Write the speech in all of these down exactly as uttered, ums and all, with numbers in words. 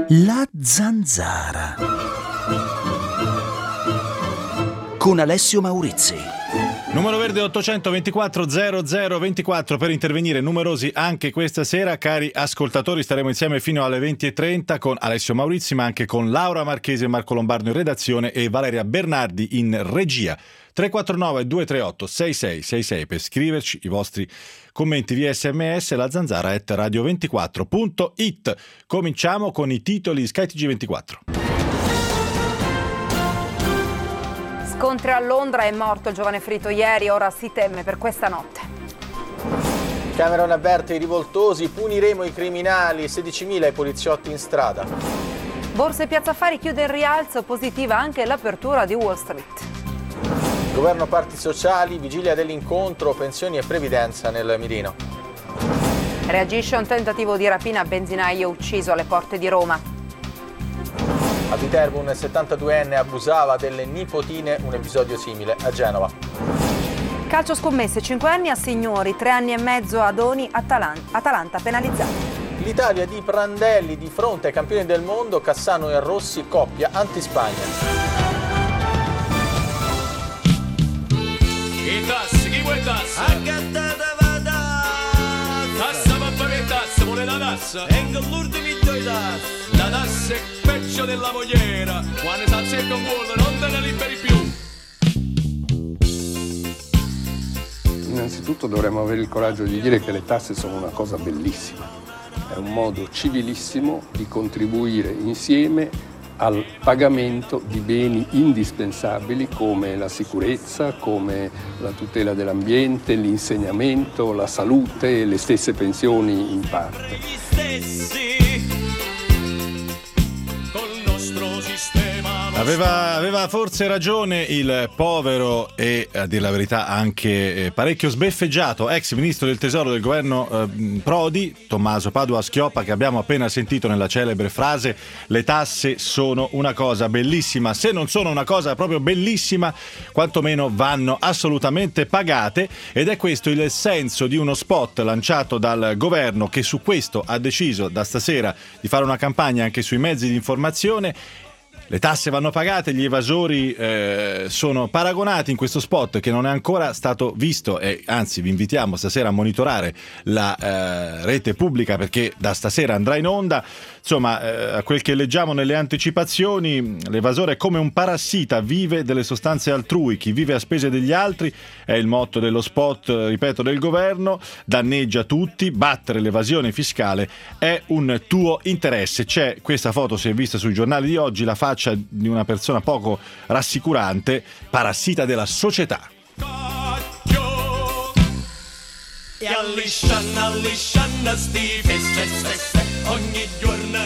La zanzara con Alessio Maurizzi. Numero verde ottocentoventiquattro zero zero ventiquattro per intervenire, numerosi anche questa sera. Cari ascoltatori, staremo insieme fino alle venti e trenta con Alessio Maurizzi, ma anche con Laura Marchese e Marco Lombardo in redazione e Valeria Bernardi in regia. tre quattro nove due tre otto sei sei sei sei per scriverci i vostri commenti via sms, la zanzara at radio ventiquattro punto it. Cominciamo con i titoli Sky T G ventiquattro. Scontri a Londra, è morto il giovane ferito ieri, ora si teme per questa notte. Cameron avverte i rivoltosi, puniremo i criminali, sedicimila i poliziotti in strada. Borsa e Piazza Affari chiude il rialzo, positiva anche l'apertura di Wall Street. Governo parti sociali, vigilia dell'incontro, pensioni e previdenza nel mirino. Reagisce a un tentativo di rapina, benzinaio ucciso alle porte di Roma. A Viterbo un settantaduenne abusava delle nipotine, un episodio simile a Genova. Calcio scommesse, cinque anni a Signori, tre anni e mezzo a Doni, Atalan- Atalanta penalizzata. L'Italia di Prandelli di fronte ai campioni del mondo, Cassano e Rossi, coppia anti-Spagna. I tassi, chi vuoi tassa? Accattata vada! Tassa per pagare tassa, vuole la tassa? E che l'ultimo i tassi! La tassa è peggio della mogliera, quando si azzecca un vuoto non te ne liberi più! Innanzitutto dovremmo avere il coraggio di dire che le tasse sono una cosa bellissima. È un modo civilissimo di contribuire insieme al pagamento di beni indispensabili come la sicurezza, come la tutela dell'ambiente, l'insegnamento, la salute e le stesse pensioni in parte. Aveva, aveva forse ragione il povero e, a dire la verità, anche eh, parecchio sbeffeggiato ex ministro del tesoro del governo eh, Prodi, Tommaso Padoa-Schioppa, che abbiamo appena sentito nella celebre frase: le tasse sono una cosa bellissima, se non sono una cosa proprio bellissima, quantomeno vanno assolutamente pagate. Ed è questo il senso di uno spot lanciato dal governo, che su questo ha deciso da stasera di fare una campagna anche sui mezzi di informazione. Le tasse vanno pagate, gli evasori eh, sono paragonati in questo spot che non è ancora stato visto, e anzi vi invitiamo stasera a monitorare la eh, rete pubblica, perché da stasera andrà in onda. Insomma, eh, a quel che leggiamo nelle anticipazioni, l'evasore è come un parassita, vive delle sostanze altrui, chi vive a spese degli altri è il motto dello spot, ripeto, del governo, danneggia tutti, battere l'evasione fiscale è un tuo interesse. C'è questa foto, si è vista sui giornali di oggi, la faccia di una persona poco rassicurante, parassita della società. E alliscianna, alliscianna sti feste, feste, ogni giorno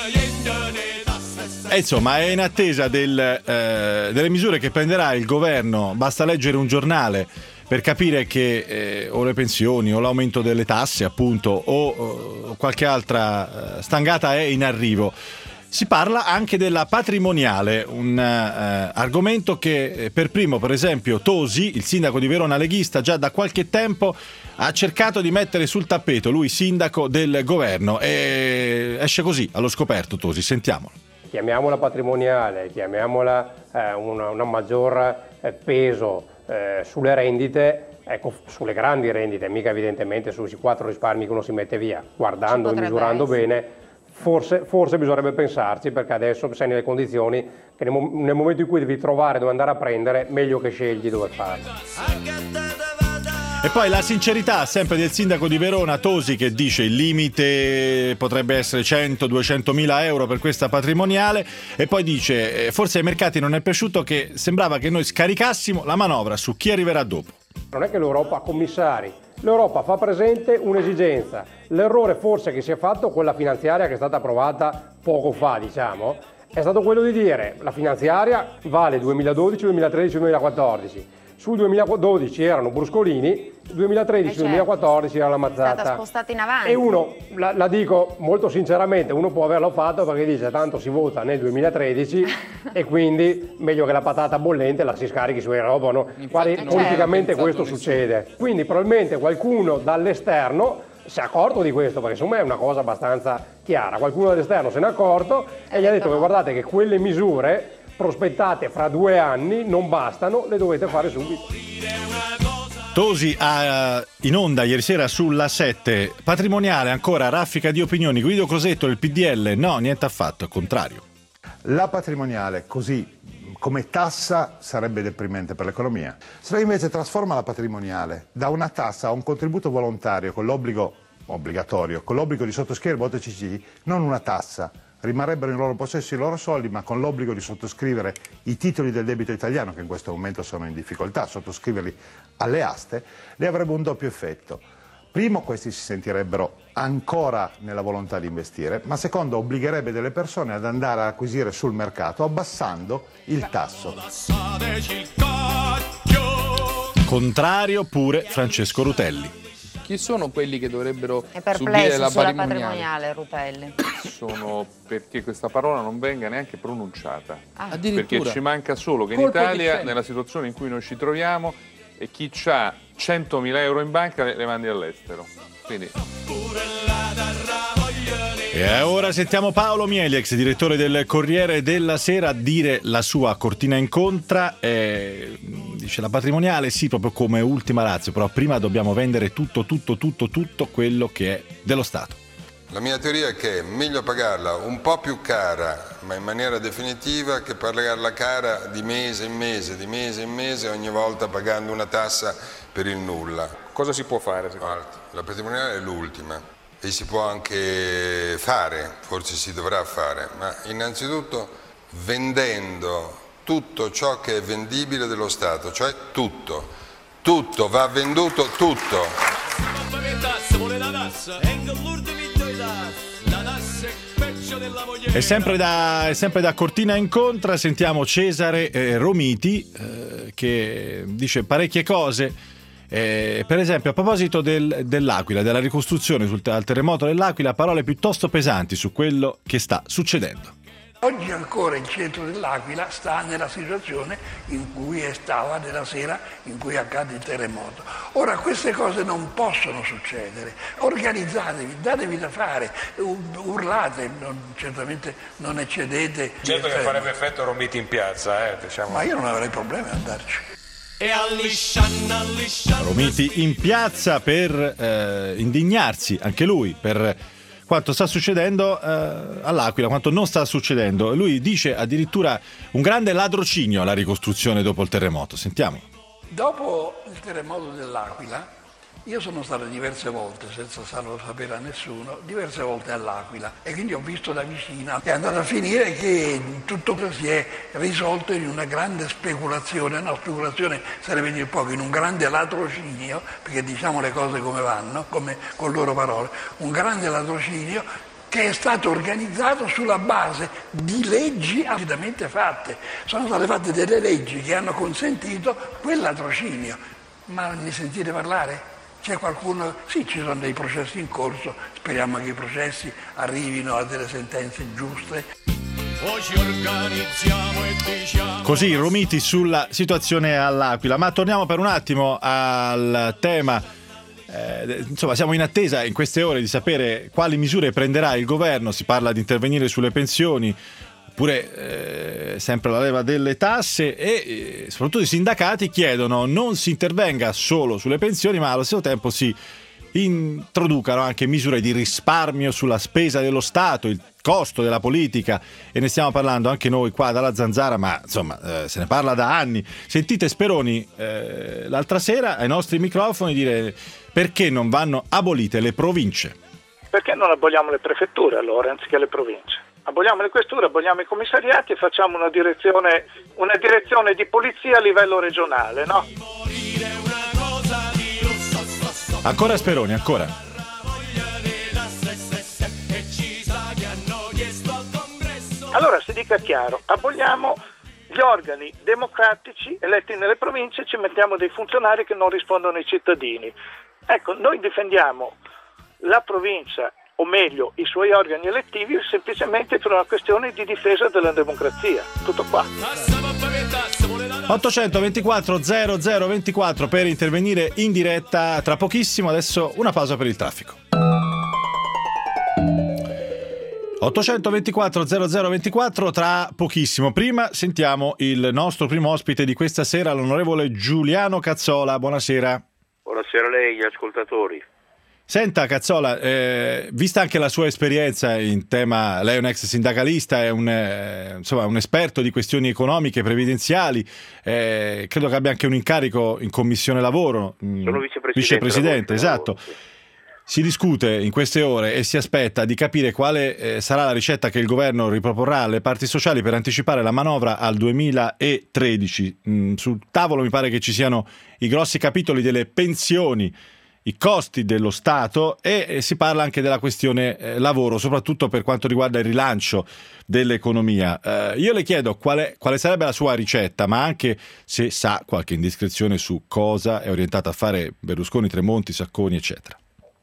c'è. E insomma, è in attesa del, eh, delle misure che prenderà il governo. Basta leggere un giornale per capire che eh, o le pensioni o l'aumento delle tasse, appunto, o, o qualche altra eh, stangata è in arrivo. Si parla anche della patrimoniale, un eh, argomento che per primo, per esempio, Tosi, il sindaco di Verona leghista, già da qualche tempo ha cercato di mettere sul tappeto, lui sindaco del governo, e esce così allo scoperto. Tosi, sentiamolo. Chiamiamola patrimoniale, chiamiamola eh, una, una maggior eh, peso eh, sulle rendite, ecco, sulle grandi rendite, mica evidentemente sui quattro risparmi che uno si mette via, guardando e misurando essere. bene. Forse, forse bisognerebbe pensarci, perché adesso sei nelle condizioni che nel, mo- nel momento in cui devi trovare dove andare a prendere, meglio che scegli dove fare. E poi la sincerità sempre del sindaco di Verona, Tosi, che dice il limite potrebbe essere cento duecento mila euro per questa patrimoniale, e poi dice forse ai mercati non è piaciuto che sembrava che noi scaricassimo la manovra su chi arriverà dopo. Non è che l'Europa ha commissari, l'Europa fa presente un'esigenza. L'errore forse che si è fatto, quella finanziaria che è stata approvata poco fa, diciamo, è stato quello di dire la finanziaria vale duemiladodici, duemilatredici, duemilaquattordici. Sul duemiladodici erano bruscolini, duemilatredici, duemilaquattordici era la mazzata. È stata spostata in avanti. E uno, la, la dico molto sinceramente, uno può averlo fatto perché dice tanto si vota nel duemilatredici e quindi meglio che la patata bollente la si scarichi su Europa. No? Guardi, politicamente questo succede. Quindi probabilmente qualcuno dall'esterno si è accorto di questo, perché insomma è una cosa abbastanza chiara. Qualcuno dall'esterno se n'è accorto e gli ha detto che guardate che quelle misure prospettate fra due anni non bastano, le dovete fare subito. Tosi ha in onda ieri sera sulla sette. Patrimoniale ancora, raffica di opinioni. Guido Crosetto del P D L, no, niente affatto, al contrario. La patrimoniale così come tassa sarebbe deprimente per l'economia. Se lei invece trasforma la patrimoniale da una tassa a un contributo volontario con l'obbligo obbligatorio, con l'obbligo di sottoscrivere il voto C C, non una tassa, rimarrebbero in loro possesso i loro soldi, ma con l'obbligo di sottoscrivere i titoli del debito italiano, che in questo momento sono in difficoltà, sottoscriverli alle aste, lei avrebbe un doppio effetto. Primo, questi si sentirebbero ancora nella volontà di investire, ma secondo, obbligherebbe delle persone ad andare a acquisire sul mercato abbassando il tasso. Contrario pure Francesco Rutelli. Chi sono quelli che dovrebbero È perplesso subire la sulla patrimoniale? patrimoniale, Rutelli. Sono perché questa parola non venga neanche pronunciata. Ah. Addirittura. Perché ci manca solo che in Colpo di Italia, scena. nella situazione in cui noi ci troviamo, e chi ha centomila euro in banca le mandi all'estero. Quindi... E ora sentiamo Paolo Mieli, ex direttore del Corriere della Sera, dire la sua cortina incontra. Eh, dice la patrimoniale sì, proprio come ultima ratio, però prima dobbiamo vendere tutto, tutto, tutto, tutto quello che è dello Stato. La mia teoria è che è meglio pagarla un po' più cara, ma in maniera definitiva, che pagarla cara di mese in mese, di mese in mese, ogni volta pagando una tassa per il nulla. Cosa si può fare? Guarda, la patrimoniale è l'ultima e si può anche fare, forse si dovrà fare, ma innanzitutto vendendo tutto ciò che è vendibile dello Stato, cioè tutto, tutto, va venduto tutto. E sempre da, è sempre da cortina incontra sentiamo Cesare eh, Romiti eh, che dice parecchie cose. Eh, per esempio, a proposito del, dell'Aquila, della ricostruzione sul al terremoto dell'Aquila, parole piuttosto pesanti su quello che sta succedendo. Oggi ancora il centro dell'Aquila sta nella situazione in cui stava nella sera in cui accade il terremoto. Ora queste cose non possono succedere, organizzatevi, datevi da fare, urlate, non, certamente non eccedete. Certo che farebbe effetto Romiti in piazza, eh, diciamo. Ma io non avrei problemi ad andarci. Romiti in piazza per eh, indignarsi, anche lui, per quanto sta succedendo eh, all'Aquila, quanto non sta succedendo. Lui dice addirittura un grande ladrocinio alla ricostruzione dopo il terremoto. Sentiamo. Dopo il terremoto dell'Aquila, io sono stato diverse volte, senza farlo sapere a nessuno, diverse volte all'Aquila e quindi ho visto da vicino. È andato a finire che tutto si è risolto in una grande speculazione, no, speculazione sarebbe dire poco, in un grande latrocinio, perché diciamo le cose come vanno, come con loro parole, un grande latrocinio che è stato organizzato sulla base di leggi appositamente fatte. Sono state fatte delle leggi che hanno consentito quel latrocinio. Ma ne sentite parlare? C'è qualcuno? Sì, ci sono dei processi in corso, speriamo che i processi arrivino a delle sentenze giuste. Così Romiti sulla situazione all'Aquila. Ma torniamo per un attimo al tema. Eh, insomma, siamo in attesa in queste ore di sapere quali misure prenderà il governo. Si parla di intervenire sulle pensioni, oppure eh, sempre la leva delle tasse e eh, soprattutto i sindacati chiedono non si intervenga solo sulle pensioni, ma allo stesso tempo si introducano anche misure di risparmio sulla spesa dello Stato, il costo della politica, e ne stiamo parlando anche noi qua dalla Zanzara, ma insomma eh, se ne parla da anni. Sentite Speroni eh, l'altra sera ai nostri microfoni dire perché non vanno abolite le province. Perché non aboliamo le prefetture allora anziché le province? Aboliamo le questure, aboliamo i commissariati e facciamo una direzione, una direzione di polizia a livello regionale, no? Ancora Speroni, ancora. Allora si dica chiaro, aboliamo gli organi democratici eletti nelle province e ci mettiamo dei funzionari che non rispondono ai cittadini. Ecco, noi difendiamo la provincia, o meglio i suoi organi elettivi, semplicemente per una questione di difesa della democrazia. Tutto qua. ottocentoventiquattro zero zero ventiquattro per intervenire in diretta tra pochissimo. Adesso una pausa per il traffico. ottocentoventiquattro zero zero ventiquattro tra pochissimo. Prima sentiamo il nostro primo ospite di questa sera, l'onorevole Giuliano Cazzola. Buonasera. Buonasera a lei, gli ascoltatori. Senta Cazzola, eh, vista anche la sua esperienza in tema, lei è un ex sindacalista, è un, eh, insomma, un esperto di questioni economiche, previdenziali, eh, credo che abbia anche un incarico in Commissione Lavoro. Sono vicepresidente. Vicepresidente, esatto. Si discute in queste ore e si aspetta di capire quale eh, sarà la ricetta che il governo riproporrà alle parti sociali per anticipare la manovra al duemilatredici. Mm, sul tavolo mi pare che ci siano i grossi capitoli delle pensioni, i costi dello Stato e, e si parla anche della questione eh, lavoro, soprattutto per quanto riguarda il rilancio dell'economia. Eh, io le chiedo quale, quale sarebbe la sua ricetta, ma anche se sa qualche indiscrezione su cosa è orientata a fare Berlusconi, Tremonti, Sacconi, eccetera.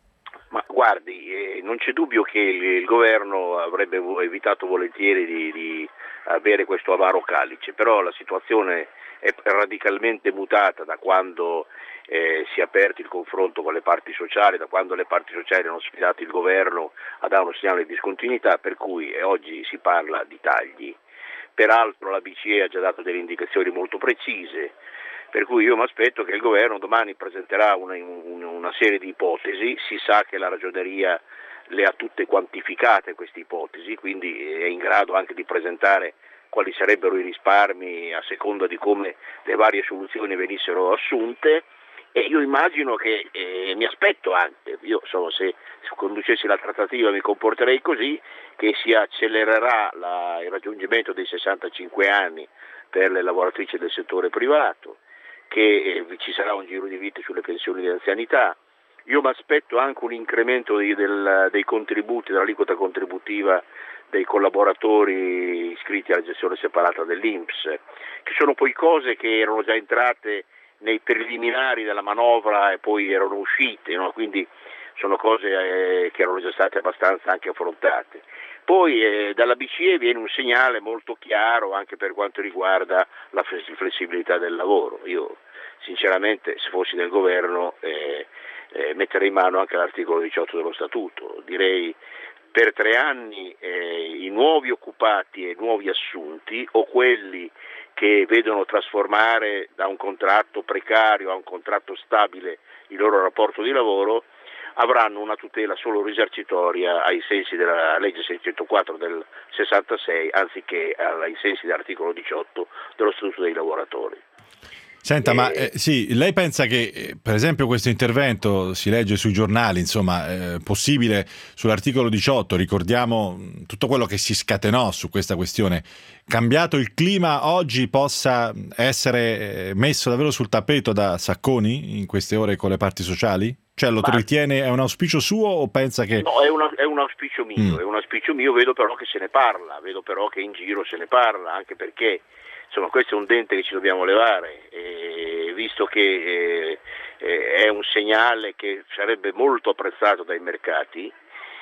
Ma guardi, eh, non c'è dubbio che il, il governo avrebbe evitato volentieri di, di avere questo avaro calice, però la situazione è radicalmente mutata da quando eh, si è aperto il confronto con le parti sociali, da quando le parti sociali hanno sfidato il governo a dare uno segnale di discontinuità, per cui eh, oggi si parla di tagli. Peraltro la B C E ha già dato delle indicazioni molto precise, per cui io mi aspetto che il governo domani presenterà una, una serie di ipotesi. Si sa che la ragioneria le ha tutte quantificate queste ipotesi, quindi è in grado anche di presentare quali sarebbero i risparmi a seconda di come le varie soluzioni venissero assunte, e io immagino che, eh, mi aspetto anche, io insomma, se conducessi la trattativa mi comporterei così, che si accelererà la, il raggiungimento dei sessantacinque anni per le lavoratrici del settore privato, che eh, ci sarà un giro di vite sulle pensioni di anzianità. Io mi aspetto anche un incremento di, del, dei contributi, dell'aliquota contributiva dei collaboratori iscritti alla gestione separata dell'I N P S, che sono poi cose che erano già entrate nei preliminari della manovra e poi erano uscite, no? Quindi sono cose eh, che erano già state abbastanza anche affrontate. Poi eh, dalla B C E viene un segnale molto chiaro anche per quanto riguarda la flessibilità del lavoro. Io sinceramente, se fossi nel governo, eh, eh, metterei in mano anche l'articolo diciotto dello Statuto. Direi per tre anni eh, i nuovi occupati e i nuovi assunti, o quelli che vedono trasformare da un contratto precario a un contratto stabile il loro rapporto di lavoro, avranno una tutela solo risarcitoria ai sensi della legge seicentoquattro del sessantasei, anziché ai sensi dell'articolo diciotto dello Statuto dei lavoratori. Senta, ma eh, sì, lei pensa che eh, per esempio questo intervento, si legge sui giornali, insomma, eh, possibile sull'articolo diciotto, ricordiamo tutto quello che si scatenò su questa questione, cambiato il clima, oggi possa essere messo davvero sul tappeto da Sacconi in queste ore con le parti sociali? Cioè lo ma, ritiene, è un auspicio suo o pensa che... No, è, una, è un auspicio mio, mm. è un auspicio mio, vedo però che se ne parla, vedo però che in giro se ne parla, anche perché insomma questo è un dente che ci dobbiamo levare, eh, visto che eh, eh, è un segnale che sarebbe molto apprezzato dai mercati.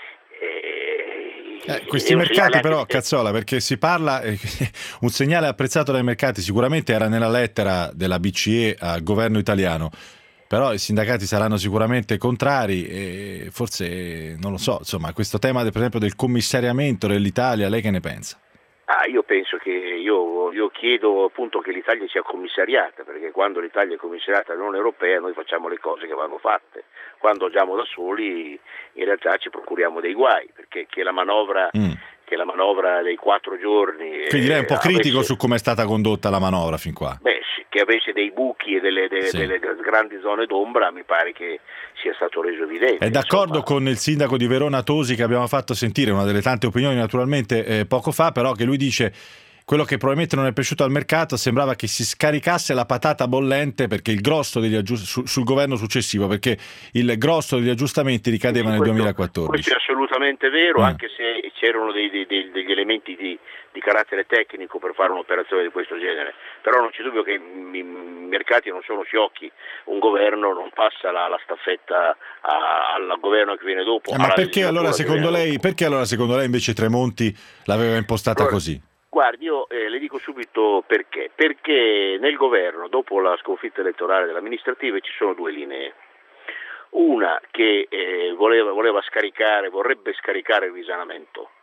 Eh, eh, questi mercati però, che... Cazzola, perché si parla, eh, un segnale apprezzato dai mercati sicuramente era nella lettera della B C E al governo italiano, però i sindacati saranno sicuramente contrari e forse, non lo so, insomma, questo tema per esempio del commissariamento dell'Italia, lei che ne pensa? Ah, io penso che io, io chiedo appunto che l'Italia sia commissariata, perché quando l'Italia è commissariata all'Unione Europea noi facciamo le cose che vanno fatte, quando agiamo da soli in realtà ci procuriamo dei guai, perché che la manovra, mm. che la manovra dei quattro giorni... Quindi lei è un po' critico avesse, su come è stata condotta la manovra fin qua? Beh sì, che avesse dei buchi e delle, delle, sì. delle grandi zone d'ombra mi pare che sia stato reso evidente. È d'accordo insomma. Con il sindaco di Verona Tosi che abbiamo fatto sentire, una delle tante opinioni naturalmente eh, poco fa, però che lui dice quello che probabilmente non è piaciuto al mercato sembrava che si scaricasse la patata bollente perché il grosso degli aggiust- su- sul governo successivo, perché il grosso degli aggiustamenti ricadeva sì, nel questo, duemilaquattordici. Questo è assolutamente vero, mm. anche se c'erano dei, dei, dei, degli elementi di, di carattere tecnico per fare un'operazione di questo genere, però non c'è dubbio che i mercati non sono sciocchi, un governo non passa la, la staffetta a, al governo che viene dopo. Eh, ma perché allora secondo lei, perché allora secondo lei invece Tremonti l'aveva impostata allora, così? Guardi, io eh, le dico subito perché. Perché nel governo, dopo la sconfitta elettorale delle amministrative, ci sono due linee. Una che eh, voleva, voleva scaricare, vorrebbe scaricare il risanamento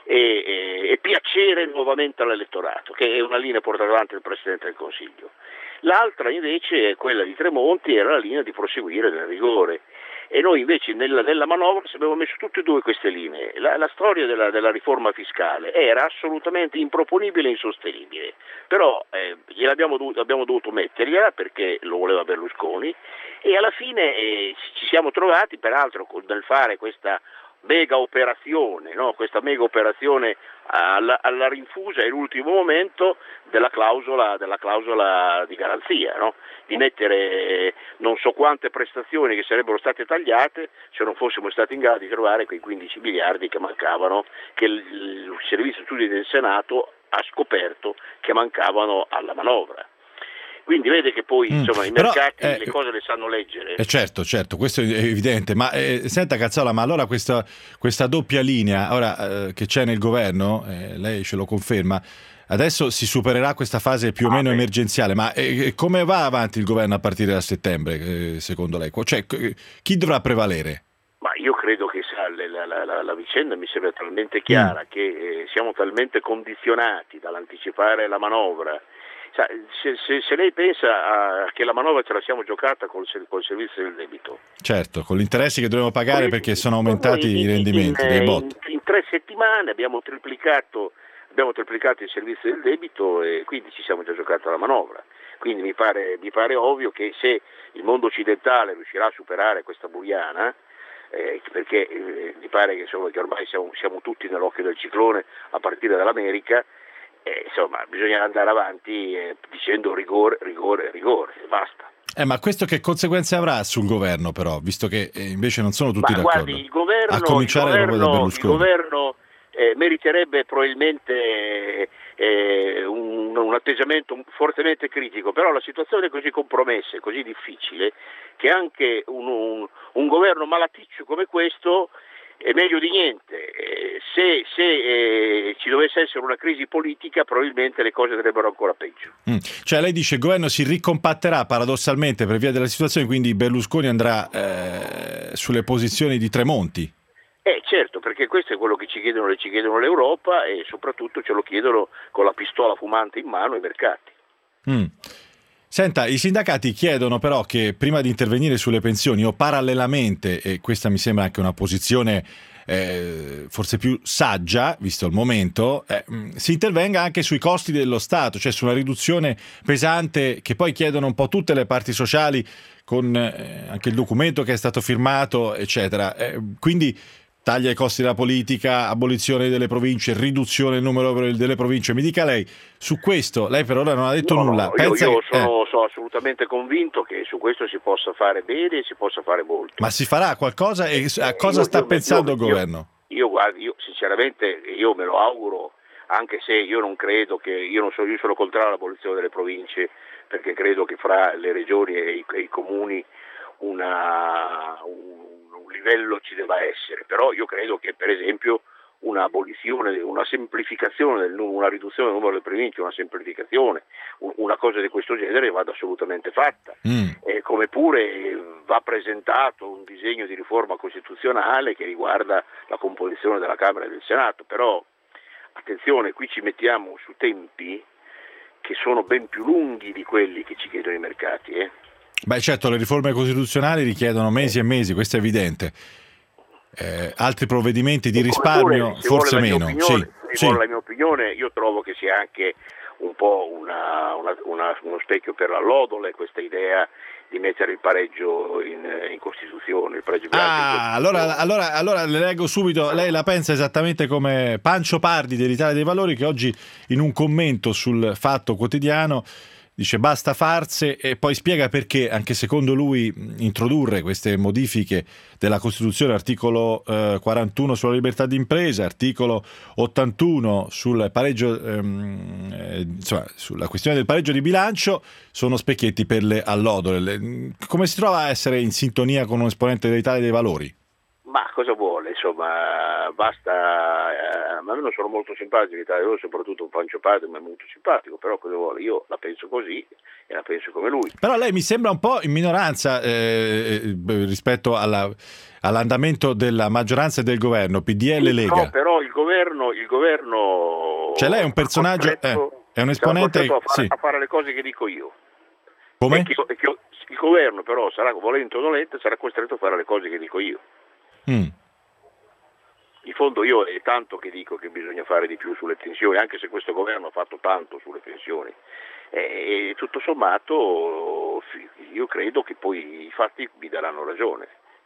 e, e, e piacere nuovamente all'elettorato, che è una linea portata avanti dal Presidente del Consiglio. L'altra invece, quella di Tremonti, era la linea di proseguire nel rigore. E noi invece nella, nella manovra abbiamo messo tutte e due queste linee. La, la storia della, della riforma fiscale era assolutamente improponibile e insostenibile, però eh, gliel'abbiamo dovuto, abbiamo dovuto mettergliela perché lo voleva Berlusconi, e alla fine eh, ci siamo trovati peraltro nel fare questa mega operazione, no? questa mega operazione alla, alla rinfusa in ultimo momento della clausola, della clausola di garanzia, no? Di mettere non so quante prestazioni che sarebbero state tagliate se non fossimo stati in grado di trovare quei quindici miliardi che mancavano, che il, il Servizio Studi del Senato ha scoperto che mancavano alla manovra. Quindi vede che poi Mm, insomma i però, mercati eh, le cose le sanno leggere. Eh certo, certo, questo è evidente, ma eh, senta Cazzola, ma allora questa, questa doppia linea ora eh, che c'è nel governo, eh, lei ce lo conferma, adesso si supererà questa fase più o meno emergenziale, ma eh, come va avanti il governo a partire da settembre, eh, secondo lei? Cioè, chi dovrà prevalere? Ma io credo che sa, la, la, la, la vicenda mi sembra talmente chiara Mm. che eh, siamo talmente condizionati dall'anticipare la manovra. Sa, se, se, se lei pensa a, che la manovra ce la siamo giocata col, col servizio del debito, Certo, con gli interessi che dobbiamo pagare perché sono aumentati noi i rendimenti in, dei in, bot. in tre settimane abbiamo triplicato, abbiamo triplicato il servizio del debito e quindi ci siamo già giocati la manovra. Quindi mi pare, mi pare ovvio che se il mondo occidentale riuscirà a superare questa buriana, eh, perché eh, mi pare che, insomma, che ormai siamo, siamo tutti nell'occhio del ciclone a partire dall'America, eh, insomma bisogna andare avanti eh, dicendo rigore, rigore, rigore, e basta. Eh, ma questo che conseguenze avrà sul governo però, visto che eh, invece non sono tutti Ma d'accordo? guardi, il governo, a cominciare il proprio da governo, il Berlusconi. governo eh, meriterebbe probabilmente eh, un, un atteggiamento fortemente critico, però la situazione è così compromessa e così difficile che anche un, un, un governo malaticcio come questo è meglio di niente. Eh, se se eh, ci dovesse essere una crisi politica probabilmente le cose andrebbero ancora peggio. Mm. Cioè lei dice il governo si ricompatterà paradossalmente per via della situazione, quindi Berlusconi andrà eh, sulle posizioni di Tremonti. Eh certo, perché questo è quello che ci chiedono, ci chiedono l'Europa e soprattutto ce lo chiedono con la pistola fumante in mano i mercati. Mm. Senta, i sindacati chiedono però che prima di intervenire sulle pensioni o parallelamente, e questa mi sembra anche una posizione eh, forse più saggia, visto il momento, eh, si intervenga anche sui costi dello Stato, cioè su una riduzione pesante che poi chiedono un po' tutte le parti sociali con eh, anche il documento che è stato firmato, eccetera. Eh, quindi taglia ai costi della politica, abolizione delle province, riduzione del numero delle province. Mi dica lei, su questo, lei per ora non ha detto No, nulla. no, Pensa io, io che, sono, eh, sono assolutamente convinto che su questo si possa fare bene e si possa fare molto. ma si farà qualcosa e a cosa Io- sta io- pensando io- il governo? Io, guardi, io sinceramente io me lo auguro, anche se io non credo che, io non so, io sono contrario all'abolizione delle province, perché credo che fra le regioni e i, e i comuni una, un, un livello ci debba essere, però io credo che per esempio una abolizione, una semplificazione, del, numero, una riduzione del numero delle province, una semplificazione, un, una cosa di questo genere vada assolutamente fatta. Mm. Eh, come pure va presentato un disegno di riforma costituzionale che riguarda la composizione della Camera e del Senato, però attenzione, qui ci mettiamo su tempi che sono ben più lunghi di quelli che ci chiedono i mercati. Eh. Beh certo, le riforme costituzionali richiedono mesi e mesi, questo è evidente. Eh, altri provvedimenti di Come risparmio pure, se forse vuole la mia meno. opinione, Sì, se sì. vuole la mia opinione, io trovo che sia anche un po' una, una, una, uno specchio per l'allodole questa idea di mettere il pareggio in, in Costituzione, il pareggio bilancio in Ah, Costituzione. allora, allora, allora le leggo subito, lei la pensa esattamente come Pancio Pardi dell'Italia dei Valori, che oggi in un commento sul Fatto Quotidiano dice basta farse e poi spiega perché anche secondo lui introdurre queste modifiche della Costituzione, articolo eh, quarantuno sulla libertà d'impresa, articolo ottantuno sul pareggio, ehm, eh, insomma, sulla questione del pareggio di bilancio, sono specchietti per le allodole. Le- come si trova a essere in sintonia con un esponente dell'Italia dei Valori? Ma cosa vuole? Insomma, basta, ma a me non sono molto simpatici in Italia, io soprattutto un Pancio Padre mi è molto simpatico, però cosa vuole, io la penso così e la penso come lui. Però lei mi sembra un po' in minoranza eh, rispetto alla, all'andamento della maggioranza e del governo, P D L e Lega. No, però il governo, il governo cioè lei è un personaggio, eh, è un esponente a fare, sì. a fare le cose che dico io. Come? E che, e che il governo però sarà, volente o nolente, sarà costretto a fare le cose che dico io. Mm. In fondo io è tanto che dico che bisogna fare di più sulle pensioni, anche se questo governo ha fatto tanto sulle pensioni. E tutto sommato io credo che poi i fatti mi daranno ragione.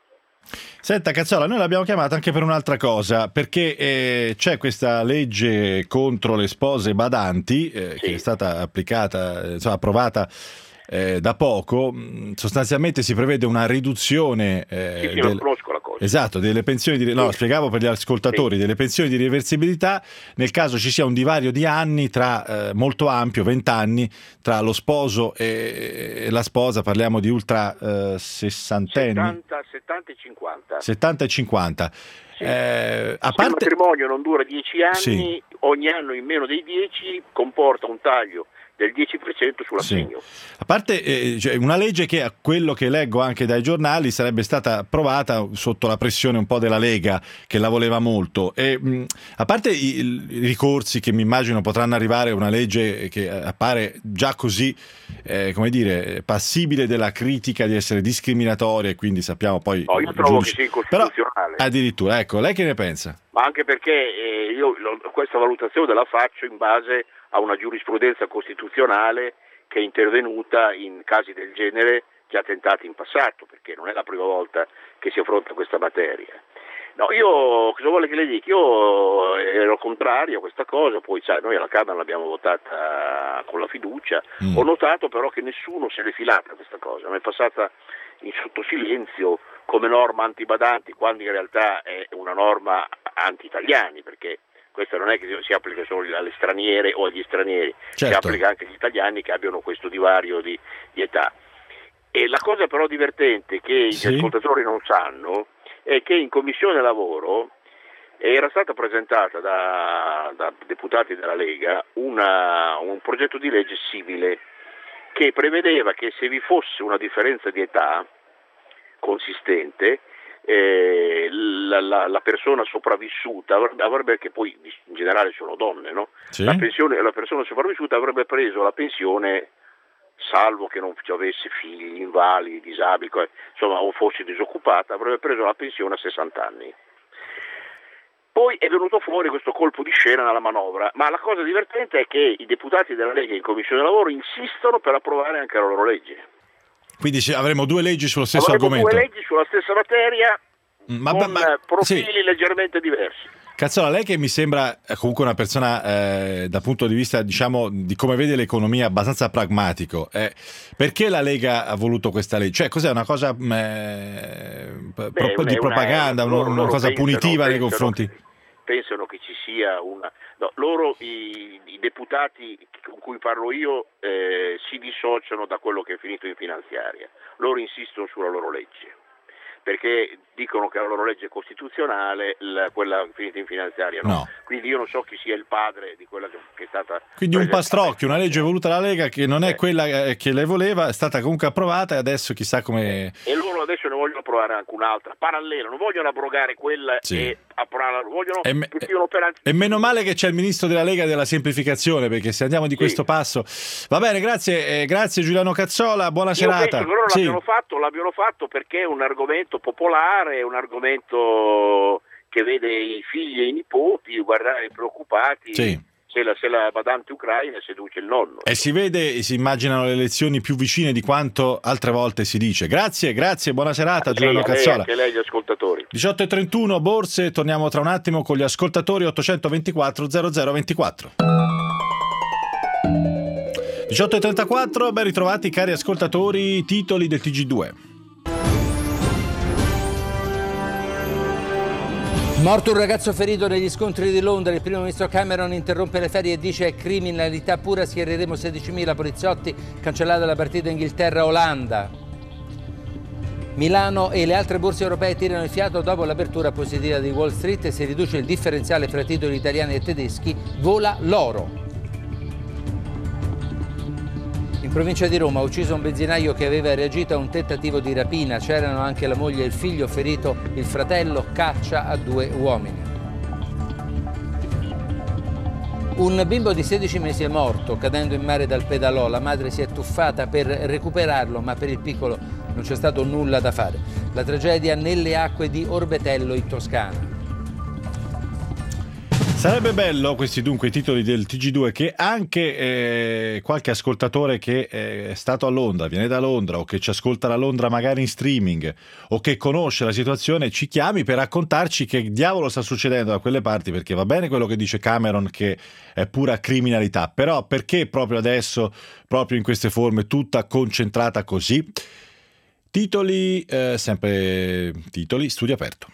Senta Cazzola, noi l'abbiamo chiamata anche per un'altra cosa, perché eh, c'è questa legge contro le spose badanti eh, sì. che è stata applicata, insomma, approvata eh, da poco. Sostanzialmente si prevede una riduzione eh, sì, sì, del... non conosco la cosa. Esatto, delle pensioni di... no, sì. spiegavo per gli ascoltatori, sì. delle pensioni di reversibilità nel caso ci sia un divario di anni tra eh, molto ampio, venti anni, tra lo sposo e, e la sposa, parliamo di ultra eh, sessantenni. settanta, settanta e cinquanta. settanta e cinquanta. Sì. Eh, a Se parte... il matrimonio non dura dieci anni, sì. ogni anno in meno dei dieci comporta un taglio del dieci per cento sull'assegno. Sì. A parte eh, cioè una legge che, a quello che leggo anche dai giornali, sarebbe stata approvata sotto la pressione un po' della Lega, che la voleva molto. E, mh, a parte i, i ricorsi che mi immagino potranno arrivare a una legge che appare già così, eh, come dire, passibile della critica di essere discriminatoria, e quindi sappiamo poi... No, io trovo giudice. che sia incostituzionale. Però, addirittura, ecco, lei che ne pensa? Ma anche perché eh, io lo, questa valutazione la faccio in base a una giurisprudenza costituzionale che è intervenuta in casi del genere già tentati in passato, perché non è la prima volta che si affronta questa materia. No, io cosa vuole che le dica? Io ero contrario a questa cosa, poi sai, noi alla Camera l'abbiamo votata con la fiducia, mm. ho notato però che nessuno se l'è filata questa cosa, mi è passata in sottosilenzio come norma antibadanti, quando in realtà è una norma anti-italiani, perché questa non è che si applica solo alle straniere o agli stranieri, certo. si applica anche agli italiani che abbiano questo divario di, di età. E la cosa però divertente che sì. gli ascoltatori non sanno è che in Commissione Lavoro era stata presentata da, da deputati della Lega una, un progetto di legge simile che prevedeva che se vi fosse una differenza di età consistente, Eh, la, la, la persona sopravvissuta avrebbe, che poi in generale sono donne, no? Sì. La, pensione, la persona sopravvissuta avrebbe preso la pensione salvo che non avesse figli, invalidi, disabili, insomma, o fosse disoccupata, avrebbe preso la pensione a sessanta anni. Poi è venuto fuori questo colpo di scena nella manovra, ma la cosa divertente è che i deputati della Lega in Commissione Lavoro insistono per approvare anche la loro legge. Quindi avremo due leggi sullo stesso avremo argomento. Due leggi sulla stessa materia, ma, con ma, profili sì. leggermente diversi. Cazzola, lei che mi sembra comunque una persona eh, dal punto di vista, diciamo, di come vede l'economia abbastanza pragmatico, eh, perché la Lega ha voluto questa legge? Cioè, cos'è una cosa eh, Beh, pro, di propaganda, una, una, una cosa pensano, punitiva nei confronti? Pensano che ci sia una... No, loro, i, i deputati con cui parlo io, eh, si dissociano da quello che è finito in finanziaria. Loro insistono sulla loro legge, perché dicono che la loro legge è costituzionale, la, quella finita in finanziaria no. no. Quindi io non so chi sia il padre di quella che, che è stata... Quindi un pastrocchio, una legge voluta dalla Lega che non è eh. quella che lei voleva, è stata comunque approvata e adesso chissà come... E loro adesso ne vogliono approvare anche un'altra, parallela, non vogliono abrogare quella sì. e approvarla, vogliono e, me, che siano per... E meno male che c'è il ministro della Lega della semplificazione, perché se andiamo di sì. questo passo... Va bene, grazie, eh, grazie Giuliano Cazzola, buona io serata. Penso che loro sì. l'abbiano fatto, l'abbiano fatto perché è un argomento popolare, è un argomento che vede i figli e i nipoti guardare preoccupati sì. se, la, se la badante ucraina seduce il nonno. E si vede e si immaginano le elezioni più vicine di quanto altre volte si dice. Grazie, grazie, buona serata a Giuliano Cazzola. Anche lei, gli ascoltatori. diciotto e trentuno, borse, torniamo tra un attimo con gli ascoltatori. Ottocentoventiquattro zero zero ventiquattro. diciotto e trentaquattro, ben ritrovati cari ascoltatori, titoli del T G due. Morto un ragazzo ferito negli scontri di Londra, il primo ministro Cameron interrompe le ferie e dice è criminalità pura, schiereremo sedicimila poliziotti, cancellata la partita Inghilterra-Olanda. Milano e le altre borse europee tirano il fiato dopo l'apertura positiva di Wall Street e si riduce il differenziale fra titoli italiani e tedeschi, vola l'oro. In provincia di Roma ha ucciso un benzinaio che aveva reagito a un tentativo di rapina, c'erano anche la moglie e il figlio, ferito il fratello, caccia a due uomini. Un bimbo di sedici mesi è morto cadendo in mare dal pedalò, la madre si è tuffata per recuperarlo ma per il piccolo non c'è stato nulla da fare. La tragedia nelle acque di Orbetello in Toscana. Sarebbe bello, questi dunque i titoli del T G due, che anche eh, qualche ascoltatore che è stato a Londra, viene da Londra o che ci ascolta da Londra magari in streaming o che conosce la situazione ci chiami per raccontarci che diavolo sta succedendo da quelle parti, perché va bene quello che dice Cameron che è pura criminalità, però perché proprio adesso, proprio in queste forme, tutta concentrata così? Titoli, eh, sempre titoli, studio aperto.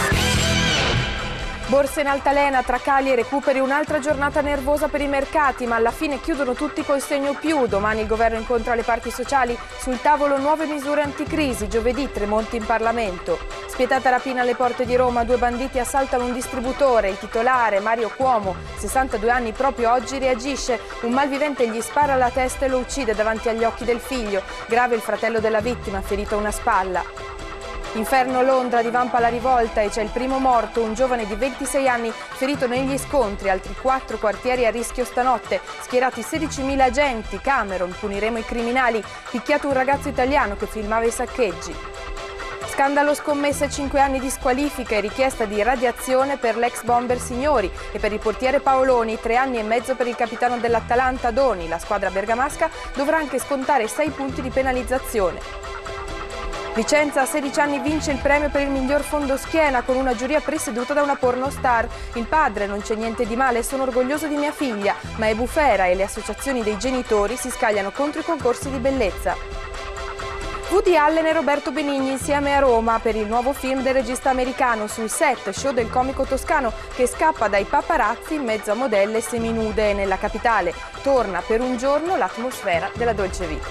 Borse in altalena, tra cali e recuperi, un'altra giornata nervosa per i mercati, ma alla fine chiudono tutti col segno più. Domani il governo incontra le parti sociali, sul tavolo nuove misure anticrisi, giovedì Tremonti in Parlamento. Spietata rapina alle porte di Roma, due banditi assaltano un distributore, il titolare Mario Cuomo, sessantadue anni, proprio oggi reagisce, un malvivente gli spara alla testa e lo uccide davanti agli occhi del figlio, grave il fratello della vittima, ferito a una spalla. Inferno Londra, divampa la rivolta e c'è il primo morto, un giovane di ventisei anni ferito negli scontri, altri quattro quartieri a rischio stanotte, schierati sedicimila agenti, Cameron, puniremo i criminali, picchiato un ragazzo italiano che filmava i saccheggi. Scandalo scommesse, cinque anni di squalifica e richiesta di radiazione per l'ex bomber Signori e per il portiere Paoloni, tre anni e mezzo per il capitano dell'Atalanta Doni, la squadra bergamasca dovrà anche scontare sei punti di penalizzazione. Vicenza a sedici anni vince il premio per il miglior fondoschiena con una giuria presieduta da una pornostar. Il padre: non c'è niente di male, sono orgoglioso di mia figlia, ma è bufera e le associazioni dei genitori si scagliano contro i concorsi di bellezza. Woody Allen e Roberto Benigni insieme a Roma per il nuovo film del regista americano, sul set show del comico toscano che scappa dai paparazzi in mezzo a modelle seminude nella capitale. Torna per un giorno l'atmosfera della dolce vita.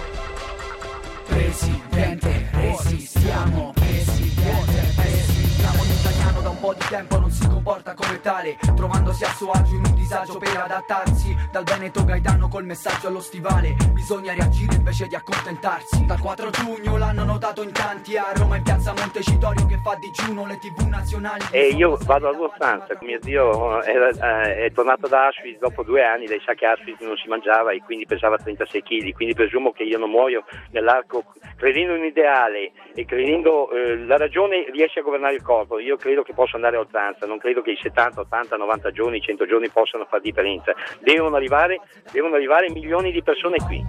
Presidente, resistiamo, presidente, resistiamo. L'italiano da un po' di tempo non si comporta come tale, trovandosi a suo agio in un disagio per adattarsi. Dal Veneto Gaetano col messaggio allo stivale, bisogna reagire invece di accontentarsi. Dal quattro giugno l'hanno notato in tanti, a Roma in piazza Montecitorio che fa digiuno le tv nazionali. E io vado a Costanza, mio zio è, è tornato da Auschwitz dopo due anni, lei sa che a Auschwitz non si mangiava e quindi pesava trentasei chili, quindi presumo che io non muoio nell'arco, credendo in un ideale e credendo eh, la ragione riesce a governare il corpo. Io credo che possa andare a oltranza, non credo che i settanta, ottanta, novanta giorni, cento giorni possano fare differenza. Devono arrivare, devono arrivare milioni di persone qui.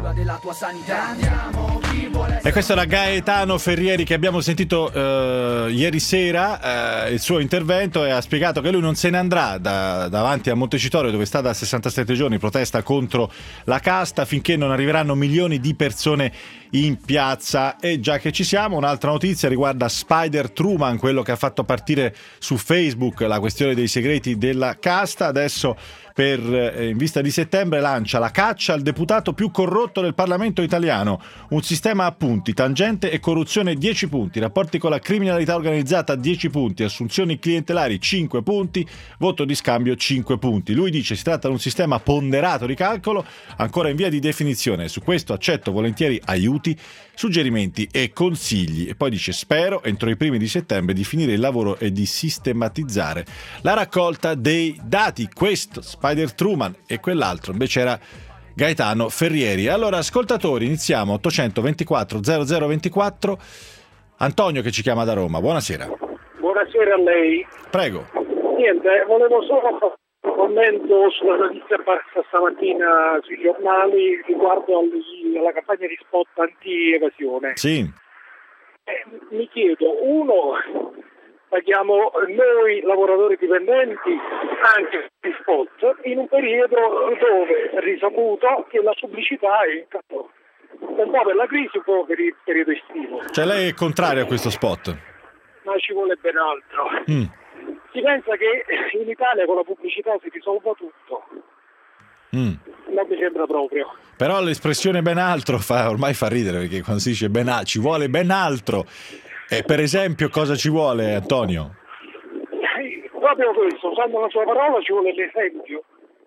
E questo era Gaetano Ferrieri che abbiamo sentito eh, ieri sera, eh, il suo intervento, e ha spiegato che lui non se ne andrà da, davanti a Montecitorio, dove sta da sessantasette giorni, protesta contro la casta, finché non arriveranno milioni di persone in piazza. E già che ci siamo, un'altra notizia riguarda Spider Truman, quello che ha fatto partire su Facebook la questione dei segreti della casta. Adesso per, in vista di settembre, lancia la caccia al deputato più corrotto del Parlamento italiano, un sistema a punti, tangente e corruzione dieci punti, rapporti con la criminalità organizzata dieci punti, assunzioni clientelari cinque punti, voto di scambio cinque punti. Lui dice si tratta di un sistema ponderato di calcolo ancora in via di definizione, su questo accetto volentieri aiuti, suggerimenti e consigli. E poi dice spero entro i primi di settembre di finire il lavoro e di sistematizzare la raccolta dei dati. Questo Spider Truman, e quell'altro invece era Gaetano Ferrieri. Allora ascoltatori, iniziamo. Ottocentoventiquattro zero zero ventiquattro. Antonio che ci chiama da Roma, buonasera. Buonasera a lei. Prego. Niente, volevo solo fare un commento sulla notizia apparsa stamattina sui giornali riguardo alla campagna di spot anti-evasione. Sì. Eh, mi chiedo, uno, paghiamo noi lavoratori dipendenti anche di spot in un periodo dove è risaputo che la pubblicità è un po' per la crisi, un po' per il periodo estivo. Cioè lei è contrario a questo spot? Ma ci vuole ben altro. Mm. Si pensa che in Italia con la pubblicità si risolva tutto. Mm. Non mi sembra proprio. Però l'espressione ben altro fa, ormai fa ridere, perché quando si dice ben altro, ci vuole ben altro. E per esempio cosa ci vuole, Antonio? Proprio questo, usando la sua parola, ci vuole l'esempio.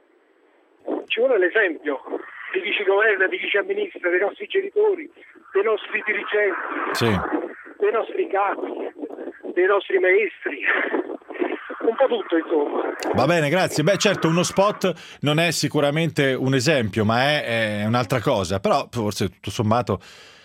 Ci vuole l'esempio di chi ci governa, di chi ci amministra, dei nostri genitori, dei nostri dirigenti, sì. dei nostri capi, dei nostri maestri. Un po' tutto, insomma. Va bene, grazie. Beh, certo, uno spot non è sicuramente un esempio, ma è, è un'altra cosa. Però forse tutto sommato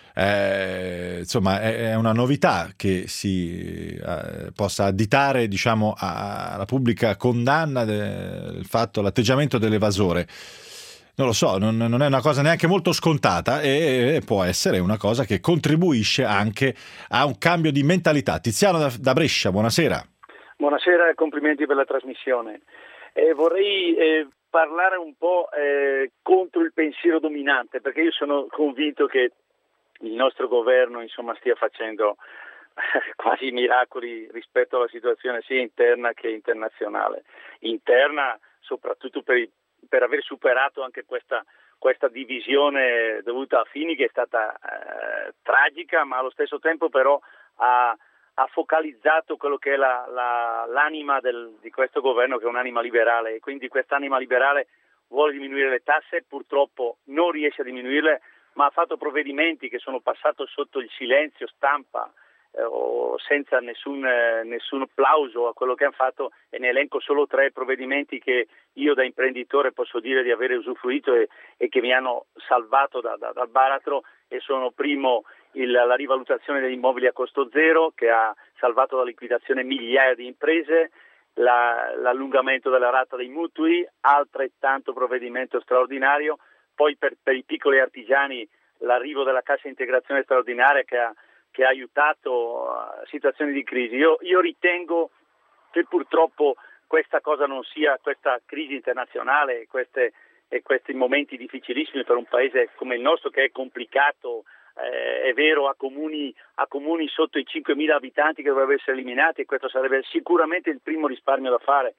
eh, insomma è, è una novità che si eh, possa additare, diciamo, alla pubblica condanna del fatto, l'atteggiamento dell'evasore. Non lo so, non, non è una cosa neanche molto scontata e, e può essere una cosa che contribuisce anche a un cambio di mentalità. Tiziano da, da Brescia, buonasera. Buonasera e complimenti per la trasmissione. Eh, vorrei eh, parlare un po' eh, contro il pensiero dominante, perché io sono convinto che il nostro governo, insomma, stia facendo eh, quasi miracoli rispetto alla situazione sia interna che internazionale. Interna soprattutto per, i, per aver superato anche questa, questa divisione dovuta a Fini, che è stata eh, tragica, ma allo stesso tempo però ha ha focalizzato quello che è la, la, l'anima del, di questo governo, che è un'anima liberale, e quindi quest'anima liberale vuole diminuire le tasse, purtroppo non riesce a diminuirle, ma ha fatto provvedimenti che sono passati sotto il silenzio stampa eh, o senza nessun, eh, nessun plauso a quello che hanno fatto, e ne elenco solo tre provvedimenti che io da imprenditore posso dire di avere usufruito e, e che mi hanno salvato da, da, dal baratro, e sono: primo, Il, la rivalutazione degli immobili a costo zero, che ha salvato la liquidazione migliaia di imprese, la, l'allungamento della rata dei mutui, altrettanto provvedimento straordinario. Poi per, per i piccoli artigiani l'arrivo della cassa integrazione straordinaria, che ha, che ha aiutato uh, situazioni di crisi. Io, io ritengo che purtroppo questa cosa non sia, questa crisi internazionale, queste, e questi momenti difficilissimi per un paese come il nostro, che è complicato. Eh, è vero, a comuni, a comuni sotto i cinquemila abitanti che dovrebbero essere eliminati, e questo sarebbe sicuramente il primo risparmio da fare.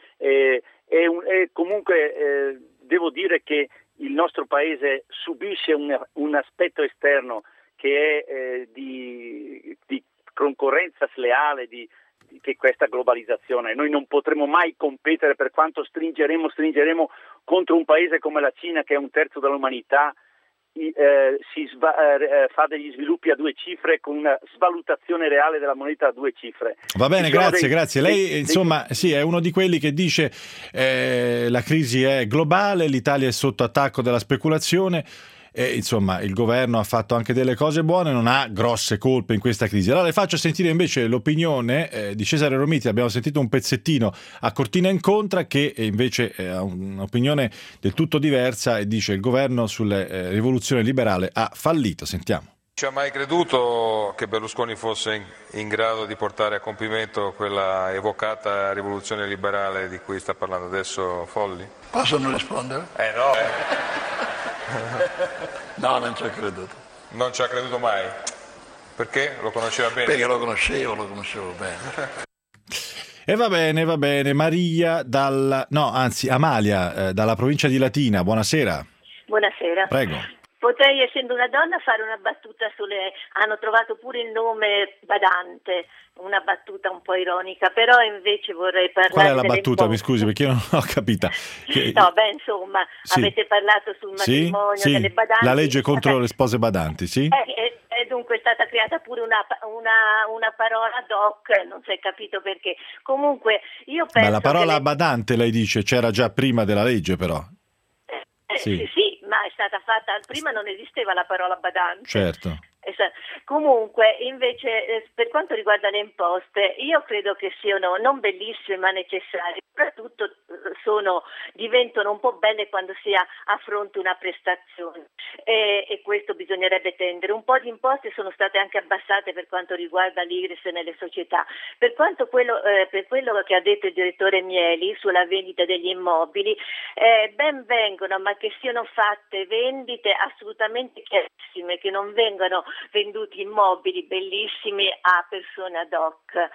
Eh, e, un, e comunque eh, devo dire che il nostro paese subisce un, un aspetto esterno che è eh, di, di concorrenza sleale, di, di che questa globalizzazione. Noi non potremo mai competere, per quanto stringeremo, stringeremo contro un paese come la Cina, che è un terzo dell'umanità. Eh, si sva- eh, fa degli sviluppi a due cifre, con una svalutazione reale della moneta a due cifre. Va bene, grazie, dei, grazie. Lei dei, insomma dei... sì, è uno di quelli che dice eh, la crisi è globale, l'Italia è sotto attacco della speculazione. E insomma il governo ha fatto anche delle cose buone, non ha grosse colpe in questa crisi. Allora le faccio sentire invece l'opinione eh, di Cesare Romiti. Abbiamo sentito un pezzettino a Cortina Incontra, che invece eh, ha un'opinione del tutto diversa e dice: il governo sulla eh, rivoluzione liberale ha fallito. Sentiamo. Ci ha mai creduto che Berlusconi fosse in, in grado di portare a compimento quella evocata rivoluzione liberale di cui sta parlando adesso Folli? Posso non rispondere? Eh no eh. No, non ci ha creduto. Non ci ha creduto mai? Perché? Lo conosceva bene? Perché lo conoscevo, lo conoscevo bene. E va bene, va bene. Maria dalla... no, anzi Amalia eh, dalla provincia di Latina, buonasera. Buonasera. Prego. Potrei, essendo una donna, fare una battuta sulle... hanno trovato pure il nome Badante, una battuta un po' ironica, però invece vorrei parlare... Qual è la delle battuta? imposte. Mi scusi, perché io non ho capita. Che... No, beh, insomma, sì. Avete parlato sul matrimonio sì, sì. delle badanti. La legge contro Vabbè. le spose badanti, sì? Eh, eh, e dunque è stata creata pure una, una, una parola ad hoc, non si è capito perché. Comunque, io penso Ma la parola che le... badante, lei dice, c'era già prima della legge, però. Eh, sì. sì, sì, ma è stata fatta, prima non esisteva la parola badante. Certo. Comunque, invece, eh, per quanto riguarda le imposte, io credo che siano non bellissime ma necessarie, soprattutto eh, sono, diventano un po' belle quando si ha a fronte una prestazione, e, e questo bisognerebbe tendere. Un po' di imposte sono state anche abbassate per quanto riguarda l'I R E S nelle società. Per quanto quello, eh, per quello che ha detto il direttore Mieli sulla vendita degli immobili, eh, ben vengono, ma che siano fatte vendite assolutamente chiarissime, che non vengano venduti immobili bellissimi a persone ad hoc.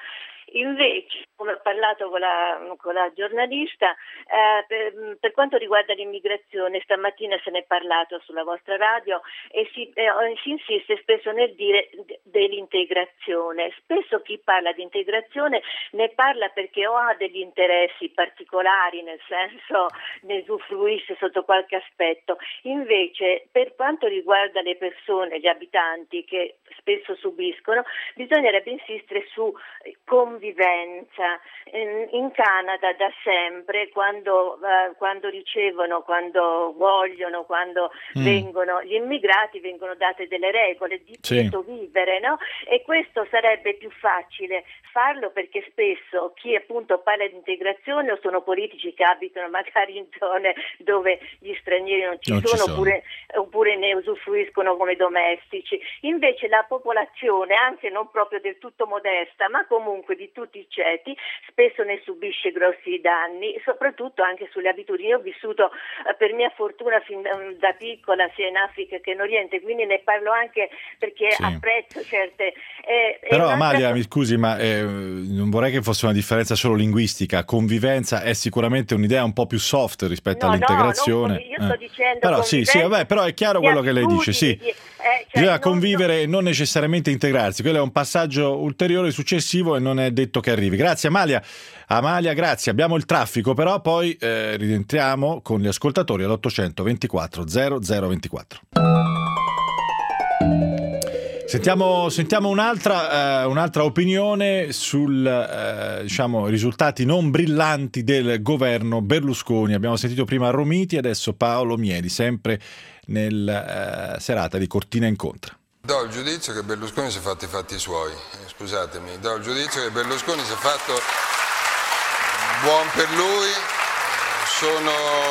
Invece, come ho parlato con la, con la giornalista, eh, per, per quanto riguarda l'immigrazione, stamattina se ne è parlato sulla vostra radio e si, eh, si insiste spesso nel dire d- dell'integrazione. Spesso chi parla di integrazione ne parla perché o ha degli interessi particolari, nel senso ne usufruisce sotto qualche aspetto. Invece, per quanto riguarda le persone, gli abitanti che spesso subiscono, bisognerebbe insistere su convivenza. In Canada da sempre, quando, uh, quando ricevono, quando vogliono, quando mm. vengono gli immigrati, vengono date delle regole di sì. vivere, no? E questo sarebbe più facile farlo perché spesso chi appunto parla di integrazione o sono politici che abitano magari in zone dove gli stranieri non ci, non sono, ci sono. Oppure, oppure ne usufruiscono come domestici. Invece la popolazione, anche non proprio del tutto modesta, ma comunque di tutti i ceti, spesso ne subisce grossi danni, soprattutto anche sulle abitudini. Io ho vissuto eh, per mia fortuna fin da, da piccola sia in Africa che in Oriente, quindi ne parlo anche perché sì. apprezzo certe... Eh, Però Amalia, cosa... mi scusi, ma eh, non vorrei che fosse una differenza solo linguistica. Convivenza è sicuramente un'idea un po' più soft rispetto no, all'integrazione. No, io sto eh. dicendo Però sì, sì, vabbè, però è chiaro quello che lei dice, sì. Di, eh, cioè, Bisogna non, convivere e non necessariamente integrarsi. Quello è un passaggio ulteriore successivo e non è detto che arrivi. Grazie Amalia. Amalia, grazie. Abbiamo il traffico, però poi eh, rientriamo con gli ascoltatori all'ottocento ventiquattro zero zero ventiquattro. Sentiamo, sentiamo un'altra, eh, un'altra opinione sul eh, diciamo, risultati non brillanti del governo Berlusconi. Abbiamo sentito prima Romiti, adesso Paolo Mieli, sempre nella eh, serata di Cortina Incontra. Do il giudizio che Berlusconi si è fatto i fatti suoi, eh, scusatemi, do il giudizio che Berlusconi si è fatto buon per lui, sono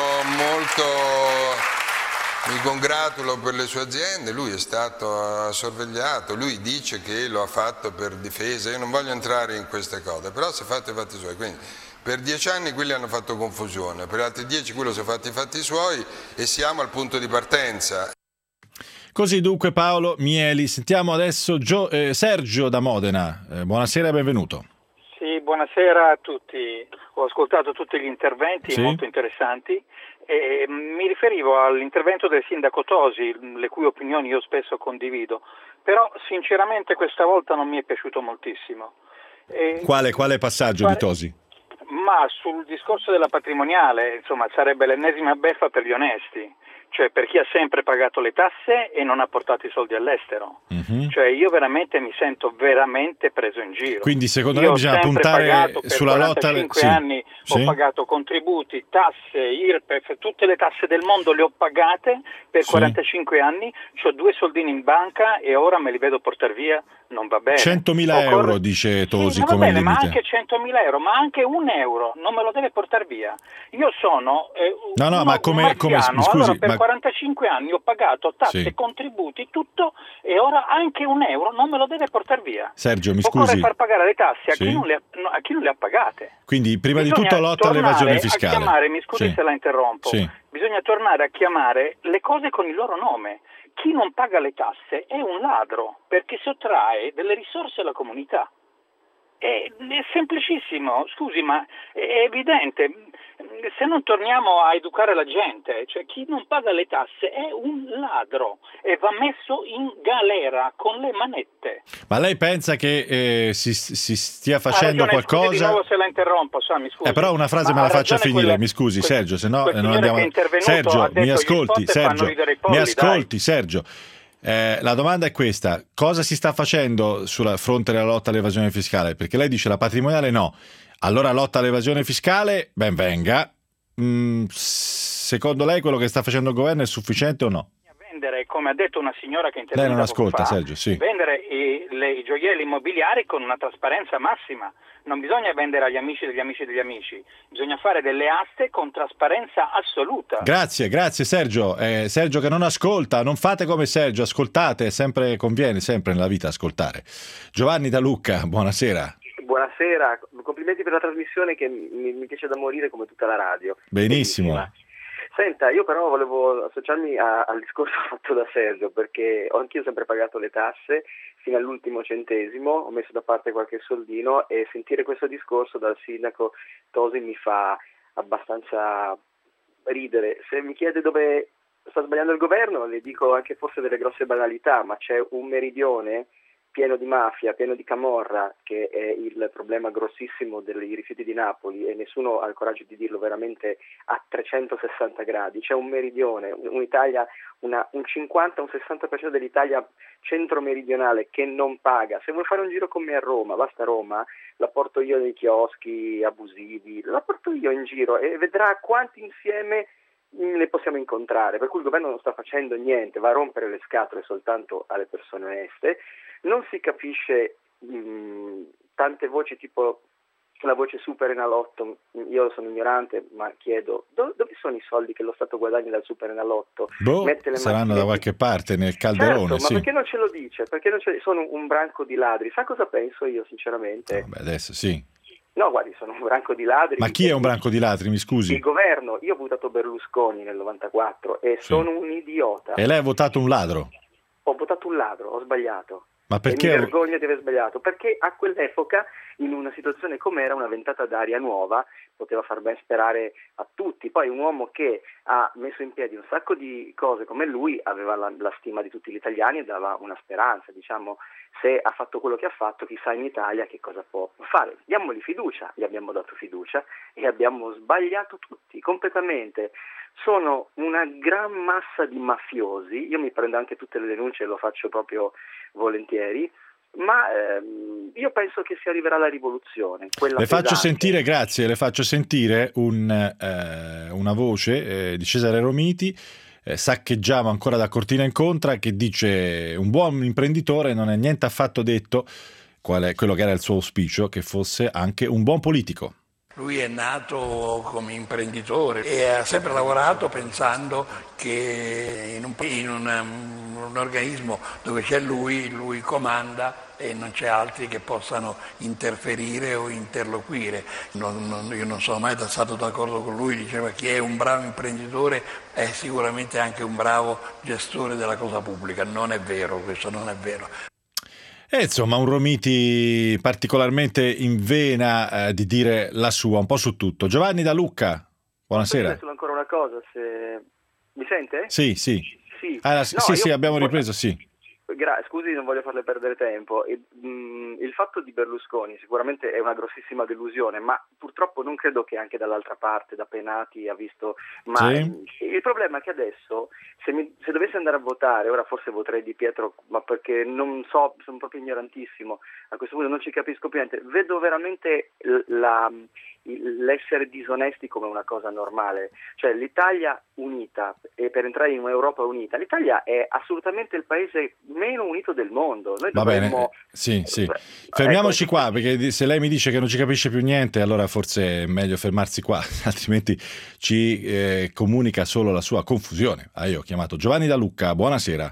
molto... Mi congratulo per le sue aziende, lui è stato sorvegliato, lui dice che lo ha fatto per difesa, io non voglio entrare in queste cose, però si è fatto i fatti suoi, quindi per dieci anni quelli hanno fatto confusione, per altri dieci quello si è fatto i fatti suoi e siamo al punto di partenza. Così dunque Paolo Mieli, sentiamo adesso Gio, eh, Sergio da Modena, eh, buonasera e benvenuto. Sì, buonasera a tutti, ho ascoltato tutti gli interventi sì. molto interessanti. E mi riferivo all'intervento del sindaco Tosi, le cui opinioni io spesso condivido, però sinceramente questa volta non mi è piaciuto moltissimo. E quale, quale passaggio fare... di Tosi? Ma sul discorso della patrimoniale, insomma, sarebbe l'ennesima beffa per gli onesti, cioè per chi ha sempre pagato le tasse e non ha portato i soldi all'estero. Uh-huh. Cioè io veramente mi sento veramente preso in giro. Quindi secondo io lei bisogna puntare sulla lotta alle... sì. anni sì. ho pagato contributi, tasse, I R P E F, tutte le tasse del mondo le ho pagate per sì. quarantacinque anni, ho due soldini in banca e ora me li vedo portare via, non va bene. centomila Occorre... euro dice Tosi sì, come bene, limite. Ma anche centomila euro, ma anche un euro non me lo deve portare via. Io sono eh, no, no, uno, ma come, come scusi, allora per ma... quarantacinque anni ho pagato tasse, sì. contributi, tutto e ora anche un euro non me lo deve portare via. Sergio, mi Occorre scusi. far pagare le tasse a, sì. chi, non le ha, no, a chi non le ha pagate. Quindi prima Bisogna di tutto lotta all'evasione fiscale. A chiamare, mi scusi sì. se la interrompo, sì. bisogna tornare a chiamare le cose con il loro nome. Chi non paga le tasse è un ladro perché sottrae delle risorse alla comunità. È, è semplicissimo, scusi, ma è evidente. Se non torniamo a educare la gente, cioè chi non paga le tasse è un ladro e va messo in galera con le manette. Ma lei pensa che eh, si, si stia facendo ragione, qualcosa? Scusi, di nuovo se la interrompo, sa, mi scusi. Eh, però una frase ma me la faccia finire, quella, mi scusi quel, Sergio, se no quel non andiamo. Sergio, mi ascolti, Sergio, polli, mi ascolti, dai. Sergio. Eh, la domanda è questa: cosa si sta facendo sul fronte della lotta all'evasione fiscale? Perché lei dice la patrimoniale no. Allora lotta all'evasione fiscale, ben venga. Mm, secondo lei quello che sta facendo il governo è sufficiente o no? Vendere, come ha detto una signora che lei non interveniva ascolta, poco fa, Sergio, sì. vendere i, le, i gioielli immobiliari con una trasparenza massima. Non bisogna vendere agli amici degli amici degli amici, bisogna fare delle aste con trasparenza assoluta. Grazie, grazie Sergio. Eh, Sergio che non ascolta, non fate come Sergio, ascoltate, sempre conviene, sempre nella vita ascoltare. Giovanni da Lucca, buonasera. Buonasera, complimenti per la trasmissione che mi, mi piace da morire come tutta la radio. Benissimo. Benissima. Senta, io però volevo associarmi a, al discorso fatto da Sergio, perché ho anch'io sempre pagato le tasse fino all'ultimo centesimo, ho messo da parte qualche soldino e sentire questo discorso dal sindaco Tosi mi fa abbastanza ridere. Se mi chiede dove sta sbagliando il governo, le dico anche forse delle grosse banalità, ma c'è un meridione pieno di mafia, pieno di camorra, che è il problema grossissimo dei rifiuti di Napoli, e nessuno ha il coraggio di dirlo veramente a trecentosessanta gradi. C'è un meridione, un'Italia, una, un cinquanta, un sessanta per cento dell'Italia centro-meridionale che non paga. Se vuoi fare un giro con me a Roma, basta Roma, la porto io nei chioschi abusivi, la porto io in giro e vedrà quanti insieme ne possiamo incontrare, per cui il governo non sta facendo niente, va a rompere le scatole soltanto alle persone oneste. Non si capisce mh, tante voci tipo la voce Superenalotto, io sono ignorante ma chiedo do, dove sono i soldi che lo Stato guadagna dal Superenalotto? Boh, Mette le saranno macchine... da qualche parte nel calderone. Certo, sì. ma perché non ce lo dice? Perché non ce... sono un branco di ladri, sa cosa penso io sinceramente? Vabbè, adesso sì. No, guardi, sono un branco di ladri. Ma chi è un branco di ladri, mi scusi? Il governo, io ho votato Berlusconi nel novantaquattro e sì. Sono un idiota. E lei ha votato un ladro? Ho votato un ladro, ho sbagliato. Ma perché? E mi vergogno di aver sbagliato, perché a quell'epoca, in una situazione com'era, una ventata d'aria nuova poteva far ben sperare a tutti. Poi un uomo che ha messo in piedi un sacco di cose come lui aveva la, la stima di tutti gli italiani e dava una speranza, diciamo. Se ha fatto quello che ha fatto, chissà in Italia che cosa può fare. Diamogli fiducia, gli abbiamo dato fiducia e abbiamo sbagliato tutti, completamente. Sono una gran massa di mafiosi, io mi prendo anche tutte le denunce e lo faccio proprio volentieri, ma ehm, io penso che si arriverà alla rivoluzione. Quella le faccio pesante. sentire, grazie, le faccio sentire un, eh, una voce eh, di Cesare Romiti, eh, saccheggiamo ancora da Cortina Incontra, che dice: un buon imprenditore non è niente affatto detto, qual è quello che era il suo auspicio, che fosse anche un buon politico. Lui è nato come imprenditore e ha sempre lavorato pensando che in un, in un, un organismo dove c'è lui, lui comanda e non c'è altri che possano interferire o interloquire. Non, non, io non sono mai stato d'accordo con lui, diceva chi è un bravo imprenditore è sicuramente anche un bravo gestore della cosa pubblica. Non è vero, questo non è vero. E insomma un Romiti particolarmente in vena eh, di dire la sua un po' su tutto. Giovanni da Lucca, buonasera. Posso dire ancora una cosa, se... mi sente? Sì, sì. Sì, ah, no, sì, io... sì, abbiamo ripreso, sì. Gra- scusi, non voglio farle perdere tempo. E, mh, il fatto di Berlusconi sicuramente è una grossissima delusione, ma purtroppo non credo che anche dall'altra parte, da Penati, ha visto mai. Sì. Il problema è che adesso, se, mi, se dovessi andare a votare, ora forse voterei Di Pietro, ma perché non so, sono proprio ignorantissimo, a questo punto non ci capisco più niente. Vedo veramente la, l'essere disonesti come una cosa normale. Cioè l'Italia unita, e per entrare in un'Europa unita, l'Italia è assolutamente il paese meno unito del mondo. Noi Va dovremmo... bene, sì, sì. Fermiamoci ecco. qua, perché se lei mi dice che non ci capisce più niente, allora forse è meglio fermarsi qua, altrimenti ci eh, comunica solo la sua confusione. Ah, io ho chiamato Giovanni da Lucca, buonasera.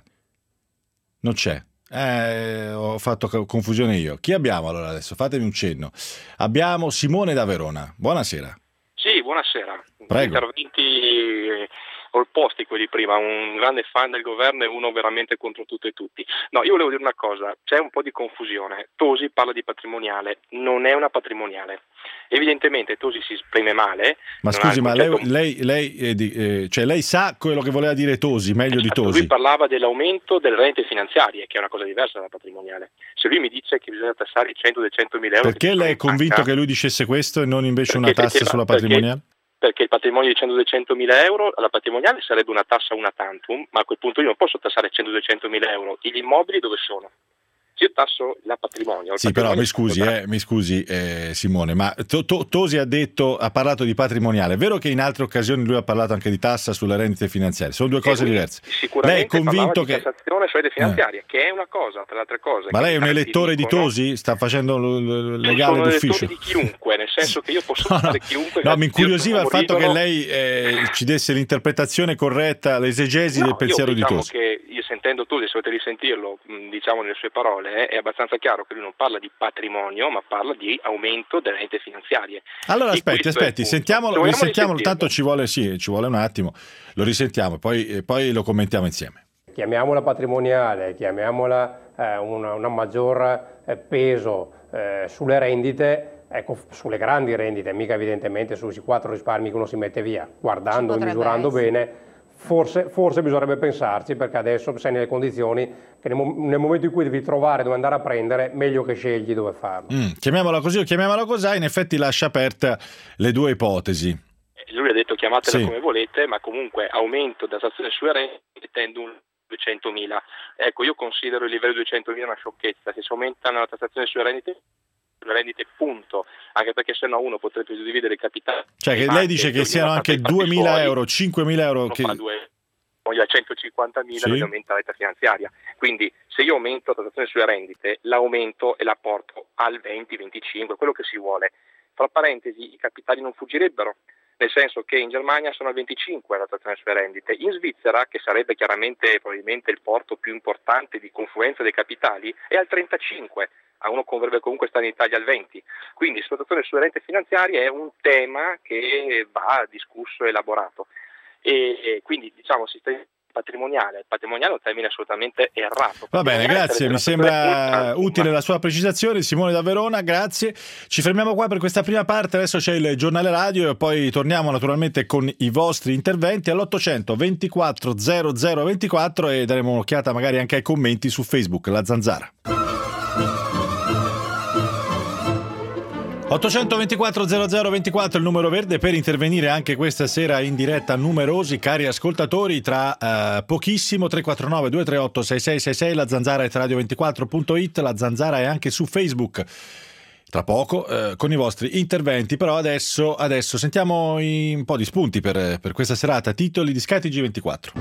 Non c'è. Eh, ho fatto confusione io. Chi abbiamo allora adesso? Fatemi un cenno. Abbiamo Simone da Verona. Buonasera. Sì, buonasera. Prego. Interventi opposti quelli prima, un grande fan del governo e uno veramente contro tutto e tutti. No, io volevo dire una cosa, c'è un po' di confusione. Tosi parla di patrimoniale, non è una patrimoniale. Evidentemente Tosi si esprime male. Ma scusi, ma concetto... lei, lei, lei, eh, di, eh, cioè lei sa quello che voleva dire Tosi, meglio esatto, di Tosi. Lui parlava dell'aumento delle rendite finanziarie, che è una cosa diversa dalla patrimoniale. Se lui mi dice che bisogna tassare i cento duecomila euro... Perché lei è convinto banca, che lui dicesse questo e non invece perché, una tassa perché, sulla perché, patrimoniale? Perché il patrimonio di cento duecentomila euro, alla patrimoniale sarebbe una tassa una tantum, ma a quel punto io non posso tassare cento duecentomila euro. Gli immobili dove sono? Se io tasso la patrimonio... Sì, patrimonio però mi scusi, eh, mi scusi eh, Simone, ma to, to, Tosi ha detto, ha parlato di patrimoniale. È vero che in altre occasioni lui ha parlato anche di tassa sulle rendite finanziarie? Sono due cose diverse. Sicuramente lei è convinto che... che... tassazione sulle rendite finanziarie, eh. che è una cosa, tra le altre cose. Ma lei è un elettore di Tosi? Sta facendo l- legale d'ufficio? Di chiunque, nel senso che io posso no, fare no. chiunque... No, mi incuriosiva il fatto ridono... che lei eh, ci desse l'interpretazione corretta, l'esegesi no, del pensiero io, diciamo di Tosi. Che io sentendo Tosi, se potete risentirlo, diciamo nelle sue parole, eh, è abbastanza chiaro che lui non parla di patrimonio, ma parla di aumento delle rendite finanziarie. Allora E aspetti, questo è il aspetti, punto. sentiamolo, Proviamo a risentiamolo, risentirlo. tanto ci vuole, sì, ci vuole un attimo, lo risentiamo, poi, e poi lo commentiamo insieme. Chiamiamola patrimoniale, chiamiamola eh, una, una maggior eh, peso eh, sulle rendite, ecco, sulle grandi rendite, mica evidentemente sui quattro risparmi che uno si mette via, guardando e misurando essere. bene, forse, forse bisognerebbe pensarci, perché adesso sei nelle condizioni che nel, mo- nel momento in cui devi trovare dove andare a prendere, meglio che scegli dove farlo. Mm, chiamiamola così o chiamiamola così, in effetti lascia aperte le due ipotesi. Lui ha detto chiamatela Sì. come volete, ma comunque aumento della tassazione sulle rendite tende un duecentomila. Ecco, io considero il livello duecentomila una sciocchezza. Se si aumenta la tassazione sulle rendite, sulle rendite punto, anche perché se no uno potrebbe dividere il capitale. Cioè che lei dice che siano anche duemila euro, cinquemila euro che... Fa due, a centocinquantamila Sì. non aumenta la rete finanziaria. Quindi se io aumento la tassazione sulle rendite, l'aumento e la porto al venti venticinque, quello che si vuole. Tra parentesi, i capitali non fuggirebbero, nel senso che in Germania sono al venticinque la tassazione sulle rendite, in Svizzera, che sarebbe chiaramente probabilmente il porto più importante di confluenza dei capitali, è al trentacinque, a uno dovrebbe comunque stare in Italia al venti. Quindi la tassazione sulle rendite finanziarie è un tema che va discusso e elaborato. E, e quindi diciamo sistema patrimoniale, il patrimoniale è un termine assolutamente errato. Va bene, grazie, mi sembra utile ma... la sua precisazione. Simone da Verona, grazie. Ci fermiamo qua per questa prima parte, adesso c'è il giornale radio e poi torniamo naturalmente con i vostri interventi all'ottocento ventiquattro zero zero ventiquattro e daremo un'occhiata magari anche ai commenti su Facebook, La Zanzara. ottocento ventiquattro zero zero ventiquattro il numero verde per intervenire anche questa sera in diretta. Numerosi cari ascoltatori, tra eh, pochissimo tre quattro nove due tre otto sei sei sei sei. La Zanzara è radio ventiquattro punto it, La Zanzara è anche su Facebook tra poco eh, con i vostri interventi. Però adesso, adesso sentiamo i, un po' di spunti per, per questa serata, titoli di Sky T G ventiquattro.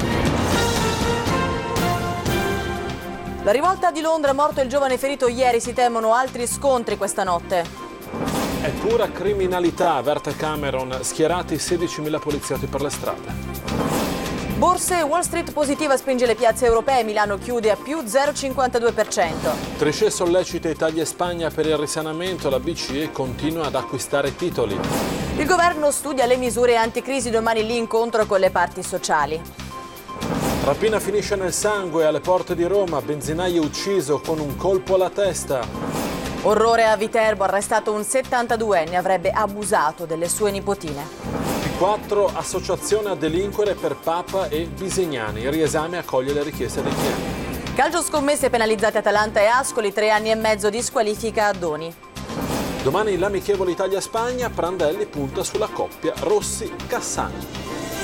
La rivolta di Londra, morto il giovane ferito ieri, si temono altri scontri questa notte. È pura criminalità, avverte Cameron, schierati sedicimila poliziotti per le strade. Borse, Wall Street positiva spinge le piazze europee, Milano chiude a più zero virgola cinquantadue per cento. Trichet sollecita Italia e Spagna per il risanamento, la B C E continua ad acquistare titoli. Il governo studia le misure anticrisi, domani l'incontro con le parti sociali. Rapina finisce nel sangue alle porte di Roma, benzinaio ucciso con un colpo alla testa. Orrore a Viterbo, arrestato un settantaduenne, avrebbe abusato delle sue nipotine. P quattro, associazione a delinquere per Papa e Bisignani, il riesame accoglie le richieste dei clienti. Calcio scommesse penalizzate Atalanta e Ascoli, tre anni e mezzo di squalifica a Doni. Domani l'amichevole Italia-Spagna, Prandelli punta sulla coppia Rossi-Cassani.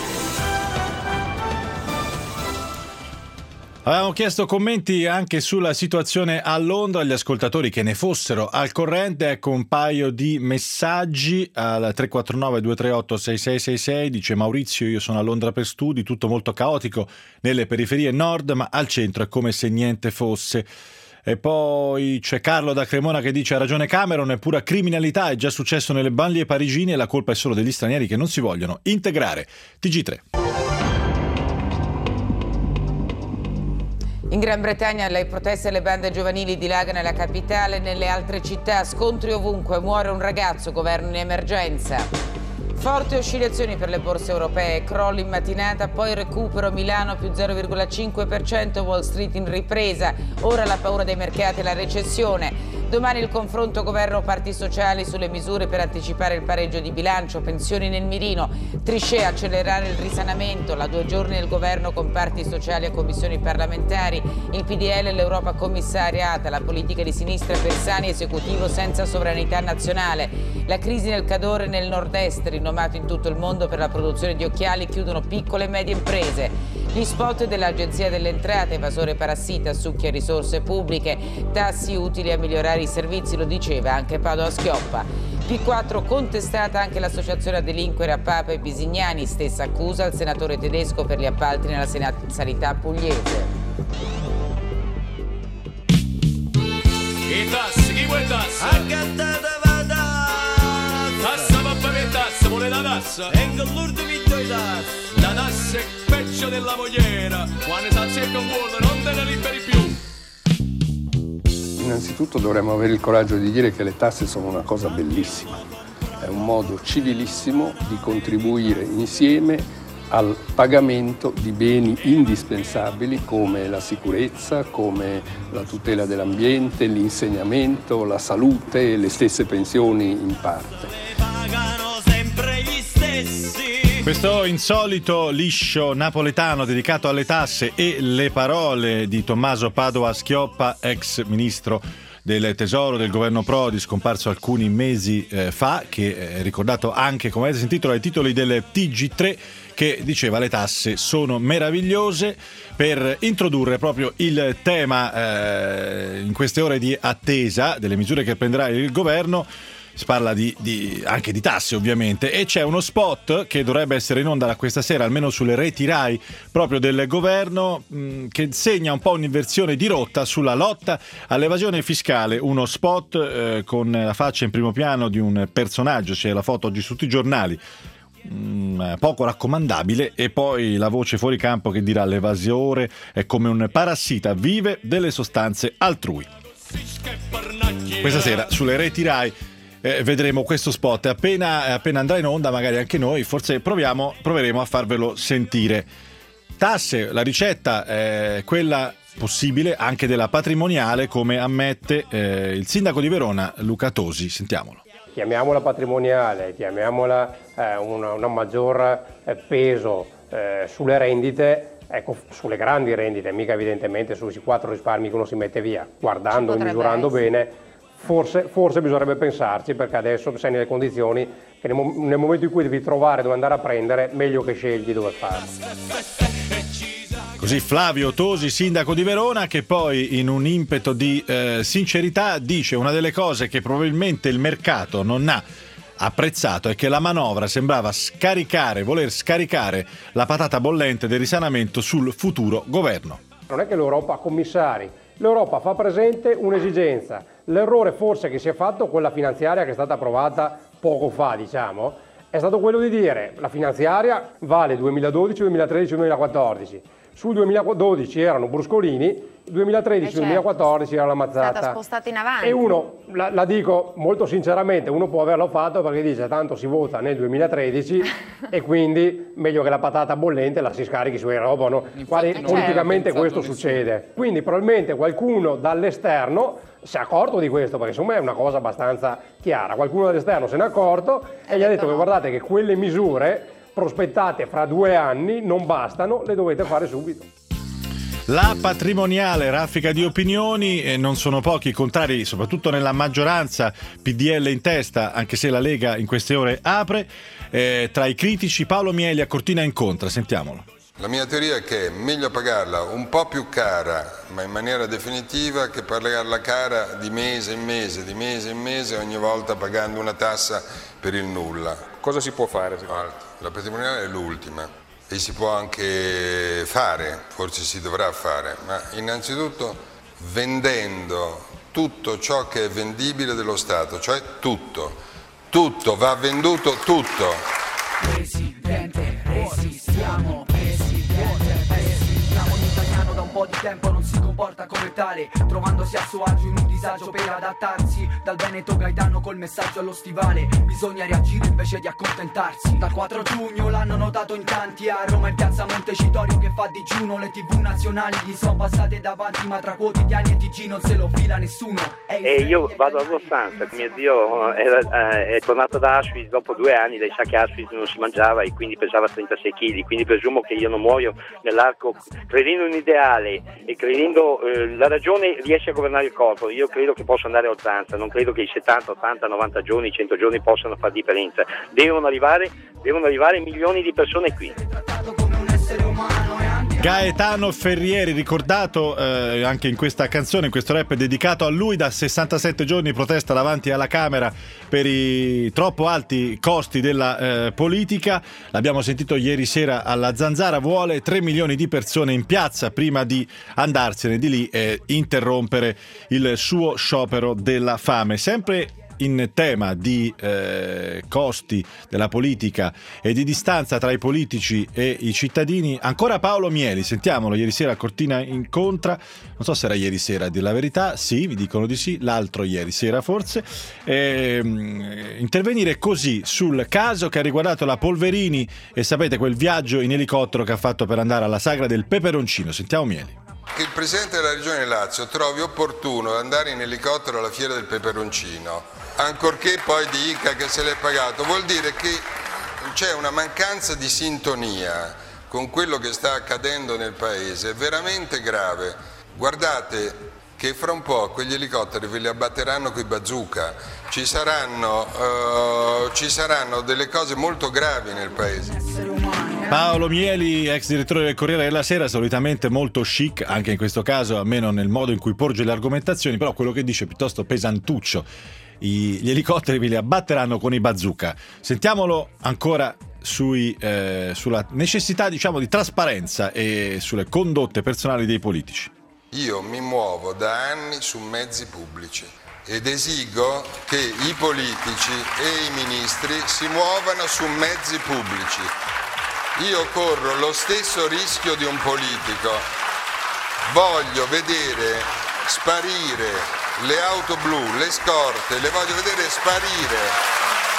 Avevamo chiesto commenti anche sulla situazione a Londra, agli ascoltatori che ne fossero al corrente. Ecco un paio di messaggi al tre quattro nove due tre otto sei sei sei sei. Dice Maurizio: io sono a Londra per studi, tutto molto caotico nelle periferie nord, ma al centro è come se niente fosse. E poi c'è Carlo da Cremona che dice: ha ragione Cameron, è pura criminalità, è già successo nelle banlieue parigine e la colpa è solo degli stranieri che non si vogliono integrare. T G tre. In Gran Bretagna le proteste e le bande giovanili dilagano nella capitale e nelle altre città, scontri ovunque, muore un ragazzo, governo in emergenza. Forti oscillazioni per le borse europee, crollo in mattinata, poi recupero, Milano più zero virgola cinque per cento, Wall Street in ripresa, ora la paura dei mercati e la recessione. Domani il confronto governo-parti sociali sulle misure per anticipare il pareggio di bilancio, pensioni nel mirino, Trichet accelerare il risanamento, la due giorni del governo con parti sociali e commissioni parlamentari, il P D L e l'Europa commissariata, la politica di sinistra Bersani esecutivo senza sovranità nazionale, la crisi nel Cadore e nel nord-est, rinomato in tutto il mondo per la produzione di occhiali, chiudono piccole e medie imprese, gli spot dell'Agenzia delle Entrate, evasore parassita, succhia risorse pubbliche, tassi utili a migliorare i servizi, lo diceva anche Padoa-Schioppa. P quattro contestata anche l'associazione a delinquere a Papa e Bisignani, stessa accusa al senatore tedesco per gli appalti nella sanità pugliese. I tassi, chi vuoi tassa? Accattata vada! Tassa, papà che tassa, vuole la tassa? E che l'urto mi dai tassa? La tassa è peggio della mogliera, quando salsi e con vuole non te ne liberi più. Innanzitutto dovremmo avere il coraggio di dire che le tasse sono una cosa bellissima, è un modo civilissimo di contribuire insieme al pagamento di beni indispensabili come la sicurezza, come la tutela dell'ambiente, l'insegnamento, la salute e le stesse pensioni in parte. Questo insolito liscio napoletano dedicato alle tasse e le parole di Tommaso Padoa-Schioppa, ex ministro del Tesoro del governo Prodi, scomparso alcuni mesi eh, fa, che è ricordato anche, come avete sentito, dai titoli del T G tre, che diceva le tasse sono meravigliose, per introdurre proprio il tema eh, in queste ore di attesa delle misure che prenderà il governo. Si parla di, di, anche di tasse ovviamente, e c'è uno spot che dovrebbe essere in onda da questa sera, almeno sulle reti Rai, proprio del governo, mh, che segna un po' un'inversione di rotta sulla lotta all'evasione fiscale. Uno spot eh, con la faccia in primo piano di un personaggio, c'è la foto oggi su tutti i giornali, mh, poco raccomandabile, e poi la voce fuori campo che dirà l'evasore è come un parassita, vive delle sostanze altrui. Questa sera sulle reti Rai Eh, vedremo questo spot. Appena, appena andrà in onda, magari anche noi forse proviamo, proveremo a farvelo sentire. Tasse, la ricetta è quella possibile anche della patrimoniale, come ammette eh, il sindaco di Verona, Luca Tosi. Sentiamolo. Chiamiamola patrimoniale, chiamiamola eh, una, una maggior eh, peso eh, sulle rendite, ecco, sulle grandi rendite, mica evidentemente sui quattro risparmi che uno si mette via, guardando e misurando essere. bene. Forse, forse bisognerebbe pensarci, perché adesso sei nelle condizioni che nel, mom- nel momento in cui devi trovare dove andare a prendere, meglio che scegli dove farlo. Così Flavio Tosi, sindaco di Verona, che poi in un impeto di eh, sincerità dice una delle cose che probabilmente il mercato non ha apprezzato è che la manovra sembrava scaricare, voler scaricare la patata bollente del risanamento sul futuro governo. Non è che l'Europa ha commissari, l'Europa fa presente un'esigenza. L'errore forse che si è fatto con la finanziaria che è stata approvata poco fa, diciamo, è stato quello di dire la finanziaria vale duemiladodici, duemilatredici, duemilaquattordici. Sul duemiladodici erano bruscolini, duemilatredici, eh certo. duemilaquattordici era la mazzata. È stata spostata in avanti. E uno, la, la dico molto sinceramente, uno può averlo fatto perché dice tanto si vota nel duemilatredici e quindi meglio che la patata bollente la si scarichi su Europa. No? Quali, certo. Politicamente questo succede. Quindi probabilmente qualcuno dall'esterno si è accorto di questo, perché insomma è una cosa abbastanza chiara. Qualcuno dall'esterno se n'è accorto e, e gli ha detto no. che guardate che quelle misure prospettate fra due anni non bastano, le dovete fare subito. La patrimoniale raffica di opinioni, e non sono pochi i contrari, soprattutto nella maggioranza, P D L in testa, anche se la Lega in queste ore apre. Eh, tra i critici Paolo Mieli a Cortina incontra, sentiamolo. La mia teoria è che è meglio pagarla un po' più cara, ma in maniera definitiva, che pagarla cara di mese in mese, di mese in mese, ogni volta pagando una tassa per il nulla. Cosa si può fare? La patrimoniale è l'ultima e si può anche fare, forse si dovrà fare, ma innanzitutto vendendo tutto ciò che è vendibile dello Stato, cioè tutto, tutto, va venduto tutto. Presidente, resistiamo, Presidente, resistiamo, un italiano da un po' di tempo non si comporta come tale, trovandosi a suo agio in un disagio per adattarsi, dal Veneto Gaetano col messaggio allo stivale, bisogna reagire invece di accontentarsi. Dal quattro giugno l'hanno notato in tanti, a Roma in piazza Montecitorio che fa digiuno, le tv nazionali gli sono passate davanti, ma tra quotidiani e T G non se lo fila nessuno. E io vado a Costanza, mio zio era, eh, è tornato da Auschwitz dopo due anni, dai sacchi Auschwitz non si mangiava e quindi pesava trentasei chili, quindi presumo che io non muoio nell'arco, credendo in un ideale e credendo eh, la ragione riesce a governare il corpo. Io credo che possa andare a oltranza, non credo che i settanta, ottanta, novanta giorni, cento giorni possano fare differenza. Devono arrivare, devono arrivare milioni di persone qui. Gaetano Ferrieri, ricordato eh, anche in questa canzone, in questo rap dedicato a lui, da sessantasette giorni protesta davanti alla Camera per i troppo alti costi della eh, politica. L'abbiamo sentito ieri sera alla Zanzara, vuole tre milioni di persone in piazza prima di andarsene di lì e interrompere il suo sciopero della fame. Sempre in tema di eh, costi della politica e di distanza tra i politici e i cittadini, ancora Paolo Mieli, sentiamolo, ieri sera a Cortina Incontra, non so se era ieri sera a dire la verità, sì, mi dicono di sì, l'altro ieri sera forse, ehm, intervenire così sul caso che ha riguardato la Polverini e sapete quel viaggio in elicottero che ha fatto per andare alla sagra del peperoncino. Sentiamo Mieli. Che il Presidente della Regione Lazio trovi opportuno andare in elicottero alla fiera del peperoncino, ancorché poi dica che se l'è pagato, vuol dire che c'è una mancanza di sintonia con quello che sta accadendo nel Paese, è veramente grave. Guardate che fra un po' quegli elicotteri ve li abbatteranno coi bazooka, ci saranno, uh, ci saranno delle cose molto gravi nel Paese. Paolo Mieli, ex direttore del Corriere della Sera, solitamente molto chic, anche in questo caso, almeno nel modo in cui porge le argomentazioni, però quello che dice è piuttosto pesantuccio. I, gli elicotteri vi li abbatteranno con i bazooka. Sentiamolo ancora sui, eh, sulla necessità, diciamo, di trasparenza e sulle condotte personali dei politici. Io mi muovo da anni su mezzi pubblici ed esigo che i politici e i ministri si muovano su mezzi pubblici. Io corro lo stesso rischio di un politico. Voglio vedere sparire le auto blu, le scorte, le voglio vedere sparire.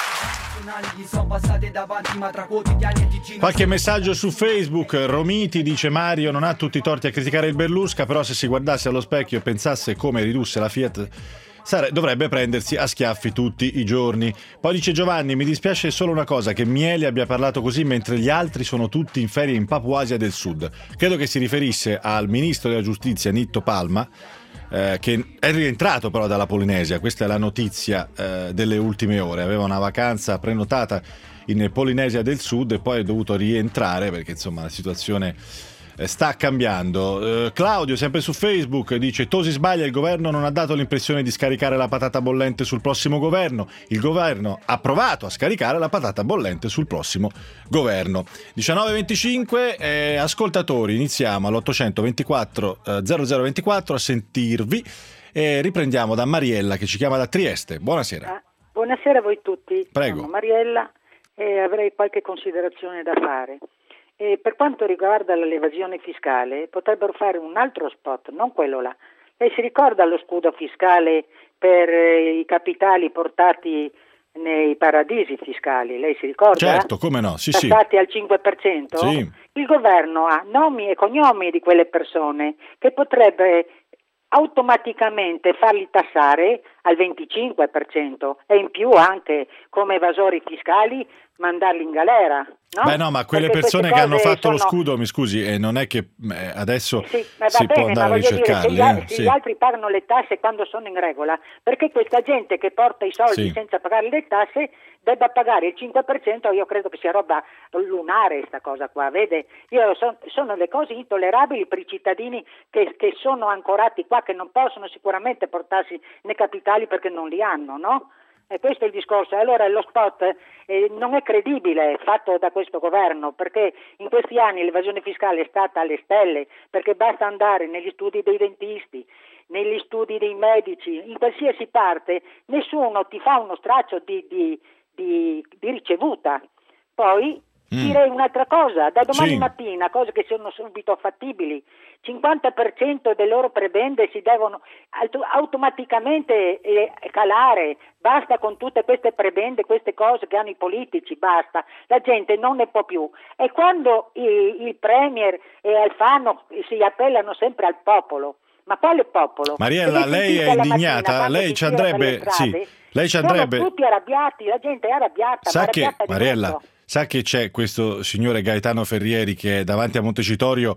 Qualche messaggio su Facebook. Romiti dice: Mario non ha tutti i torti a criticare il Berlusca, però se si guardasse allo specchio e pensasse come ridusse la Fiat Sare, dovrebbe prendersi a schiaffi tutti i giorni. Poi dice Giovanni: mi dispiace solo una cosa, che Mieli abbia parlato così mentre gli altri sono tutti in ferie in Papuasia del Sud. Credo che si riferisse al ministro della giustizia Nitto Palma, eh, che è rientrato però dalla Polinesia. Questa è la notizia eh, delle ultime ore. Aveva una vacanza prenotata in Polinesia del Sud e poi è dovuto rientrare perché insomma la situazione sta cambiando. eh, Claudio, sempre su Facebook, dice: Tosi sbaglia, il governo non ha dato l'impressione di scaricare la patata bollente sul prossimo governo, il governo ha provato a scaricare la patata bollente sul prossimo governo. diciannove e venticinque, eh, ascoltatori, iniziamo all'ottocento ventiquattro zero zero ventiquattro a sentirvi e riprendiamo da Mariella che ci chiama da Trieste. Buonasera. Ah, buonasera a voi tutti. Prego. Sono Mariella e avrei qualche considerazione da fare. E per quanto riguarda l'evasione fiscale, potrebbero fare un altro spot, non quello là. Lei si ricorda lo scudo fiscale per i capitali portati nei paradisi fiscali? Lei si ricorda? Certo, come no, sì, sì. Tassati al cinque per cento? Sì. Il governo ha nomi e cognomi di quelle persone che potrebbe automaticamente farli tassare al venticinque per cento e in più anche come evasori fiscali mandarli in galera, no? Beh no, ma quelle Perché persone che hanno fatto sono... lo scudo, mi scusi, eh, non è che eh, adesso sì, ma si va può bene, andare ma a voglio dire, se ricercarli. gli, al- eh, se sì. gli altri pagano le tasse quando sono in regola, perché questa gente che porta i soldi Sì. senza pagare le tasse debba pagare il cinque per cento, io credo che sia roba lunare sta cosa qua, vede? Io son, sono le cose intollerabili per i cittadini che, che sono ancorati qua, che non possono sicuramente portarsi nei capitali perché non li hanno, no? E questo è il discorso. Allora lo spot eh, non è credibile fatto da questo governo, perché in questi anni l'evasione fiscale è stata alle stelle, perché basta andare negli studi dei dentisti, negli studi dei medici, in qualsiasi parte, nessuno ti fa uno straccio di, di, di, di ricevuta. Poi Mm. direi un'altra cosa, da domani Sì. mattina, cose che sono subito fattibili, cinquanta per cento delle loro prebende si devono auto- automaticamente eh, calare, basta con tutte queste prebende, queste cose che hanno i politici, basta, la gente non ne può più. E quando il, il Premier e Alfano si appellano sempre al popolo, ma quale popolo? Mariella, Se lei sentite è la indignata, mattina, lei quando ci si gira per andrebbe, le strade, sì, lei ci andrebbe. sono tutti arrabbiati, la gente è arrabbiata, Sa ma che, arrabbiata di Mariella, tutto. sa che c'è questo signore Gaetano Ferrieri che è davanti a Montecitorio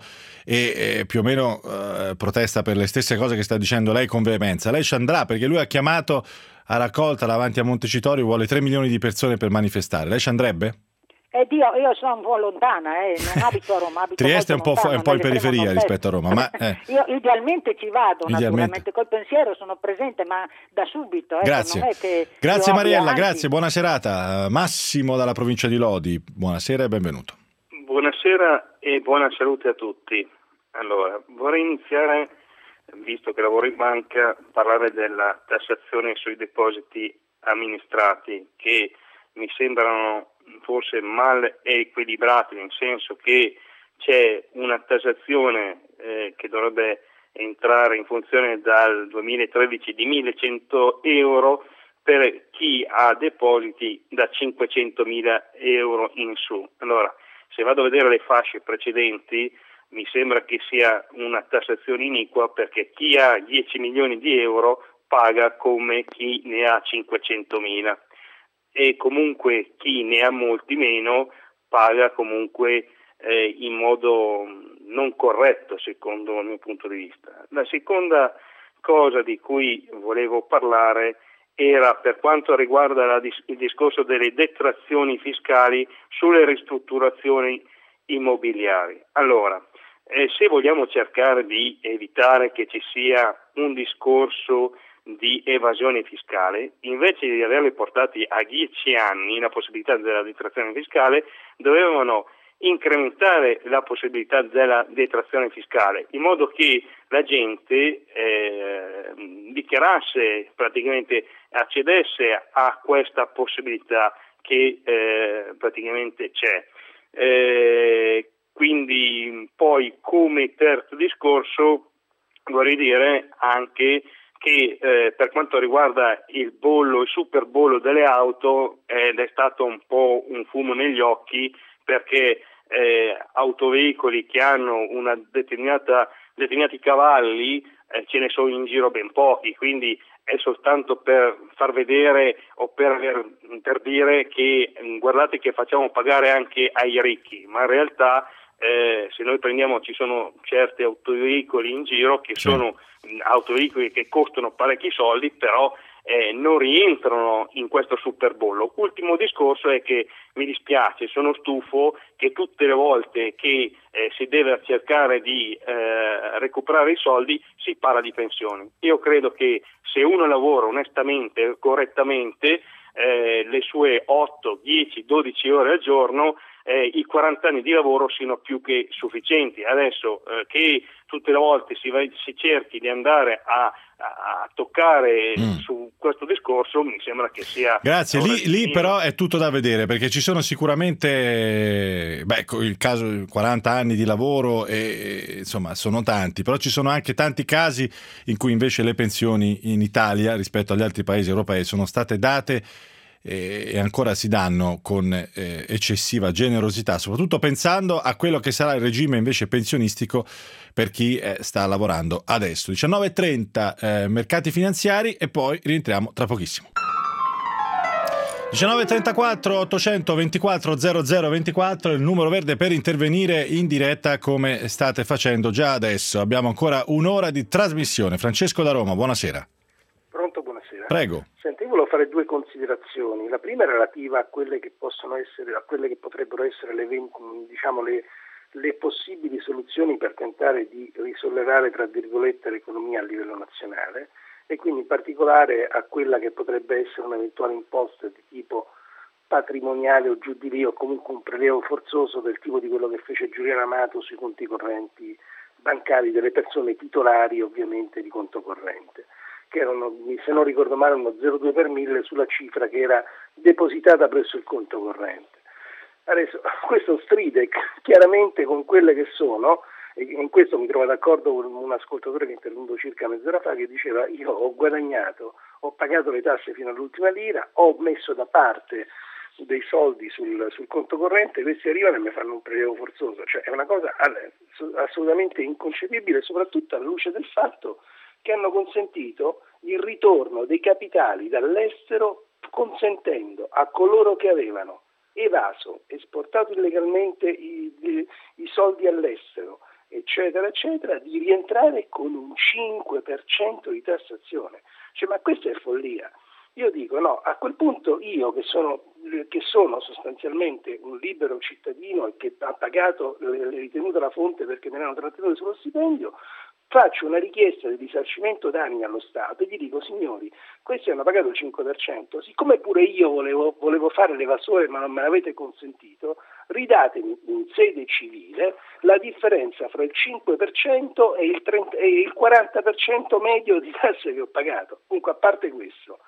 e, e più o meno eh, protesta per le stesse cose che sta dicendo lei con veemenza. Lei ci andrà perché lui ha chiamato a raccolta davanti a Montecitorio, vuole tre milioni di persone per manifestare. Lei ci andrebbe? Eh, Dio, io sono un po' lontana, eh, non abito a Roma, abito Trieste è un molto po', fu- è lontano, un po' in nell'estremo periferia nord-est. rispetto a Roma, ma eh, Io idealmente ci vado, Idealmente. naturalmente, col pensiero sono presente, ma da subito. Ecco, grazie. Non è che Grazie io Mariella, abbia- grazie, buona serata. Massimo dalla provincia di Lodi, buonasera e benvenuto. Buonasera e buona salute a tutti. Allora, vorrei iniziare, visto che lavoro in banca, a parlare della tassazione sui depositi amministrati, che mi sembrano forse mal equilibrati, nel senso che c'è una tassazione eh, che dovrebbe entrare in funzione dal duemilatredici di millecento euro per chi ha depositi da cinquecentomila euro in su. Allora, se vado a vedere le fasce precedenti, mi sembra che sia una tassazione iniqua, perché chi ha dieci milioni di euro paga come chi ne ha cinquecentomila e comunque chi ne ha molti meno paga comunque eh, in modo non corretto, secondo il mio punto di vista. La seconda cosa di cui volevo parlare era per quanto riguarda la, il discorso delle detrazioni fiscali sulle ristrutturazioni immobiliari. Allora, eh, se vogliamo cercare di evitare che ci sia un discorso di evasione fiscale, invece di averli portati a dieci anni la possibilità della detrazione fiscale, dovevano incrementare la possibilità della detrazione fiscale, in modo che la gente eh, dichiarasse, praticamente accedesse a questa possibilità che eh, praticamente c'è. Eh, quindi poi, come terzo discorso, vorrei dire anche che eh, per quanto riguarda il bollo, il super bollo delle auto, ed è stato un po' un fumo negli occhi, perché eh, autoveicoli che hanno una determinata determinati cavalli eh, ce ne sono in giro ben pochi, quindi è soltanto per far vedere o per, per dire che guardate che facciamo pagare anche ai ricchi, ma in realtà eh, se noi prendiamo, ci sono certi autoveicoli in giro che sì. sono autoveicoli che costano parecchi soldi, però eh, non rientrano in questo superbollo. Ultimo discorso è che mi dispiace, sono stufo che tutte le volte che eh, si deve cercare di eh, recuperare i soldi si parla di pensioni. Io credo che se uno lavora onestamente, correttamente, eh, le sue otto, dieci, dodici ore al giorno, eh, i quaranta anni di lavoro siano più che sufficienti. Adesso eh, che tutte le volte si, va, si cerchi di andare a, a toccare mm. su questo discorso, mi sembra che sia... Grazie, lì, lì però è tutto da vedere, perché ci sono sicuramente, beh, il caso quaranta anni di lavoro e, e insomma sono tanti, però ci sono anche tanti casi in cui invece le pensioni in Italia rispetto agli altri paesi europei sono state date e ancora si danno con eh, eccessiva generosità, soprattutto pensando a quello che sarà il regime invece pensionistico per chi eh, sta lavorando adesso. diciannove e trenta eh, mercati finanziari e poi rientriamo tra pochissimo. diciannove e trentaquattro ottocentoventiquattro zero zero ventiquattro il numero verde per intervenire in diretta come state facendo già adesso. Abbiamo ancora un'ora di trasmissione. Francesco da Roma, buonasera. Pronto, buonasera. Prego. Senti, io volevo fare due considerazioni. La prima è relativa a quelle che possono essere, a quelle che potrebbero essere le, diciamo, le, le possibili soluzioni per tentare di risollevare, tra virgolette, l'economia a livello nazionale, e quindi in particolare a quella che potrebbe essere un'eventuale imposta di tipo patrimoniale o giù di lì, o comunque un prelievo forzoso del tipo di quello che fece Giuliano Amato sui conti correnti bancari delle persone titolari, ovviamente, di conto corrente, che erano, se non ricordo male, uno zero virgola due per mille sulla cifra che era depositata presso il conto corrente. Adesso questo stride chiaramente con quelle che sono, e in questo mi trovo d'accordo con un ascoltatore che è intervenuto circa mezz'ora fa, che diceva: io ho guadagnato, ho pagato le tasse fino all'ultima lira, ho messo da parte dei soldi sul, sul conto corrente, questi arrivano e mi fanno un prelievo forzoso. Cioè è una cosa assolutamente inconcepibile, soprattutto alla luce del fatto che hanno consentito il ritorno dei capitali dall'estero, consentendo a coloro che avevano evaso, esportato illegalmente i, i, i soldi all'estero, eccetera, eccetera, di rientrare con un cinque per cento di tassazione. Cioè, ma questa è follia. Io dico no, a quel punto io che sono, che sono sostanzialmente un libero cittadino e che ha pagato le, le ritenute alla fonte perché me ne hanno trattenuto sullo stipendio, faccio una richiesta di risarcimento danni allo Stato e gli dico: signori, questi hanno pagato il cinque per cento, siccome pure io volevo, volevo fare l'evasore ma non me l'avete consentito, ridatemi in sede civile la differenza fra il cinque per cento e il, trenta, e il quaranta per cento medio di tasse che ho pagato. Comunque, a parte questo,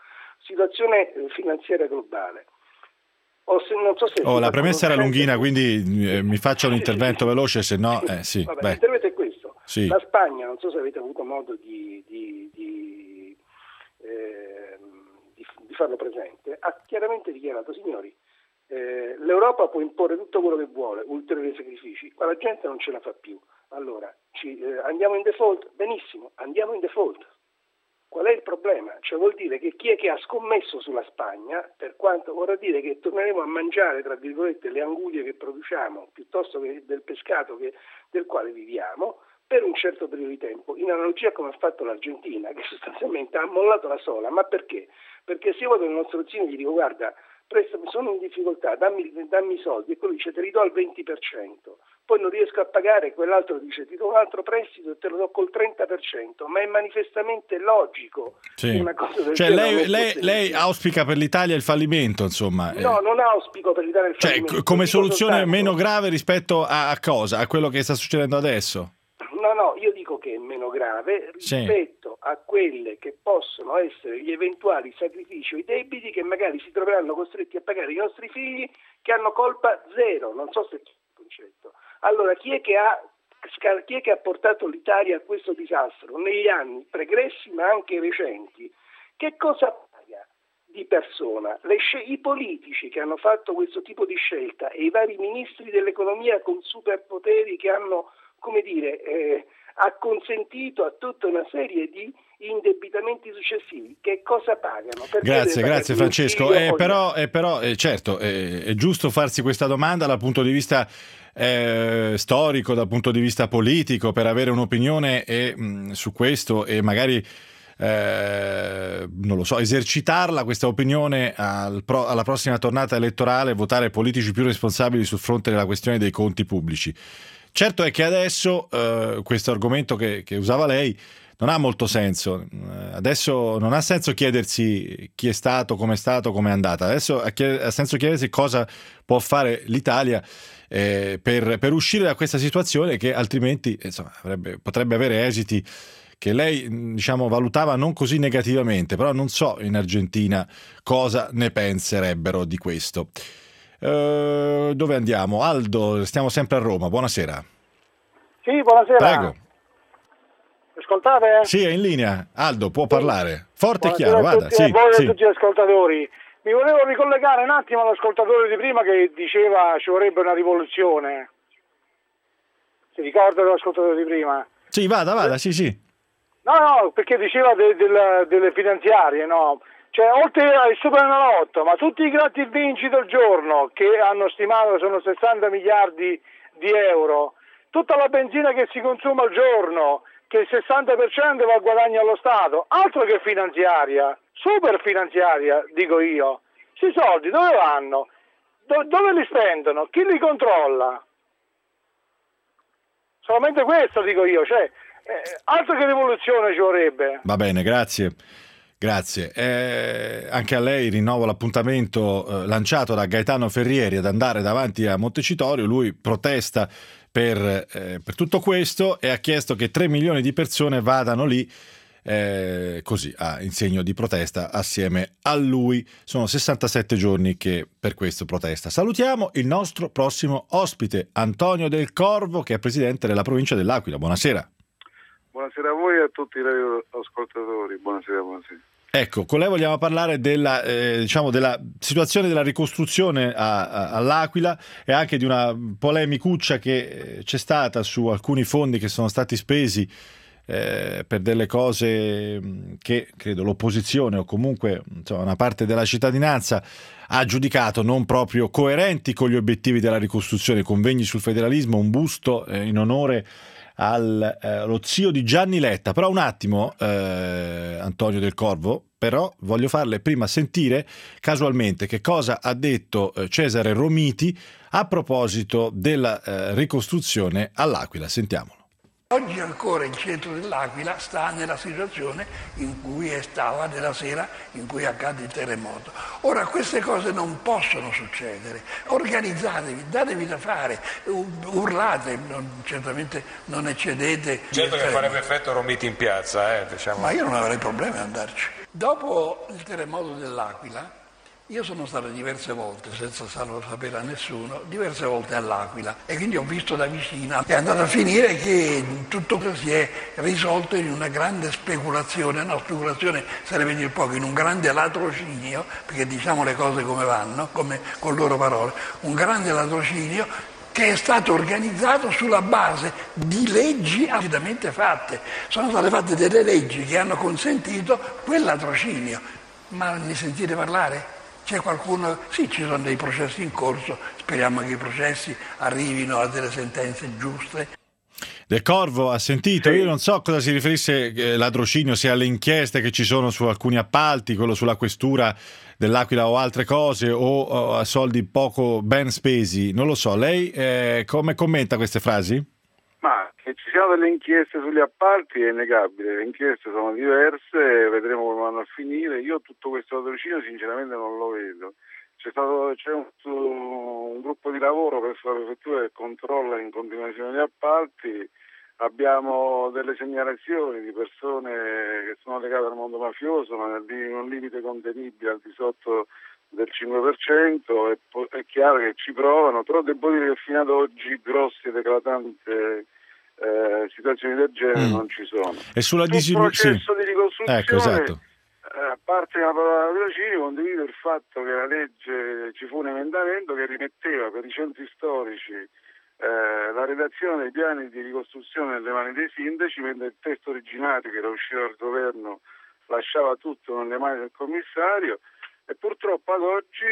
situazione finanziaria globale. O se, non so se oh, la premessa era lunghina, quindi eh, mi faccia un intervento veloce, se no... Eh, sì, Vabbè, l'intervento è questo. Sì. La Spagna, non so se avete avuto modo di, di, di, eh, di, di farlo presente, ha chiaramente dichiarato, signori, eh, l'Europa può imporre tutto quello che vuole, ulteriori sacrifici, ma la gente non ce la fa più. Allora, ci, eh, andiamo in default? Benissimo, andiamo in default. Qual è il problema? Cioè vuol dire che chi è che ha scommesso sulla Spagna, per quanto vorrà dire che torneremo a mangiare, tra virgolette, le anguglie che produciamo, piuttosto che del pescato che, del quale viviamo, per un certo periodo di tempo, in analogia come ha fatto l'Argentina, che sostanzialmente ha mollato la sola. Ma perché? Perché se io vado nel nostro zino e gli dico, guarda, prestami, sono in difficoltà, dammi, dammi i soldi, e quello dice te li do al venti per cento, poi non riesco a pagare, quell'altro dice ti do un altro prestito e te lo do col trenta per cento, ma è manifestamente logico. Sì. Una cosa del cioè genere lei, non lei, può lei auspica per l'Italia il fallimento, insomma. No, non auspico per l'Italia il Cioè, fallimento. come Dico soluzione soltanto- meno grave rispetto a, a cosa? A quello che sta succedendo adesso? No, no, io dico che è meno grave Sì. rispetto a quelle che possono essere gli eventuali sacrifici o i debiti che magari si troveranno costretti a pagare i nostri figli che hanno colpa zero. Non so se c'è il concetto. Allora, chi è che ha chi è che ha portato l'Italia a questo disastro negli anni pregressi ma anche recenti? Che cosa paga di persona? Le sce- I politici che hanno fatto questo tipo di scelta e i vari ministri dell'economia con superpoteri che hanno, come dire, eh, acconsentito a tutta una serie di indebitamenti successivi, che cosa pagano? Perché Grazie, deve grazie pagare Francesco. un figlio Eh, o- però, eh, però eh, certo, eh, è giusto farsi questa domanda dal punto di vista eh, storico, dal punto di vista politico, per avere un'opinione e, mh, su questo e magari, eh, non lo so, esercitarla questa opinione al pro- alla prossima tornata elettorale, votare politici più responsabili sul fronte della questione dei conti pubblici. Certo è che adesso eh, questo argomento che, che usava lei non ha molto senso. Eh, Adesso non ha senso chiedersi chi è stato, come è stato, come è andata. Adesso ha, chied- ha senso chiedersi cosa può fare l'Italia eh, per, per uscire da questa situazione che altrimenti insomma, avrebbe- potrebbe avere esiti che lei mh, diciamo valutava non così negativamente, però non so in Argentina cosa ne penserebbero di questo. Eh, dove andiamo? Aldo, stiamo sempre a Roma, buonasera. Sì, buonasera. Prego. Ascoltate? Sì, è in linea. Aldo, può parlare. Forte e Buonasera chiaro, a vada. tutti, Sì, a voi e sì. a tutti gli ascoltatori. Mi volevo ricollegare un attimo all'ascoltatore di prima che diceva ci vorrebbe una rivoluzione. Si ricorda dell'ascoltatore di prima? Sì, vada, vada, sì, sì. No, no, perché diceva de- del- delle finanziarie, no? Cioè, oltre al Superenalotto, ma tutti i gratta e vinci del giorno che hanno stimato sono sessanta miliardi di euro, tutta la benzina che si consuma al giorno, che il sessanta per cento va a guadagno allo Stato, altro che finanziaria, super finanziaria, dico io. Questi soldi dove vanno? Do- dove li spendono? Chi li controlla? Solamente questo dico io, cioè, eh, altro che rivoluzione ci vorrebbe. Va bene, grazie. Grazie. Eh, anche a lei rinnovo l'appuntamento eh, lanciato da Gaetano Ferrieri ad andare davanti a Montecitorio. Lui protesta per, eh, per tutto questo e ha chiesto che tre milioni di persone vadano lì eh, così a, in segno di protesta assieme a lui. Sono sessantasette giorni che per questo protesta. Salutiamo il nostro prossimo ospite, Antonio Del Corvo, che è presidente della provincia dell'Aquila. Buonasera. Buonasera a voi e a tutti i radioascoltatori. Buonasera, buonasera. Ecco, con lei vogliamo parlare della, eh, diciamo della situazione della ricostruzione a, a, all'Aquila e anche di una polemicuccia che eh, c'è stata su alcuni fondi che sono stati spesi eh, per delle cose mh, che credo l'opposizione o comunque insomma, una parte della cittadinanza ha giudicato non proprio coerenti con gli obiettivi della ricostruzione, convegni sul federalismo, un busto eh, in onore allo eh, zio di Gianni Letta. Però un attimo eh, Antonio Del Corvo, però voglio farle prima sentire casualmente che cosa ha detto eh, Cesare Romiti a proposito della eh, ricostruzione all'Aquila. Sentiamolo. Oggi ancora il centro dell'Aquila sta nella situazione in cui stava nella sera in cui accade il terremoto. Ora queste cose non possono succedere, organizzatevi, datevi da fare, urlate, non, certamente non eccedete. Certo che farebbe effetto Romiti in piazza, eh, diciamo. Ma io non avrei problemi ad andarci. Dopo il terremoto dell'Aquila, io sono stato diverse volte, senza farlo sapere a nessuno, diverse volte all'Aquila e quindi ho visto da vicino. È andato a finire che tutto si è risolto in una grande speculazione, no, speculazione sarebbe dir poco, in un grande latrocinio, perché diciamo le cose come vanno, come con loro parole, un grande latrocinio che è stato organizzato sulla base di leggi appositamente fatte. Sono state fatte delle leggi che hanno consentito quel latrocinio. Ma ne sentite parlare? C'è qualcuno? Sì, ci sono dei processi in corso, speriamo che i processi arrivino a delle sentenze giuste. Del Corvo ha sentito? Io non so cosa si riferisse eh, ladrocinio, se alle inchieste che ci sono su alcuni appalti, quello sulla questura dell'Aquila o altre cose, o, o a soldi poco ben spesi, non lo so. Lei eh, come commenta queste frasi? Ma che ci siano delle inchieste sugli appalti è innegabile, le inchieste sono diverse, vedremo come vanno a finire. Io tutto questo ladrocinio sinceramente non lo vedo. C'è stato c'è un, un gruppo di lavoro presso la prefettura che controlla in continuazione gli appalti, abbiamo delle segnalazioni di persone che sono legate al mondo mafioso, ma in un limite contenibile al di sotto del cinque per cento, è, è chiaro che ci provano, però devo dire che fino ad oggi grossi ed eclatanti eh, situazioni del genere mm. non ci sono. E sulla Sul processo sì. di ricostruzione, ecco, esatto. A parte la parola ladrocinio, condivido il fatto che la legge, ci fu un emendamento che rimetteva per i centri storici eh, la redazione dei piani di ricostruzione nelle mani dei sindaci, mentre il testo originario che era uscito dal governo lasciava tutto nelle mani del commissario, e purtroppo ad oggi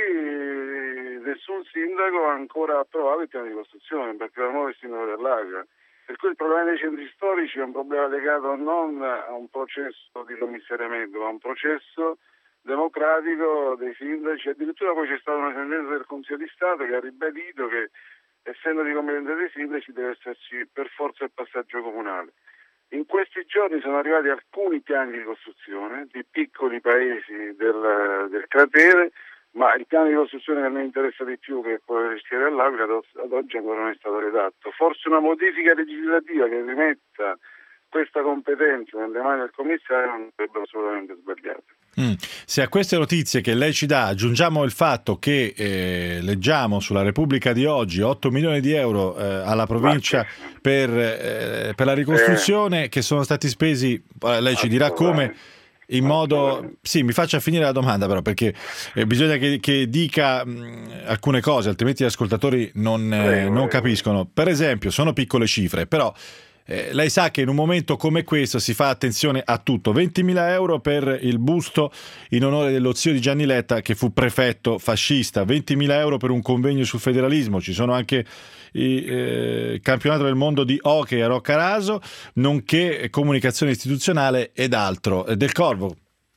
nessun sindaco ha ancora approvato il piano di ricostruzione, perché la nuova è il sindaco dell'Aquila. Per cui il problema dei centri storici è un problema legato non a un processo di commissariamento, ma a un processo democratico dei sindaci. Addirittura poi c'è stata una sentenza del Consiglio di Stato che ha ribadito che, essendo di competenza dei sindaci, deve esserci per forza il passaggio comunale. In questi giorni sono arrivati alcuni piani di ricostruzione di piccoli paesi del, del cratere, ma il piano di ricostruzione che a me interessa di più, che è quello del Stiere dell'Aquila, ad oggi ancora non è stato redatto. Forse una modifica legislativa che rimetta questa competenza nelle mani del commissario non sarebbe assolutamente sbagliata. Mm. Se a queste notizie che lei ci dà aggiungiamo il fatto che eh, leggiamo sulla Repubblica di oggi otto milioni di euro eh, alla provincia per, eh, per la ricostruzione, eh. che sono stati spesi, lei ci dirà come, in modo... Sì, mi faccia finire la domanda però, perché eh, bisogna che, che dica mh, alcune cose, altrimenti gli ascoltatori non, eh, non capiscono. Per esempio, sono piccole cifre, però Eh, lei sa che in un momento come questo si fa attenzione a tutto. ventimila euro per il busto in onore dello zio di Gianni Letta, che fu prefetto fascista, ventimila euro per un convegno sul federalismo, ci sono anche il eh, campionato del mondo di hockey a Roccaraso, nonché comunicazione istituzionale ed altro. Eh, Del Corvo.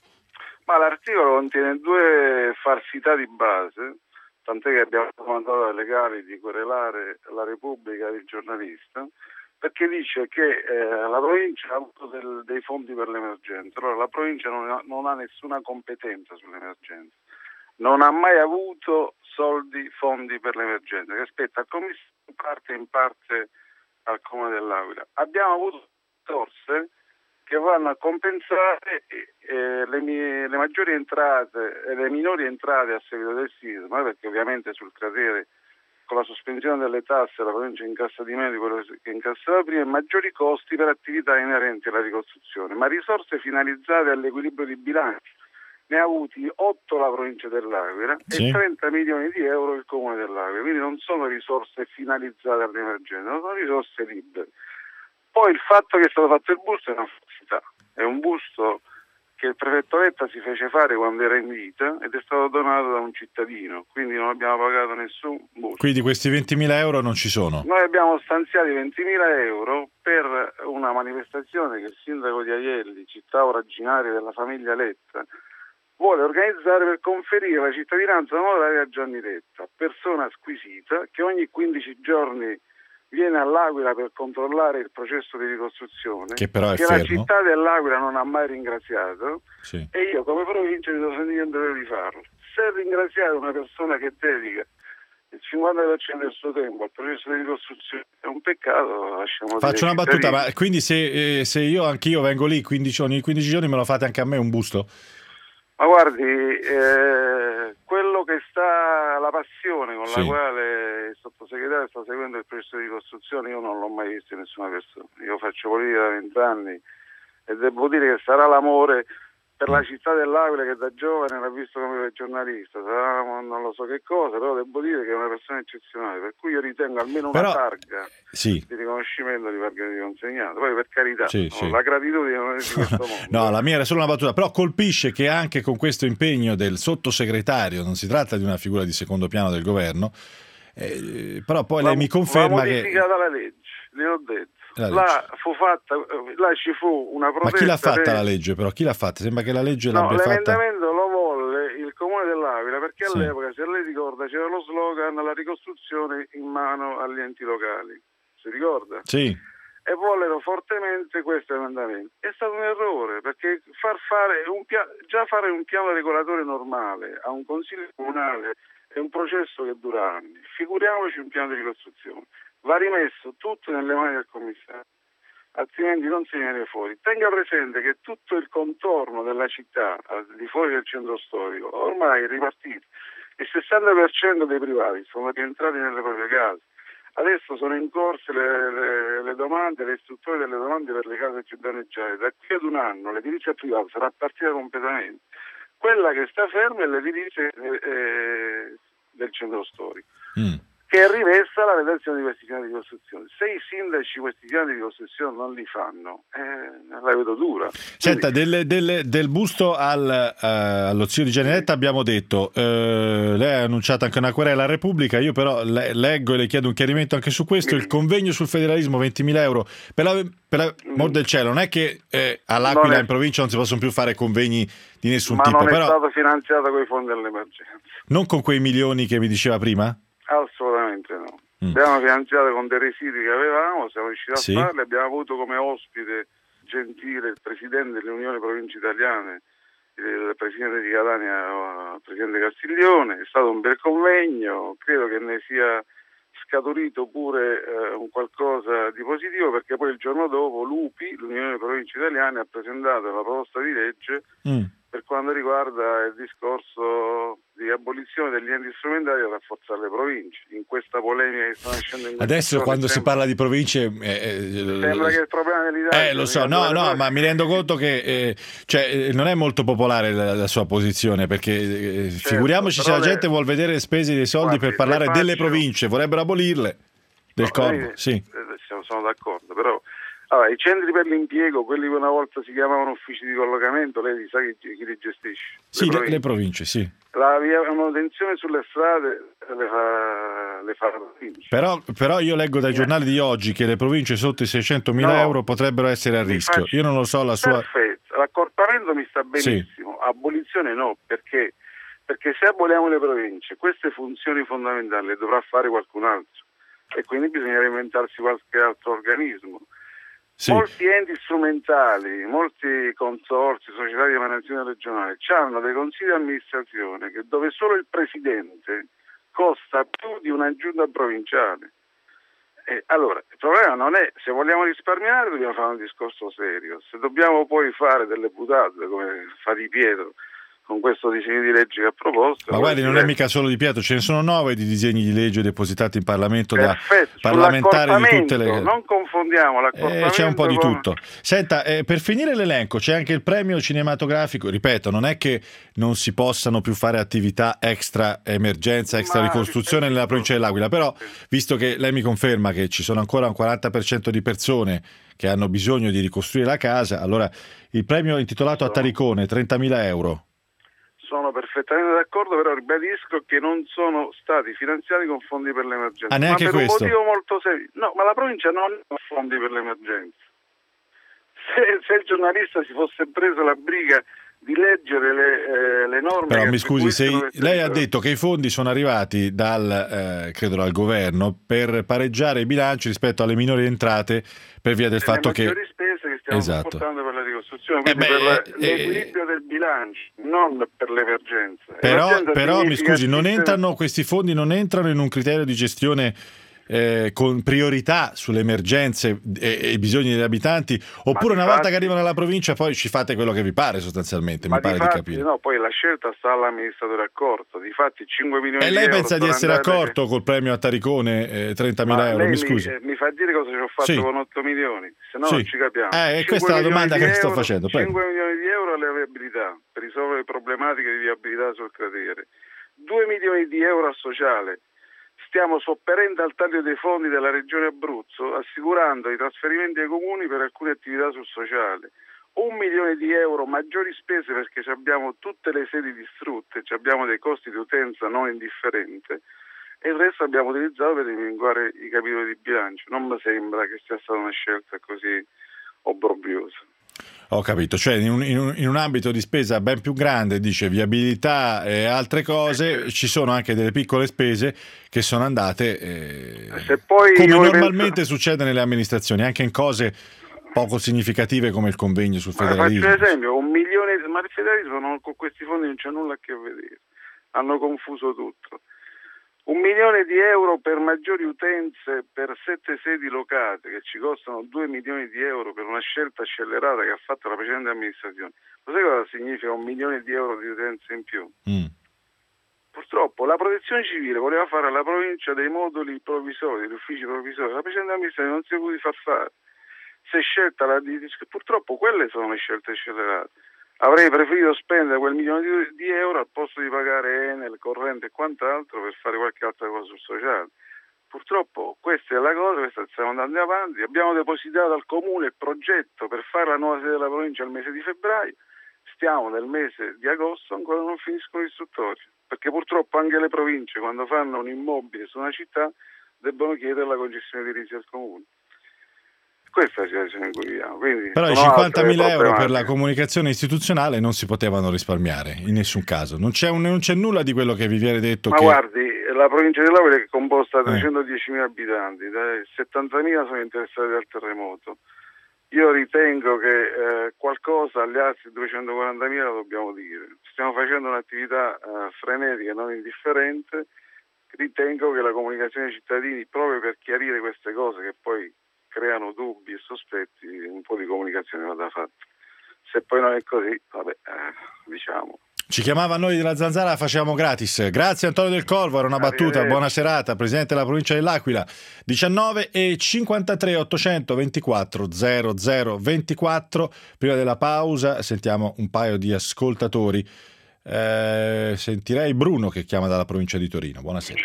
Ma l'articolo contiene due falsità di base, tant'è che abbiamo comandato alle legali di querelare la Repubblica e il giornalista, perché dice che eh, la provincia ha avuto del, dei fondi per l'emergenza. Allora la provincia non ha, non ha nessuna competenza sull'emergenza, non ha mai avuto soldi, fondi per l'emergenza, che spetta al commissario in parte in parte al Comune dell'Aquila. Abbiamo avuto risorse che vanno a compensare eh, le, mie, le maggiori entrate e le minori entrate a seguito del sisma, perché ovviamente sul cratere, con la sospensione delle tasse, la provincia incassa di meno di quello che incassava prima, e maggiori costi per attività inerenti alla ricostruzione, ma risorse finalizzate all'equilibrio di bilancio ne ha avuti otto la provincia dell'Aquila, sì, e trenta milioni di euro il Comune dell'Aquila, quindi non sono risorse finalizzate all'emergenza, sono risorse libere. Poi il fatto che è stato fatto il busto è una falsità, è un busto che il prefetto Letta si fece fare quando era in vita ed è stato donato da un cittadino, quindi non abbiamo pagato nessun busto. Quindi questi ventimila euro non ci sono? Noi abbiamo stanziati ventimila euro per una manifestazione che il sindaco di Aielli, città originaria della famiglia Letta, vuole organizzare per conferire la cittadinanza onoraria a Gianni Letta, persona squisita che ogni quindici giorni viene all'Aquila per controllare il processo di ricostruzione, che però è che fermo. La città dell'Aquila non ha mai ringraziato, sì, e io come provincia mi devo sentire in dovere di farlo. Se ringraziare una persona che dedica il cinquanta per cento del suo tempo al processo di ricostruzione è un peccato, lasciamo Faccio una battuta, ma quindi se, eh, se io anch'io vengo lì quindici, ogni quindici giorni me lo fate anche a me un busto? Ma guardi, eh, quello che sta, la passione con Sì. la quale il sottosegretario sta seguendo il processo di ricostruzione, io non l'ho mai visto in nessuna persona. Io faccio politica da vent'anni e devo dire che sarà l'amore per la città dell'Aquila che da giovane l'ha visto come giornalista, sarà non lo so che cosa, però devo dire che è una persona eccezionale, per cui io ritengo almeno una Però- targa Sì. di riconoscimento di Margherita consegnato. Poi per carità, Sì, no, sì. la gratitudine non è di questo mondo. No, la mia era solo una battuta, però colpisce che anche con questo impegno del sottosegretario, non si tratta di una figura di secondo piano del governo, eh, però poi La- lei mi conferma la che... modificata la legge, gliel'ho detto. La Là fu fatta, là ci fu una Ma protesta. chi l'ha fatta per- la legge però? Chi l'ha fatta? Sembra che la legge No, l'abbia fatta... l'emendamento lo volle il comune dell'Aquila perché Sì. all'epoca, se lei ricorda, c'era lo slogan la ricostruzione in mano agli enti locali. Si ricorda? Sì. E vollero fortemente questo emendamento. È stato un errore perché far fare un pia- già fare un piano regolatore normale a un consiglio comunale è un processo che dura anni. Figuriamoci un piano di ricostruzione. Va rimesso tutto nelle mani del commissario, altrimenti non si viene fuori. Tenga presente che tutto il contorno della città, al di fuori del centro storico, ormai è ripartito. Il sessanta per cento dei privati sono rientrati nelle proprie case. Adesso sono in corso le, le, le domande, le istruttorie delle domande per le case più danneggiate. Da qui ad un anno l'edilizia privata sarà partita completamente. Quella che sta ferma è l'edilizia eh, eh, del centro storico, Mm. che è rimessa alla redazione di questi piani di costruzione. Se i sindaci questi piani di costruzione non li fanno, eh, la vedo dura. Senta, delle- delle- del busto al, eh, allo zio di Gianetta abbiamo detto, eh, lei ha annunciato anche una querela alla Repubblica, io però le- leggo e le chiedo un chiarimento anche su questo, il convegno sul federalismo ventimila euro, per la, per la amor del cielo, non è che eh, all'Aquila Non è- in provincia non si possono più fare convegni di nessun Ma tipo, non è però stato finanziato con i fondi dell'emergenza. non con quei milioni che mi diceva prima? Assolutamente no. Mm. Abbiamo finanziato con dei residui che avevamo, siamo riusciti a Sì. farli, abbiamo avuto come ospite gentile il presidente dell'Unione Province Italiane, il presidente di Catania, il presidente Castiglione. È stato un bel convegno, credo che ne sia scaturito pure eh, un qualcosa di positivo, perché poi il giorno dopo l'U P I, l'Unione Province Italiane, ha presentato la proposta di legge Mm. per quanto riguarda il discorso di abolizione degli enti strumentali e rafforzare le province. In questa polemica che sta nascendo in questi Adesso giorni quando si sembra, parla di province... eh, eh, sembra che il problema dell'Italia... Eh, lo so, no, no, ma mi rendo conto che eh, cioè, eh, non è molto popolare la, la sua posizione, perché eh, figuriamoci se però la le- gente vuole vedere spesi dei soldi Guardi, per parlare le delle faccio- province, vorrebbero abolirle, del No, Corvo, lei- sì. eh, siamo- sono d'accordo, però allora, i centri per l'impiego, quelli che una volta si chiamavano uffici di collocamento, lei sa chi, chi li gestisce? Sì, le, province. le province, sì. La via- manutenzione sulle strade le fa, le fa la provincia. Però, però io leggo dai giornali di oggi che le province sotto i seicentomila No. euro potrebbero essere a Mi rischio. faccio- Io non lo so la sua... Perfetto, l'accorpamento mi sta benissimo, abolizione no, perché? Perché se aboliamo le province, queste funzioni fondamentali le dovrà fare qualcun altro e quindi bisogna inventarsi qualche altro organismo. Sì. Molti enti strumentali, molti consorzi, società di emanazione regionale hanno dei consigli di amministrazione che dove solo il presidente costa più di una giunta provinciale. E allora, il problema non è, se vogliamo risparmiare dobbiamo fare un discorso serio, se dobbiamo poi fare delle butate come fa Di Pietro con questo disegno di legge che ha proposto. Ma guardi, non è mica solo di Pietro, ce ne sono nove di disegni di legge depositati in Parlamento Perfetto, da parlamentari di tutte le... non confondiamo Eh, l'accorpamento c'è un po' di con- tutto. Senta, eh, per finire l'elenco c'è anche il premio cinematografico. Ripeto, non è che non si possano più fare attività extra emergenza, extra Ma ricostruzione nella provincia dell'Aquila, però visto che lei mi conferma che ci sono ancora un quaranta per cento di persone che hanno bisogno di ricostruire la casa, allora il premio intitolato a Taricone, trentamila euro. Sono perfettamente d'accordo, però ribadisco che non sono stati finanziati con fondi per l'emergenza. Ah, neanche ma per questo? un motivo molto serio. No, ma la provincia non ha fondi per l'emergenza. Se, se il giornalista si fosse preso la briga di leggere le, eh, le norme... Però che mi scusi, se attribuiscono queste lei ha risorse- detto che i fondi sono arrivati dal, eh, credo dal governo per pareggiare i bilanci rispetto alle minori entrate per via del le fatto che... maggiori spese che stiamo Esatto. sopportando per la ricostruzione, quindi Eh per beh, la- eh, l'equilibrio del bilancio, non per l'emergenza. Però, Emergenza però mi significa scusi, non assistere- entrano, questi fondi non entrano in un criterio di gestione eh, con priorità sulle emergenze e, e i bisogni degli abitanti, oppure una volta che arrivano alla provincia poi ci fate quello che vi pare sostanzialmente, ma mi pare di, difatti, capire. No, poi la scelta sta all'amministratore accorto, difatti cinque milioni e di lei euro pensa di essere andate... accorto col premio a Taricone, eh, trentamila euro, lei mi scusi? Mi, eh, mi fa dire cosa ci ho fatto Sì. con otto milioni, se no Sì. non ci capiamo. Eh, e questa è la domanda che sto facendo. Prego. cinque milioni di euro alle viabilità, per risolvere le problematiche di viabilità sul cratere. due milioni di euro al sociale. Stiamo sopperendo al taglio dei fondi della regione Abruzzo, assicurando i trasferimenti ai comuni per alcune attività sul sociale. Un milione di euro maggiori spese perché abbiamo tutte le sedi distrutte, abbiamo dei costi di utenza non indifferenti e il resto abbiamo utilizzato per riminguare i capitoli di bilancio. Non mi sembra che sia stata una scelta così obbrobriosa. Ho capito, cioè in un, in, un, in un ambito di spesa ben più grande, dice viabilità e altre cose, ci sono anche delle piccole spese che sono andate eh, Se poi come io normalmente penso... succede nelle amministrazioni, anche in cose poco significative come il convegno sul federalismo. Faccio esempio, un milione, ma il federalismo non, con questi fondi non c'è nulla a che vedere, hanno confuso tutto. Un milione di euro per maggiori utenze per sette sedi locate che ci costano due milioni di euro per una scelta scellerata che ha fatto la precedente amministrazione. Lo sai cosa significa un milione di euro di utenze in più? Mm. Purtroppo la protezione civile voleva fare alla provincia dei moduli provvisori, degli uffici provvisori, la precedente amministrazione non si è potuto far fare. Si è scelta la di... purtroppo quelle sono le scelte scellerate. Avrei preferito spendere quel milione di, di euro al posto di pagare Enel, corrente e quant'altro per fare qualche altra cosa sul sociale. Purtroppo questa è la cosa, questa stiamo andando avanti. Abbiamo depositato al comune il progetto per fare la nuova sede della provincia al mese di febbraio. Stiamo nel mese di agosto, ancora non finiscono l'istruttoria, perché purtroppo anche le province quando fanno un immobile su una città debbono chiedere la concessione di edilizia al comune. Questa è la situazione in cui viviamo. Quindi però i cinquantamila euro per la comunicazione istituzionale non si potevano risparmiare in nessun caso. Non c'è, un, non c'è nulla di quello che vi viene detto. Ma che... guardi, la provincia di L'Aquila è composta da trecentodiecimila abitanti, settantamila sono interessati dal terremoto. Io ritengo che eh, qualcosa agli altri duecentoquarantamila lo dobbiamo dire. Stiamo facendo un'attività eh, frenetica, non indifferente. Ritengo che la comunicazione ai cittadini, proprio per chiarire queste cose che poi creano dubbi e sospetti, un po' di comunicazione vada fatta. Se poi non è così, vabbè, eh, diciamo. Ci chiamava a noi della Zanzara, la facciamo gratis. Grazie Antonio Del Corvo, era una battuta. Buona serata, presidente della provincia dell'Aquila. diciannove e cinquantatré ottocentoventiquattro zero zero ventiquattro. Prima della pausa sentiamo un paio di ascoltatori. Eh, sentirei Bruno che chiama dalla provincia di Torino. Buonasera.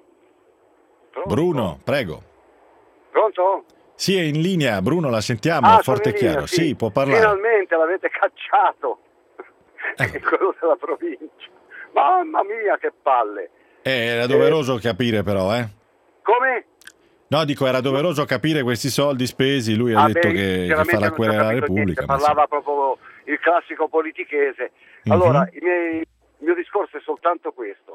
Pronto? Bruno, prego. Pronto? Sì, è in linea, Bruno, la sentiamo, ah, forte e chiaro. Sì. sì, può parlare. Finalmente l'avete cacciato, eh. quello della provincia. Mamma mia, che palle. Eh, era doveroso eh. capire però, eh. Come? No, dico, era doveroso capire questi soldi spesi, lui ha ah, detto beh, che, che fa la querela alla Repubblica. Niente, parlava sì. proprio il classico politichese. Allora, mm-hmm. il, mio, il mio discorso è soltanto questo.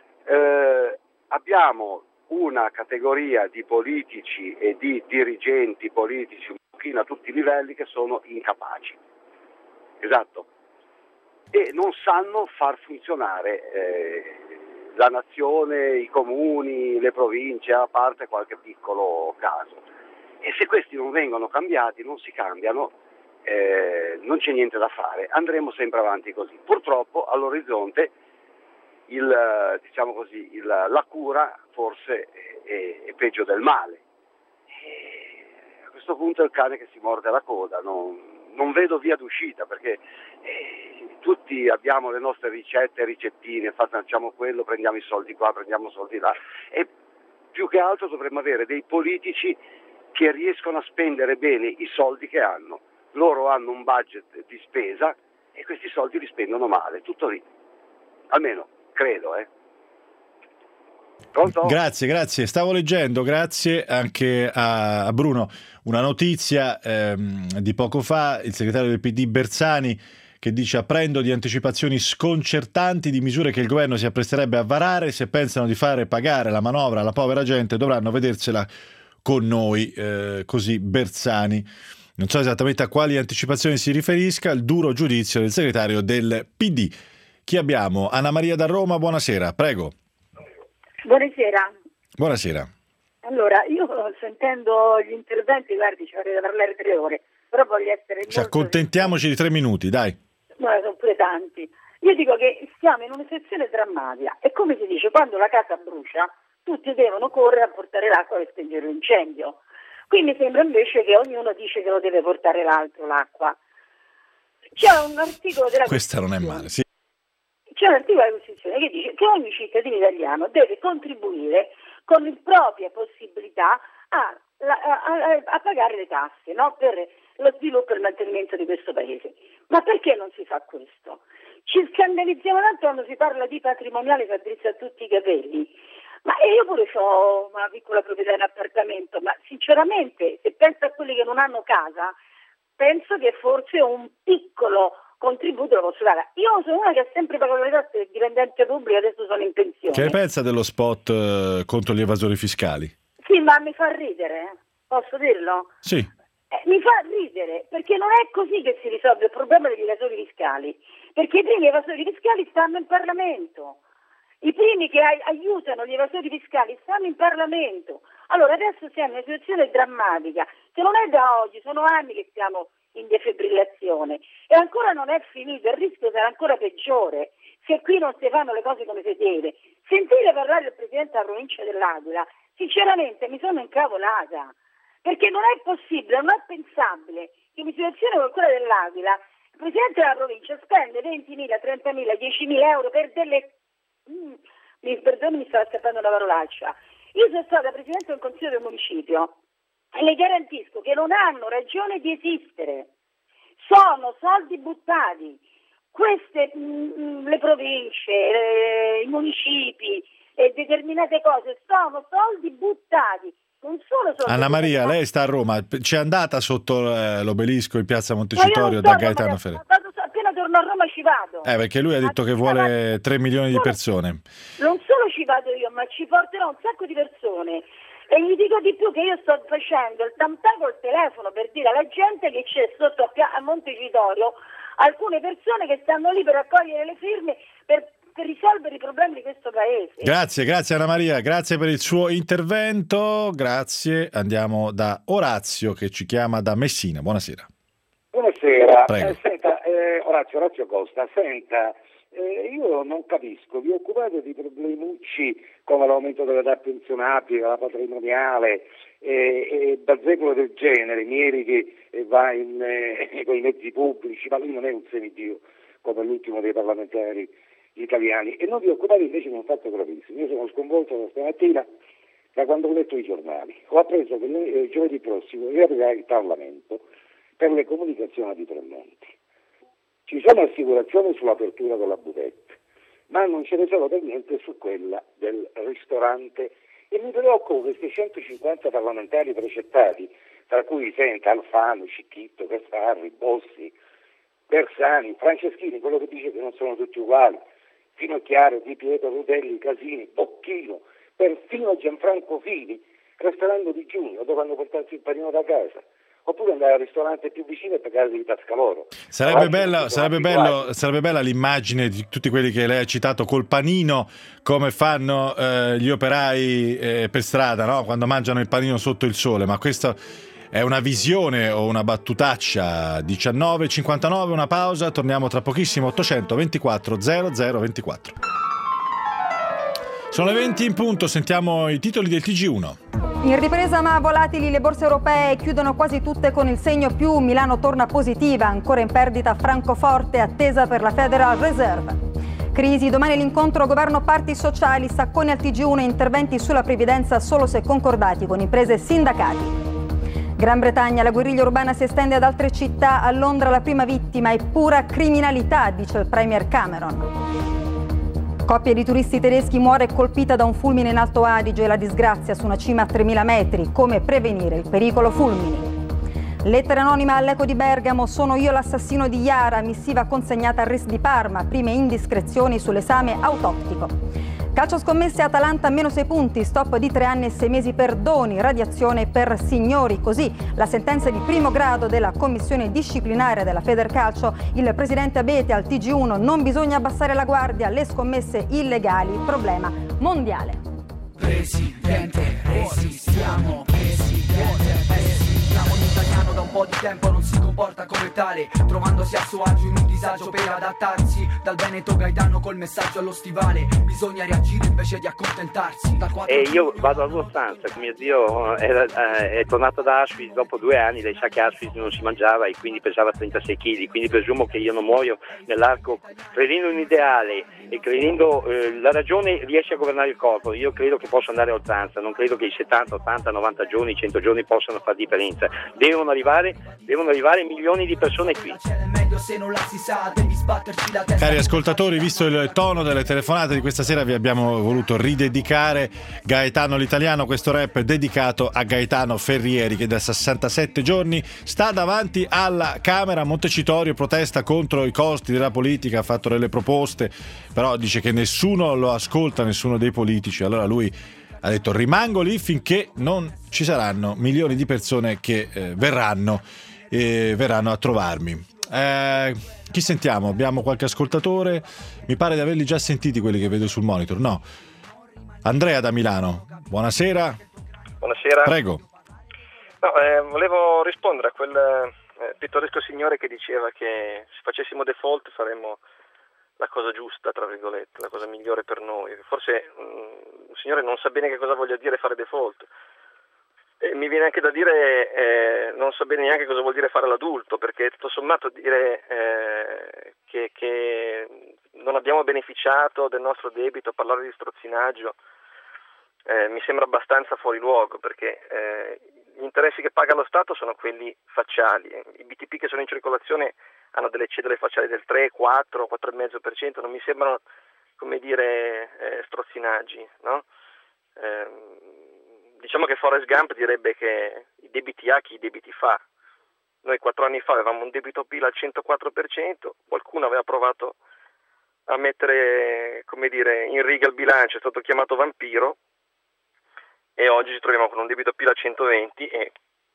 Eh, abbiamo una categoria di politici e di dirigenti politici un pochino a tutti i livelli che sono incapaci, esatto, e non sanno far funzionare eh, la nazione, i comuni, le province, a parte qualche piccolo caso. E se questi non vengono cambiati, non si cambiano, eh, non c'è niente da fare, andremo sempre avanti così. Purtroppo all'orizzonte il, diciamo così, il, la cura forse è, è peggio del male. E a questo punto è il cane che si morde la coda, non, non vedo via d'uscita, perché eh, tutti abbiamo le nostre ricette, ricettine, facciamo quello, prendiamo i soldi qua, prendiamo i soldi là, e più che altro dovremmo avere dei politici che riescono a spendere bene i soldi che hanno. Loro hanno un budget di spesa e questi soldi li spendono male, tutto lì, almeno credo, eh. Pronto? Grazie, grazie. Stavo leggendo, grazie anche a, a Bruno, una notizia ehm, di poco fa, il segretario del P D Bersani che dice: apprendo di anticipazioni sconcertanti di misure che il governo si appresterebbe a varare, se pensano di fare pagare la manovra alla povera gente dovranno vedersela con noi, eh, così Bersani. Non so esattamente a quali anticipazioni si riferisca, il duro giudizio del segretario del P D. Chi abbiamo? Anna Maria da Roma, buonasera, prego. Buonasera. Buonasera. Allora, io sentendo gli interventi, guardi, ci vorrei da parlare tre ore, però voglio essere... Ci accontentiamoci di tre minuti, dai. No, sono pure tanti. Io dico che siamo in una situazione drammatica e come si dice, quando la casa brucia, tutti devono correre a portare l'acqua per spegnere l'incendio. Qui mi sembra invece che ognuno dice che lo deve portare l'altro l'acqua. C'è un articolo della Questa non è male, sì. C'è un articolo della Costituzione che dice che ogni cittadino italiano deve contribuire con le proprie possibilità a, a, a, a pagare le tasse, no? Per lo sviluppo e il mantenimento di questo paese. Ma perché non si fa questo? Ci scandalizziamo tanto quando si parla di patrimoniale, fa drizza a tutti i capelli. Ma io pure ho una piccola proprietà in appartamento, ma sinceramente se penso a quelli che non hanno casa, penso che forse un piccolo contributo lo posso dare. Io sono una che ha sempre pagato le tasse, dipendente pubblica, adesso sono in pensione. Che ne pensa dello spot eh, contro gli evasori fiscali? Sì, ma mi fa ridere, posso dirlo? Sì. Eh, mi fa ridere, perché non è così che si risolve il problema degli evasori fiscali, perché i primi evasori fiscali stanno in Parlamento. I primi che aiutano gli evasori fiscali stanno in Parlamento. Allora adesso siamo in una situazione drammatica, che non è da oggi, sono anni che siamo in defibrillazione e ancora non è finito, il rischio sarà ancora peggiore se qui non si fanno le cose come si deve. Sentire parlare del Presidente della provincia dell'Aquila, sinceramente mi sono incavolata, perché non è possibile, non è pensabile che in una situazione come quella dell'Aquila il Presidente della provincia spende ventimila, trentamila, diecimila euro per delle... Mm, mi perdoni, mi stava scappando una parolaccia. Io sono stata Presidente del Consiglio del Municipio e le garantisco che non hanno ragione di esistere, sono soldi buttati. Queste mh, le province, eh, i municipi e determinate cose sono soldi buttati, non solo soldi Anna Maria, buttati. lei sta a Roma, c'è andata sotto eh, l'obelisco in piazza Montecitorio da Gaetano Ferretti? Appena torno a Roma ci vado. Eh, perché lui ha detto che vuole tre milioni di persone. Non solo ci vado io, ma ci porterò un sacco di persone. E gli dico di più che io sto facendo il tam tam col telefono per dire alla gente che c'è sotto a, Pia- a Montecitorio alcune persone che stanno lì per raccogliere le firme per, per risolvere i problemi di questo paese. Grazie, grazie Anna Maria, grazie per il suo intervento. Grazie, andiamo da Orazio che ci chiama da Messina. Buonasera. Buonasera, Prego. eh, senta, eh, Orazio, Orazio Costa, senta, eh, io non capisco, vi occupate di problemucci come l'aumento dell'età pensionabile, la patrimoniale eh, e bazzecolo del genere, Mieri che eh, va in, eh, con i mezzi pubblici, ma lui non è un semidio come l'ultimo dei parlamentari italiani, e non vi occupate invece di un fatto gravissimo. Io sono sconvolto da stamattina da quando ho letto i giornali, ho appreso che eh, giovedì prossimo riaprirà il Parlamento per le comunicazioni di Tremonti. Ci sono assicurazioni sull'apertura della buvette, ma non ce ne sono per niente su quella del ristorante, e mi preoccupo questi centocinquanta parlamentari precettati, tra cui senta Alfano, Cicchitto, Gasparri, Bossi, Bersani, Franceschini, quello che dice che non sono tutti uguali, Finocchiaro, Di Pietro, Rutelli, Casini, Bocchino, perfino Gianfranco Fini, restaurante di Giugno, dovranno portarsi il panino da casa. Oppure andare al ristorante più vicino e pagare di tasca loro. Sarebbe bella, sarebbe, bello, sarebbe bella l'immagine di tutti quelli che lei ha citato col panino, come fanno eh, gli operai eh, per strada, no? Quando mangiano il panino sotto il sole, ma questa è una visione o una battutaccia. Diciannove e cinquantanove, una pausa, torniamo tra pochissimo. Ottocento ventiquattro zero zero ventiquattro. Sono le venti in punto, sentiamo i titoli del T G uno. In ripresa ma volatili, le borse europee chiudono quasi tutte con il segno più, Milano torna positiva, ancora in perdita Francoforte, attesa per la Federal Reserve. Crisi, domani l'incontro governo parti sociali, Sacconi al T G uno, interventi sulla previdenza solo se concordati con imprese e sindacati. Gran Bretagna, la guerriglia urbana si estende ad altre città, a Londra la prima vittima è pura criminalità, dice il Premier Cameron. Coppia di turisti tedeschi muore colpita da un fulmine in Alto Adige, la disgrazia su una cima a tremila metri. Come prevenire il pericolo fulmini? Lettera anonima all'Eco di Bergamo, sono io l'assassino di Iara, missiva consegnata al R I S di Parma, prime indiscrezioni sull'esame autoptico. Calcio scommesse, Atalanta meno sei punti, stop di tre anni e sei mesi per Doni, radiazione per Signori. Così la sentenza di primo grado della commissione disciplinare della Federcalcio, il presidente Abete al T G uno, non bisogna abbassare la guardia, le scommesse illegali, problema mondiale. Presidente, resistiamo, Presidente, resistiamo. L'italiano da un po' di tempo non si comporta come tale, trovandosi a suo agio in un disagio per adattarsi. Dal Veneto Gaetano col messaggio allo stivale, bisogna reagire invece di accontentarsi. E io vado a Costanza, mio zio era, eh, è tornato da Auschwitz dopo due anni, dai sa che Auschwitz non si mangiava e quindi pesava trentasei chili, quindi presumo che io non muoio nell'arco, credendo in un ideale e credendo eh, la ragione riesce a governare il corpo. Io credo che possa andare a oltranza, non credo che i settanta, ottanta, novanta giorni, cento giorni possano fare differenza. Devono arrivare, devono arrivare milioni di persone qui. Cari ascoltatori, visto il tono delle telefonate di questa sera, vi abbiamo voluto ridedicare Gaetano l'Italiano, questo rap dedicato a Gaetano Ferrieri, che da sessantasette giorni sta davanti alla Camera Montecitorio, protesta contro i costi della politica, ha fatto delle proposte, però dice che nessuno lo ascolta, nessuno dei politici. Allora lui ha detto: rimango lì finché non ci saranno milioni di persone che eh, verranno e verranno a trovarmi. Eh, chi sentiamo? Abbiamo qualche ascoltatore? Mi pare di averli già sentiti quelli che vedo sul monitor. No. Andrea da Milano. Buonasera. Buonasera. Prego. No, eh, volevo rispondere a quel eh, pittoresco signore che diceva che se facessimo default faremmo la cosa giusta, tra virgolette, la cosa migliore per noi. Forse mh, il signore non sa bene che cosa voglia dire fare default. E mi viene anche da dire, eh, non so bene neanche cosa vuol dire fare l'adulto, perché tutto sommato dire eh, che, che non abbiamo beneficiato del nostro debito, parlare di strozzinaggio, eh, mi sembra abbastanza fuori luogo, perché eh, gli interessi che paga lo Stato sono quelli facciali. I B T P che sono in circolazione hanno delle cedole facciali del tre, quattro, quattro virgola cinque per cento, non mi sembrano, come dire, eh, strozzinaggi, no? Eh, Diciamo che Forrest Gump direbbe che i debiti ha chi i debiti fa. Noi quattro anni fa avevamo un debito P I L al centoquattro per cento, qualcuno aveva provato a mettere, come dire, in riga il bilancio, è stato chiamato vampiro, e oggi ci troviamo con un debito P I L al centoventi e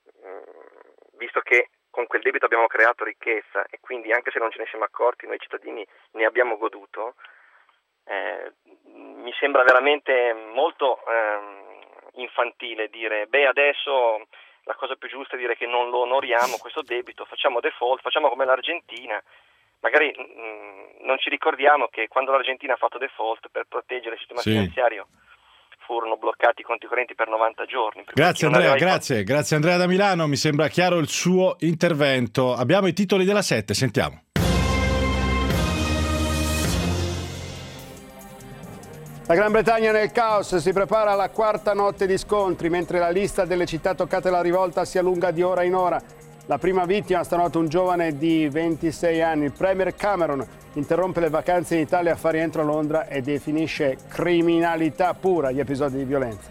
mh, visto che con quel debito abbiamo creato ricchezza e quindi anche se non ce ne siamo accorti noi cittadini ne abbiamo goduto, eh, mi sembra veramente molto... Ehm, infantile dire beh adesso la cosa più giusta è dire che non lo onoriamo questo debito, facciamo default, facciamo come l'Argentina, magari mh, non ci ricordiamo che quando l'Argentina ha fatto default per proteggere il sistema sì. finanziario furono bloccati i conti correnti per novanta giorni. Per grazie Andrea, grazie, conti... grazie Andrea da Milano, mi sembra chiaro il suo intervento. Abbiamo i titoli della sette, sentiamo. La Gran Bretagna nel caos, si prepara alla quarta notte di scontri, mentre la lista delle città toccate alla rivolta si allunga di ora in ora. La prima vittima stanotte un giovane di ventisei anni. Il premier Cameron interrompe le vacanze in Italia, fa rientro a Londra e definisce criminalità pura gli episodi di violenza.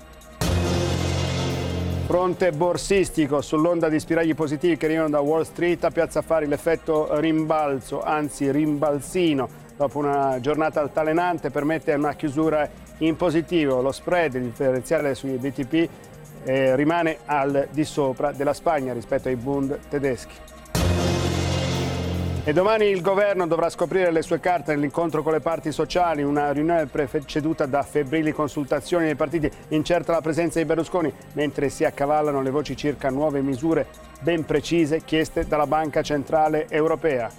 Fronte borsistico, sull'onda di spiragli positivi che arrivano da Wall Street, a Piazza Affari l'effetto rimbalzo, anzi rimbalzino. Dopo una giornata altalenante permette una chiusura in positivo. Lo spread, il differenziale sui B T P, eh, rimane al di sopra della Spagna rispetto ai Bund tedeschi. E domani il governo dovrà scoprire le sue carte nell'incontro con le parti sociali, una riunione preceduta da febbrili consultazioni dei partiti, incerta la presenza di Berlusconi, mentre si accavallano le voci circa nuove misure ben precise chieste dalla Banca Centrale Europea.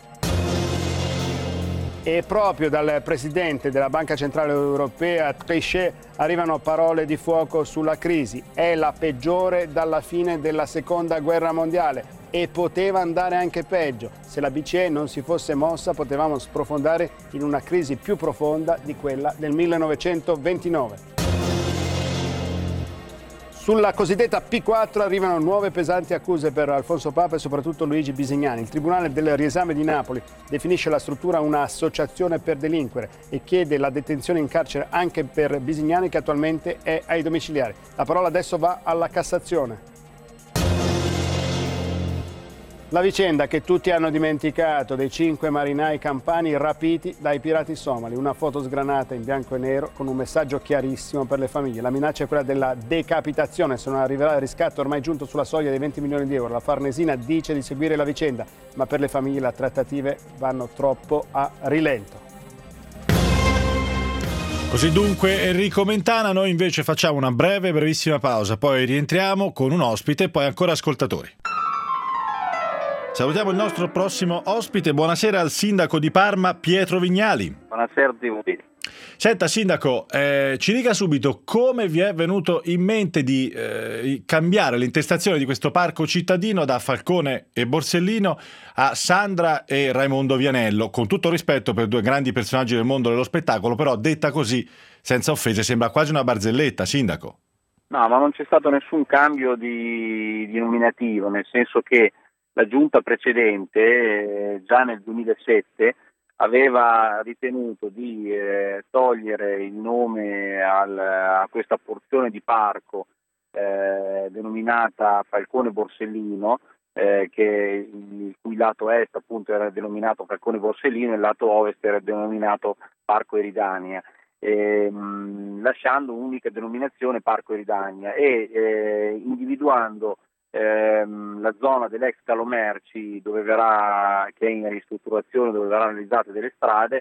E proprio dal presidente della Banca Centrale Europea, Trichet, arrivano parole di fuoco sulla crisi. È la peggiore dalla fine della Seconda Guerra Mondiale e poteva andare anche peggio. Se la B C E non si fosse mossa, potevamo sprofondare in una crisi più profonda di quella del millenovecentoventinove. Sulla cosiddetta P quattro arrivano nuove pesanti accuse per Alfonso Papa e soprattutto Luigi Bisignani. Il Tribunale del Riesame di Napoli definisce la struttura un'associazione per delinquere e chiede la detenzione in carcere anche per Bisignani, che attualmente è ai domiciliari. La parola adesso va alla Cassazione. La vicenda che tutti hanno dimenticato dei cinque marinai campani rapiti dai pirati somali. Una foto sgranata in bianco e nero con un messaggio chiarissimo per le famiglie. La minaccia è quella della decapitazione se non arriverà il riscatto ormai giunto sulla soglia dei venti milioni di euro. La Farnesina dice di seguire la vicenda, ma per le famiglie le trattative vanno troppo a rilento. Così dunque Enrico Mentana, noi invece facciamo una breve, brevissima pausa, poi rientriamo con un ospite e poi ancora ascoltatori. Salutiamo il nostro prossimo ospite, buonasera al sindaco di Parma Pietro Vignali. Buonasera a tutti. Senta sindaco, eh, ci dica subito come vi è venuto in mente di eh, cambiare l'intestazione di questo parco cittadino da Falcone e Borsellino a Sandra e Raimondo Vianello, con tutto rispetto per due grandi personaggi del mondo dello spettacolo, però detta così, senza offese, sembra quasi una barzelletta, sindaco. No, ma non c'è stato nessun cambio di, di nominativo, nel senso che la giunta precedente, eh, già nel duemilasette, aveva ritenuto di eh, togliere il nome al, a questa porzione di parco eh, denominata Falcone Borsellino, eh, che il cui lato est appunto era denominato Falcone Borsellino e il lato ovest era denominato Parco Eridania, eh, mh, lasciando un'unica denominazione Parco Eridania e eh, individuando Ehm, la zona dell'ex Calomerci dove verrà, che è in ristrutturazione, dove verranno realizzate delle strade,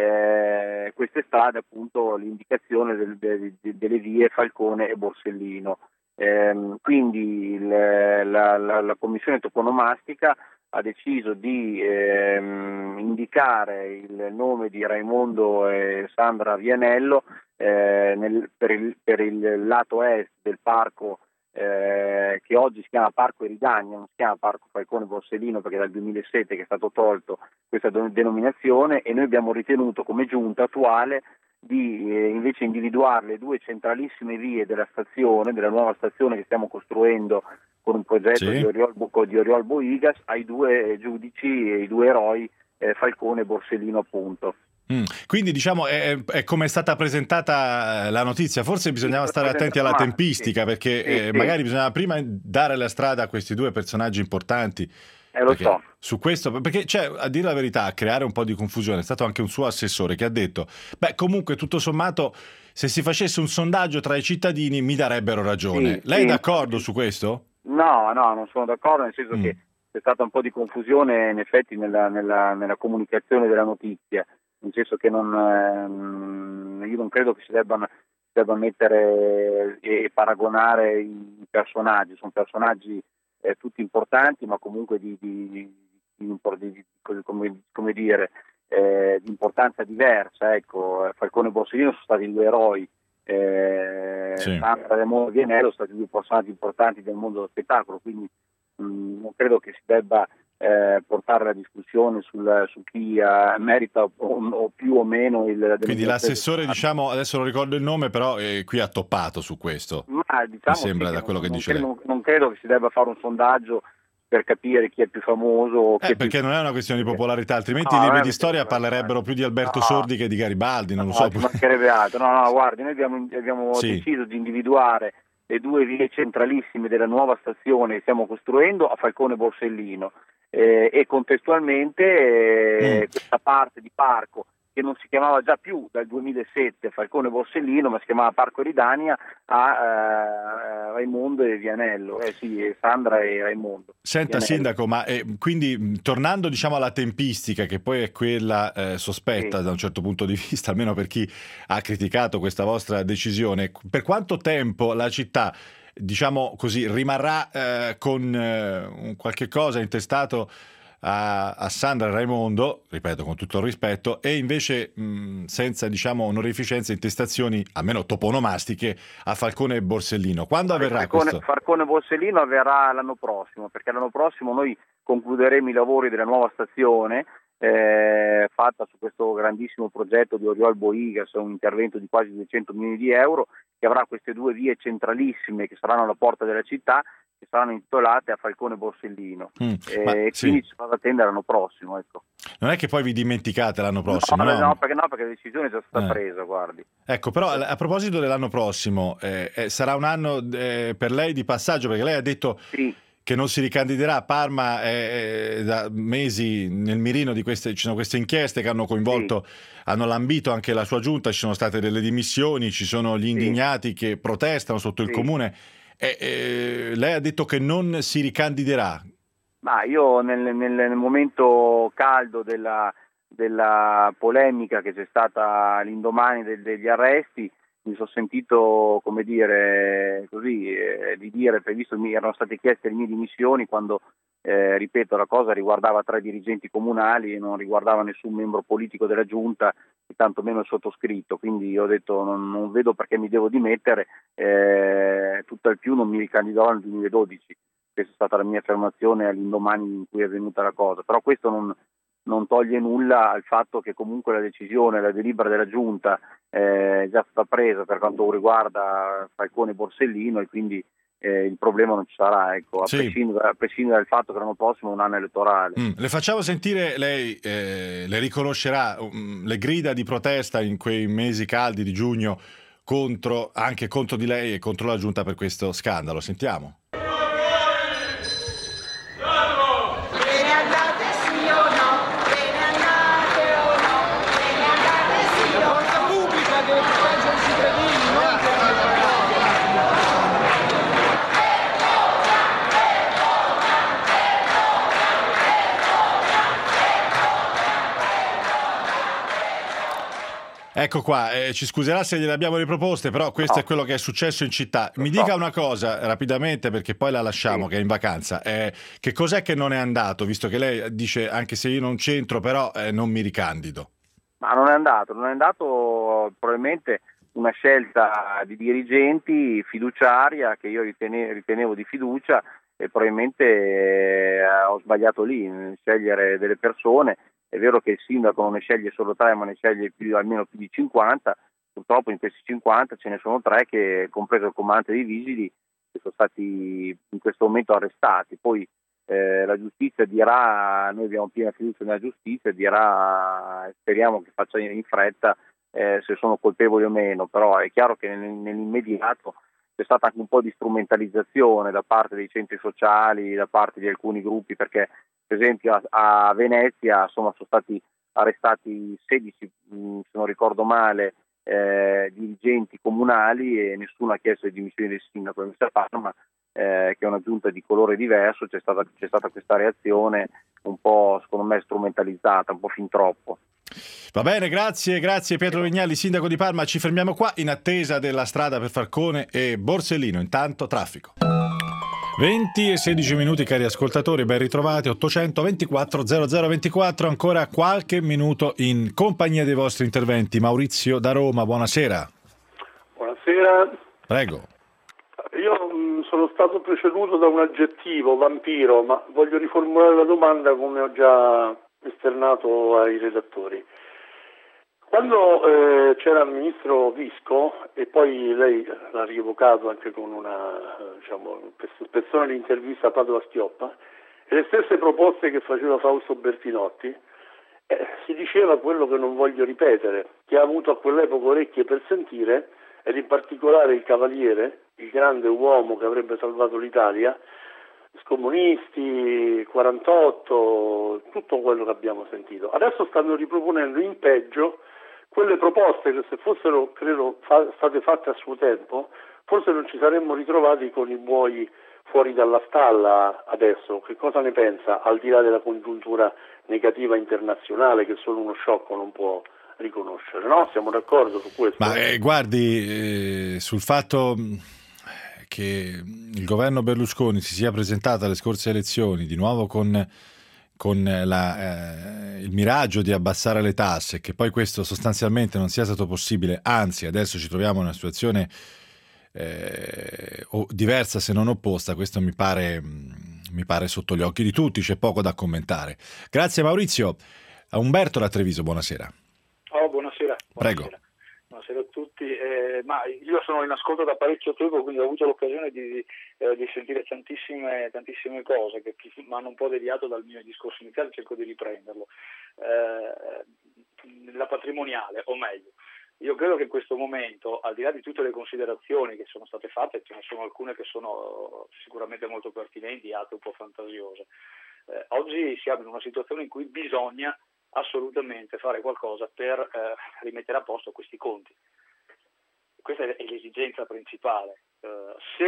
eh, queste strade appunto l'indicazione del, de, de, delle vie Falcone e Borsellino. Ehm, quindi il, la, la, la commissione toponomastica ha deciso di ehm, indicare il nome di Raimondo e Sandra Vianello eh, nel, per, il, per il lato est del parco Eh, che oggi si chiama Parco Eridania, non si chiama Parco Falcone Borsellino perché dal duemilasette che è stato tolto questa denominazione, e noi abbiamo ritenuto come giunta attuale di eh, invece individuare le due centralissime vie della stazione, della nuova stazione che stiamo costruendo con un progetto sì. di Oriol, di Oriol Boigas, ai due giudici e ai due eroi eh, Falcone e Borsellino appunto. Mm. Quindi diciamo è, è come è stata presentata la notizia, forse bisognava stare attenti alla tempistica, perché sì, eh, sì. magari bisognava prima dare la strada a questi due personaggi importanti. Eh, lo so. Su questo, perché c'è, a dire la verità, a creare un po' di confusione è stato anche un suo assessore che ha detto beh comunque tutto sommato se si facesse un sondaggio tra i cittadini mi darebbero ragione. Sì, Lei sì. è d'accordo su questo? No, no, non sono d'accordo, nel senso Mm. che c'è stata un po' di confusione in effetti nella, nella, nella comunicazione della notizia. Nel senso che non, ehm, io non credo che si debbano, debba mettere e, e paragonare i personaggi, sono personaggi eh, tutti importanti, ma comunque di, di, di, di, di come, come dire, eh, di importanza diversa. Ecco, Falcone e Borsellino sono stati due eroi, eh, sì. Sandra e Raimondo Vianello sono stati due personaggi importanti del mondo dello spettacolo, quindi mh, non credo che si debba Eh, portare la discussione sul, su chi eh, merita o, o più o meno il... Quindi l'assessore, diciamo, adesso non ricordo il nome, però eh, qui ha toppato su questo. Ma diciamo mi sembra sì, da quello non, che non dice credo, lei. Non, non credo che si debba fare un sondaggio per capire chi è più famoso. O chi Eh, è più... perché non è una questione di popolarità, altrimenti No, i libri eh, di storia parlerebbero più di Alberto no. Sordi che di Garibaldi, non no, lo so. ci mancherebbe altro. No, no, guardi, noi abbiamo, abbiamo Sì. deciso di individuare le due vie centralissime della nuova stazione che stiamo costruendo a Falcone Borsellino. Eh, e contestualmente eh, Mm. questa parte di parco che non si chiamava già più dal duemilasette Falcone Borsellino, ma si chiamava Parco Eridania, a eh, Raimondo e Vianello, eh sì, Sandra e Raimondo. Senta Vianello. sindaco, ma eh, quindi mh, tornando diciamo alla tempistica, che poi è quella eh, sospetta Sì. da un certo punto di vista, almeno per chi ha criticato questa vostra decisione, per quanto tempo la città, diciamo così, rimarrà eh, con eh, un qualche cosa intestato a, a Sandra e Raimondo, ripeto con tutto il rispetto, e invece mh, senza diciamo onorificenze intestazioni, almeno toponomastiche, a Falcone e Borsellino? Quando avverrà Falcone, questo? Falcone Borsellino avverrà l'anno prossimo, perché l'anno prossimo noi concluderemo i lavori della nuova stazione eh, fatta su questo grandissimo progetto di Oriol Boigas, un intervento di quasi duecento milioni di euro, che avrà queste due vie centralissime che saranno alla porta della città, che saranno intitolate a Falcone Borsellino. Mm, eh, ma, e sì. quindi ci sarà da attendere l'anno prossimo. Ecco. Non è che poi vi dimenticate l'anno prossimo, no, no? no, perché, no, perché la decisione è già stata Eh. presa, guardi. Ecco, però a proposito dell'anno prossimo, eh, eh, sarà un anno eh, per lei di passaggio, perché lei ha detto sì. che non si ricandiderà. A Parma è, è da mesi nel mirino di queste, ci sono queste inchieste che hanno coinvolto, sì. hanno lambito anche la sua giunta, ci sono state delle dimissioni, ci sono gli indignati sì. che protestano sotto il sì. comune. E, e, lei ha detto che non si ricandiderà. Ma io nel, nel, nel momento caldo della, della polemica che c'è stata all'indomani del, degli arresti, mi sono sentito, come dire, così, eh, di dire, visto mi erano state chieste le mie dimissioni quando, eh, ripeto, la cosa riguardava tre dirigenti comunali e non riguardava nessun membro politico della giunta e tantomeno il sottoscritto, quindi io ho detto non, non vedo perché mi devo dimettere, eh, tutt'al più non mi ricandiderò nel duemiladodici. Questa è stata la mia affermazione all'indomani in cui è venuta la cosa, però questo non, non toglie nulla al fatto che comunque la decisione, la delibera della giunta eh, è già stata presa per quanto riguarda Falcone e Borsellino e quindi eh, il problema non ci sarà, ecco, a, Sì. prescindere, a prescindere dal fatto che l'anno prossimo è un anno elettorale. Mm, le facciamo sentire, lei eh, le riconoscerà um, le grida di protesta in quei mesi caldi di giugno contro, anche contro di lei e contro la giunta per questo scandalo. Sentiamo. Ecco qua, eh, ci scuserà se gliele abbiamo riproposte, però questo no. è quello che è successo in città. Mi dica una cosa rapidamente, perché poi la lasciamo, sì. che è in vacanza. Eh, che cos'è che non è andato, visto che lei dice anche se io non c'entro, però eh, non mi ricandido? Ma non è andato, non è andato probabilmente una scelta di dirigenti fiduciaria che io ritene, ritenevo di fiducia e probabilmente eh, ho sbagliato lì nel scegliere delle persone. È vero che il sindaco non ne sceglie solo tre, ma ne sceglie più, almeno più di cinquanta. Purtroppo in questi cinquanta ce ne sono tre, che, compreso il comandante dei vigili, che sono stati in questo momento arrestati. Poi eh, la giustizia dirà, noi abbiamo piena fiducia nella giustizia, dirà, speriamo che faccia in fretta eh, se sono colpevoli o meno, però è chiaro che nell'immediato c'è stata anche un po' di strumentalizzazione da parte dei centri sociali, da parte di alcuni gruppi, perché per esempio a, a Venezia insomma, sono stati arrestati sedici, mh, se non ricordo male, eh, dirigenti comunali e nessuno ha chiesto le dimissioni del sindaco di Parma, eh, che è una giunta di colore diverso. C'è stata, c'è stata questa reazione un po', secondo me, strumentalizzata, un po' fin troppo. Va bene, grazie, grazie Pietro Vignali, sindaco di Parma. Ci fermiamo qua in attesa della strada per Falcone e Borsellino. Intanto traffico. venti e sedici minuti, cari ascoltatori, ben ritrovati. Ottocento ventiquattro zero zero ventiquattro, ancora qualche minuto in compagnia dei vostri interventi. Maurizio da Roma, buonasera. Buonasera. Prego. Io mh, sono stato preceduto da un aggettivo, vampiro, ma voglio riformulare la domanda come ho già esternato ai redattori. Quando eh, c'era il ministro Visco e poi lei l'ha rievocato anche con una diciamo, spezzone di intervista a Padoa-Schioppa e le stesse proposte che faceva Fausto Bertinotti, eh, si diceva quello che non voglio ripetere, chi ha avuto a quell'epoca orecchie per sentire, ed in particolare il Cavaliere, il grande uomo che avrebbe salvato l'Italia, scomunisti, quarantotto, tutto quello che abbiamo sentito. Adesso stanno riproponendo in peggio quelle proposte che se fossero, credo, fa- state fatte a suo tempo, forse non ci saremmo ritrovati con i buoi fuori dalla stalla adesso. Che cosa ne pensa, al di là della congiuntura negativa internazionale che solo uno sciocco non può riconoscere, no? Siamo d'accordo su questo? Ma eh, guardi, eh, sul fatto che il governo Berlusconi si sia presentato alle scorse elezioni di nuovo con, con la, eh, il miraggio di abbassare le tasse, che poi questo sostanzialmente non sia stato possibile, anzi adesso ci troviamo in una situazione eh, diversa se non opposta, questo mi pare, mi pare sotto gli occhi di tutti, c'è poco da commentare. Grazie Maurizio. A Umberto da Treviso, buonasera. Oh, buonasera. Prego. Buonasera. Buonasera a tutti, eh, ma io sono in ascolto da parecchio tempo, quindi ho avuto l'occasione di, eh, di sentire tantissime, tantissime cose che mi hanno un po' deviato dal mio discorso iniziale, cerco di riprenderlo. Eh, la patrimoniale, o meglio, io credo che in questo momento, al di là di tutte le considerazioni che sono state fatte, ce ne sono alcune che sono sicuramente molto pertinenti, altre un po' fantasiose, eh, oggi siamo in una situazione in cui bisogna assolutamente fare qualcosa per eh, rimettere a posto questi conti. Questa è l'esigenza principale. Uh, se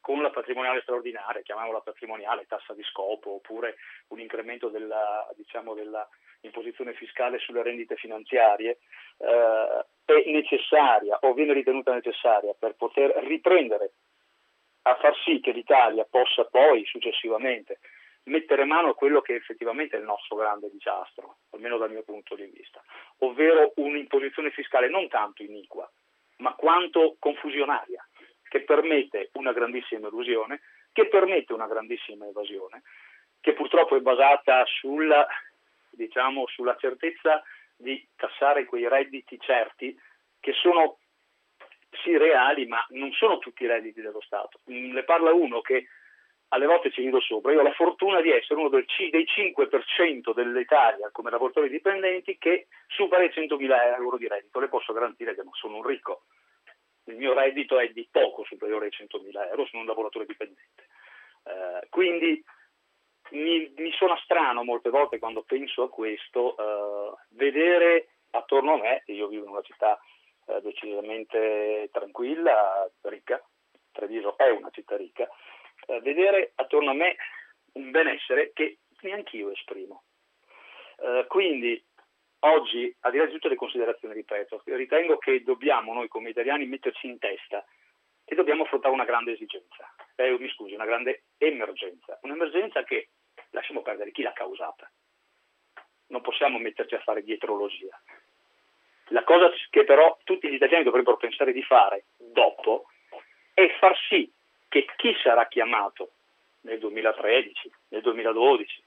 con la patrimoniale straordinaria, chiamiamola patrimoniale, tassa di scopo, oppure un incremento della, diciamo, della imposizione fiscale sulle rendite finanziarie, eh, è necessaria o viene ritenuta necessaria per poter riprendere a far sì che l'Italia possa poi successivamente mettere mano a quello che effettivamente è il nostro grande disastro, almeno dal mio punto di vista, ovvero un'imposizione fiscale non tanto iniqua, ma quanto confusionaria, che permette una grandissima elusione, che permette una grandissima evasione, che purtroppo è basata sulla, diciamo, sulla certezza di tassare quei redditi certi che sono sì reali, ma non sono tutti i redditi dello Stato. Ne parla uno che alle volte ci rido sopra. Io ho la fortuna di essere uno del, dei cinque per cento dell'Italia come lavoratori dipendenti che supera i centomila euro di reddito. Le posso garantire che non sono un ricco. Il mio reddito è di poco superiore ai centomila euro, sono un lavoratore dipendente. Eh, quindi mi, mi suona strano molte volte quando penso a questo, eh, vedere attorno a me, io vivo in una città eh, decisamente tranquilla, ricca, Treviso è una città ricca, eh, vedere attorno a me un benessere che neanch'io esprimo. Eh, quindi oggi, al di là di tutte le considerazioni, ripeto, ritengo che dobbiamo noi come italiani metterci in testa che dobbiamo affrontare una grande esigenza, eh, mi scusi, una grande emergenza, un'emergenza che, lasciamo perdere chi l'ha causata, non possiamo metterci a fare dietrologia. La cosa che però tutti gli italiani dovrebbero pensare di fare dopo è far sì che chi sarà chiamato nel duemilatredici, nel duemiladodici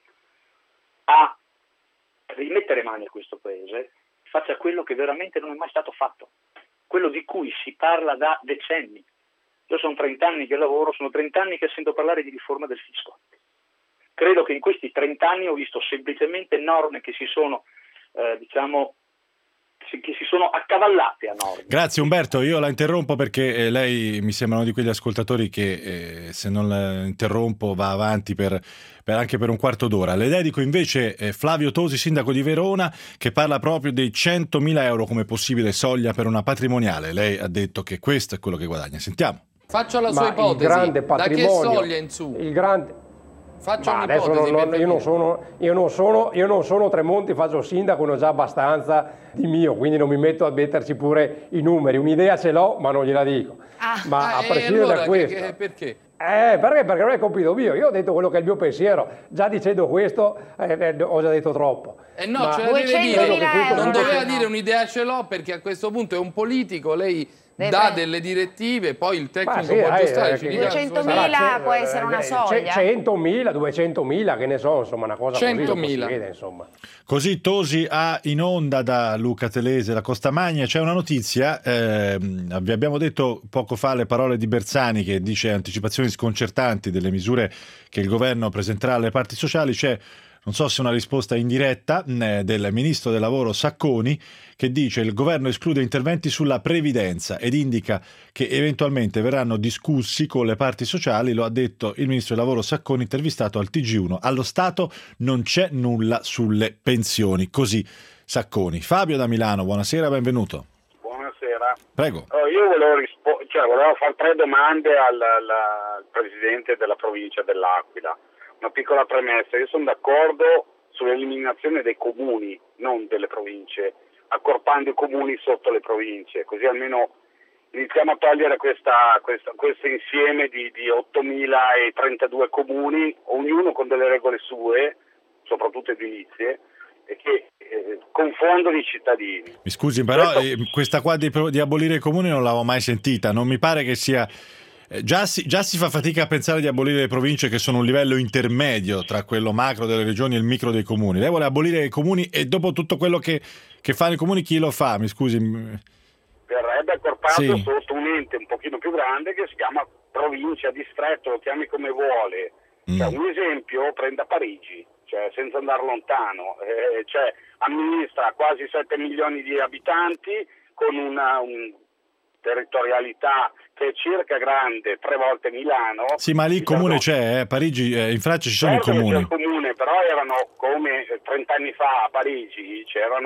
a rimettere mani a questo paese faccia quello che veramente non è mai stato fatto, quello di cui si parla da decenni. Io sono trent'anni che lavoro, sono trent'anni che sento parlare di riforma del fisco. Credo che in questi trent'anni ho visto semplicemente norme che si sono, eh, diciamo, che si sono accavallate a norme. Grazie Umberto, io la interrompo perché eh, lei mi sembra uno di quegli ascoltatori che eh, se non la interrompo va avanti per, per anche per un quarto d'ora. Le dedico invece eh, Flavio Tosi, sindaco di Verona, che parla proprio dei centomila euro come possibile soglia per una patrimoniale. Lei ha detto che questo è quello che guadagna. Sentiamo. Faccio la sua Ma ipotesi. Il grande da che patrimonio, soglia in su? Il grande... Faccio Ma adesso un'ipotesi. non, non, per io, non capire. sono, io, non sono, io non sono Tremonti, faccio sindaco, ne ho già abbastanza di mio, quindi non mi metto a metterci pure i numeri. Un'idea ce l'ho, ma non gliela dico. Ah, ma ah, a e prescindere allora da che- questo... che- perché? Eh, perché? Perché non è compito mio. Io ho detto quello che è il mio pensiero. Già dicendo questo eh, eh, ho già detto troppo. Eh no, Ma ce la deve dire. credo che questo Non comunque- doveva dire un'idea ce l'ho, perché a questo punto è un politico, lei dà delle direttive, poi il tecnico Ma sì, può eh, aggiustare. eh, ci che- dica- duecentomila può essere una eh, soglia? centomila, duecentomila, che ne so, insomma, una cosa così dopo si centomila. vede, insomma. Così Tosi ha in onda da Luca Telese, la Costa Magna. C'è una notizia, ehm, vi abbiamo detto poco fa le parole di Bersani che dice anticipazioni sconcertanti delle misure che il governo presenterà alle parti sociali. C'è, non so se una risposta indiretta, eh, del ministro del lavoro Sacconi, che dice il governo esclude interventi sulla previdenza ed indica che eventualmente verranno discussi con le parti sociali. Lo ha detto il ministro del lavoro Sacconi intervistato al T G uno. Allo Stato non c'è nulla sulle pensioni. Così Sacconi. Fabio da Milano, buonasera, benvenuto. Buonasera. Prego. Oh, io volevo, rispo- cioè, volevo fare tre domande al, al- al presidente della provincia dell'Aquila. Una piccola premessa, io sono d'accordo sull'eliminazione dei comuni, non delle province, accorpando i comuni sotto le province, così almeno iniziamo a togliere questa, questa, questo insieme di, di ottomilatrentadue comuni, ognuno con delle regole sue, soprattutto edilizie, e che eh, confondono i cittadini. Mi scusi, però eh, questa qua di, pro- di abolire i comuni non l'avevo mai sentita. Non mi pare che sia... eh, Già si, già si fa fatica a pensare di abolire le province, che sono un livello intermedio tra quello macro delle regioni e il micro dei comuni. Lei vuole abolire i comuni e dopo tutto quello che, che fanno i comuni chi lo fa? Mi scusi. Verrebbe accorpato Sì. sotto un ente un pochino più grande che si chiama provincia, distretto, lo chiami come vuole. Cioè, un esempio, prenda Parigi, cioè, senza andare lontano, eh, cioè, amministra quasi sette milioni di abitanti con una un territorialità che è circa grande, tre volte Milano. Sì, ma lì il comune c'è, eh? Parigi, eh, in Francia ci sono Certo i che c'è comuni. il comune, però erano come trenta anni fa a Parigi, c'erano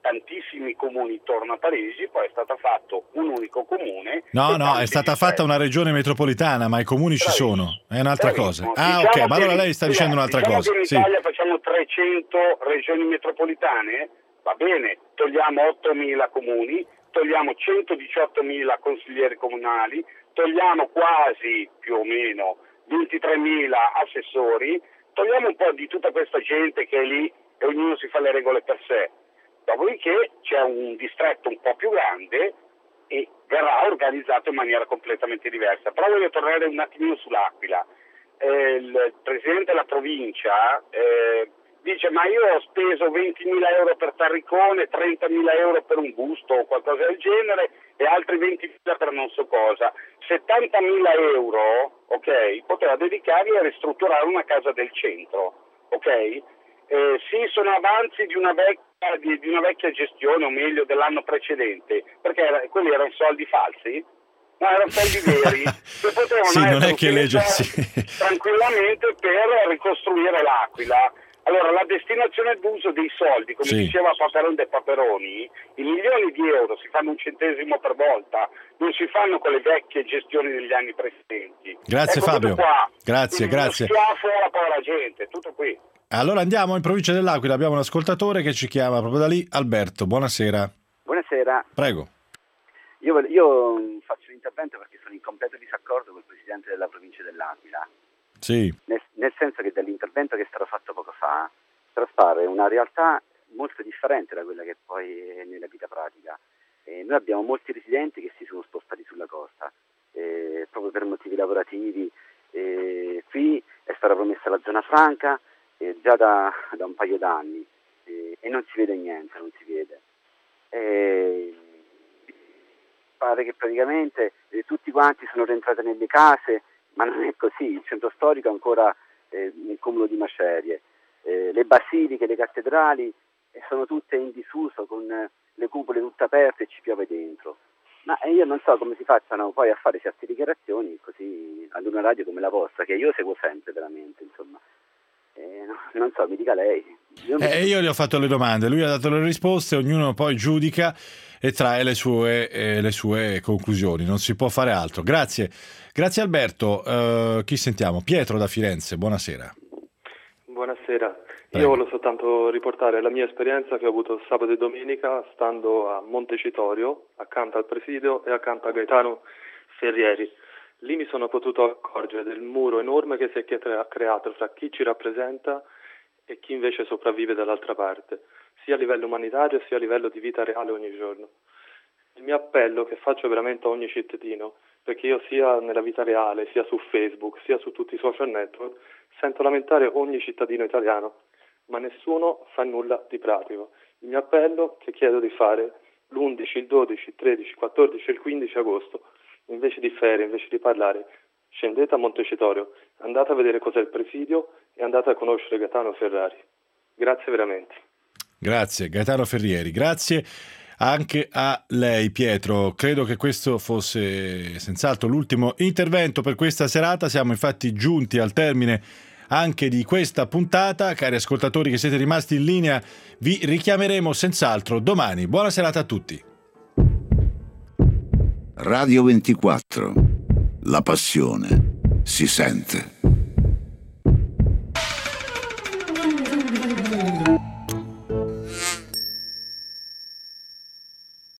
tantissimi comuni intorno a Parigi, poi è stato fatto un unico comune. No, no, è stata fatta una regione metropolitana, ma i comuni ci sono, è un'altra cosa. Ah, Diciamo ok, ma allora che- lei sta dicendo un'altra diciamo cosa. che in Sì. Italia facciamo trecento regioni metropolitane, va bene, togliamo ottomila comuni, togliamo centodiciottomila consiglieri comunali, togliamo quasi più o meno ventitremila assessori, togliamo un po' di tutta questa gente che è lì e ognuno si fa le regole per sé. Dopodiché c'è un distretto un po' più grande e verrà organizzato in maniera completamente diversa. Però voglio tornare un attimino sull'Aquila. Eh, il presidente della provincia eh, dice: ma io ho speso ventimila euro per Tarricone, trentamila euro per un busto o qualcosa del genere e altri ventimila per non so cosa. settantamila euro, ok, poteva dedicarli a ristrutturare una casa del centro, ok? Eh, sì, sono avanzi di una, vecchia, di, di una vecchia gestione, o meglio dell'anno precedente, perché era, quelli erano soldi falsi? No, erano soldi veri che potevano Sì, non essere è che legge, utilizzati sì. tranquillamente per ricostruire l'Aquila. Allora, la destinazione d'uso dei soldi, come Sì. diceva Paperon de Paperoni, i milioni di euro si fanno un centesimo per volta, non si fanno con le vecchie gestioni degli anni precedenti. Grazie Ecco, Fabio. tutto qua. Grazie, Quindi grazie. uno schiaffo alla povera gente, tutto qui. Allora andiamo in provincia dell'Aquila, abbiamo un ascoltatore che ci chiama proprio da lì, Alberto. Buonasera. Buonasera, Prego. io, io faccio un intervento perché sono in completo disaccordo con il Presidente della provincia dell'Aquila, Sì. nel, nel senso che dall'intervento che è stato fatto poco fa traspare una realtà molto differente da quella che poi è nella vita pratica. E noi abbiamo molti residenti che si sono spostati sulla costa, eh, proprio per motivi lavorativi. Eh, qui è stata promessa la zona franca eh, già da, da un paio d'anni eh, e non si vede niente, non si vede. Eh, pare che praticamente eh, tutti quanti sono rientrati nelle case, ma non è così. Il centro storico è ancora eh, un cumulo di macerie. Eh, le basiliche, le cattedrali eh, sono tutte in disuso, con eh, le cupole tutte aperte e ci piove dentro. Ma eh, io non so come si facciano poi a fare certe dichiarazioni così ad una radio come la vostra, che io seguo sempre veramente, insomma. Eh, no, non so, mi dica lei. Io mi- Eh, io gli ho fatto le domande, lui ha dato le risposte, ognuno poi giudica e trae le sue, eh, le sue conclusioni, non si può fare altro. Grazie, grazie Alberto. Eh, chi sentiamo? Pietro da Firenze, buonasera. Buonasera, io volevo soltanto riportare la mia esperienza che ho avuto sabato e domenica stando a Montecitorio, accanto al presidio e accanto a Gaetano Ferrieri. Lì mi sono potuto accorgere del muro enorme che si è crea- creato fra chi ci rappresenta e chi invece sopravvive dall'altra parte, sia a livello umanitario sia a livello di vita reale ogni giorno. Il mio appello che faccio veramente a ogni cittadino, perché io sia nella vita reale, sia su Facebook, sia su tutti i social network, sento lamentare ogni cittadino italiano, ma nessuno fa nulla di pratico. Il mio appello che chiedo di fare l'undici, il dodici, il tredici, il quattordici e il quindici agosto, invece di ferie, invece di parlare, scendete a Montecitorio, andate a vedere cos'è il presidio e andate a conoscere Gaetano Ferrari. Grazie veramente. Grazie Gaetano Ferrieri, grazie anche a lei Pietro. Credo che questo fosse senz'altro l'ultimo intervento per questa serata, siamo infatti giunti al termine anche di questa puntata. Cari ascoltatori che siete rimasti in linea, vi richiameremo senz'altro domani. Buona serata a tutti. Radio ventiquattro, la passione si sente.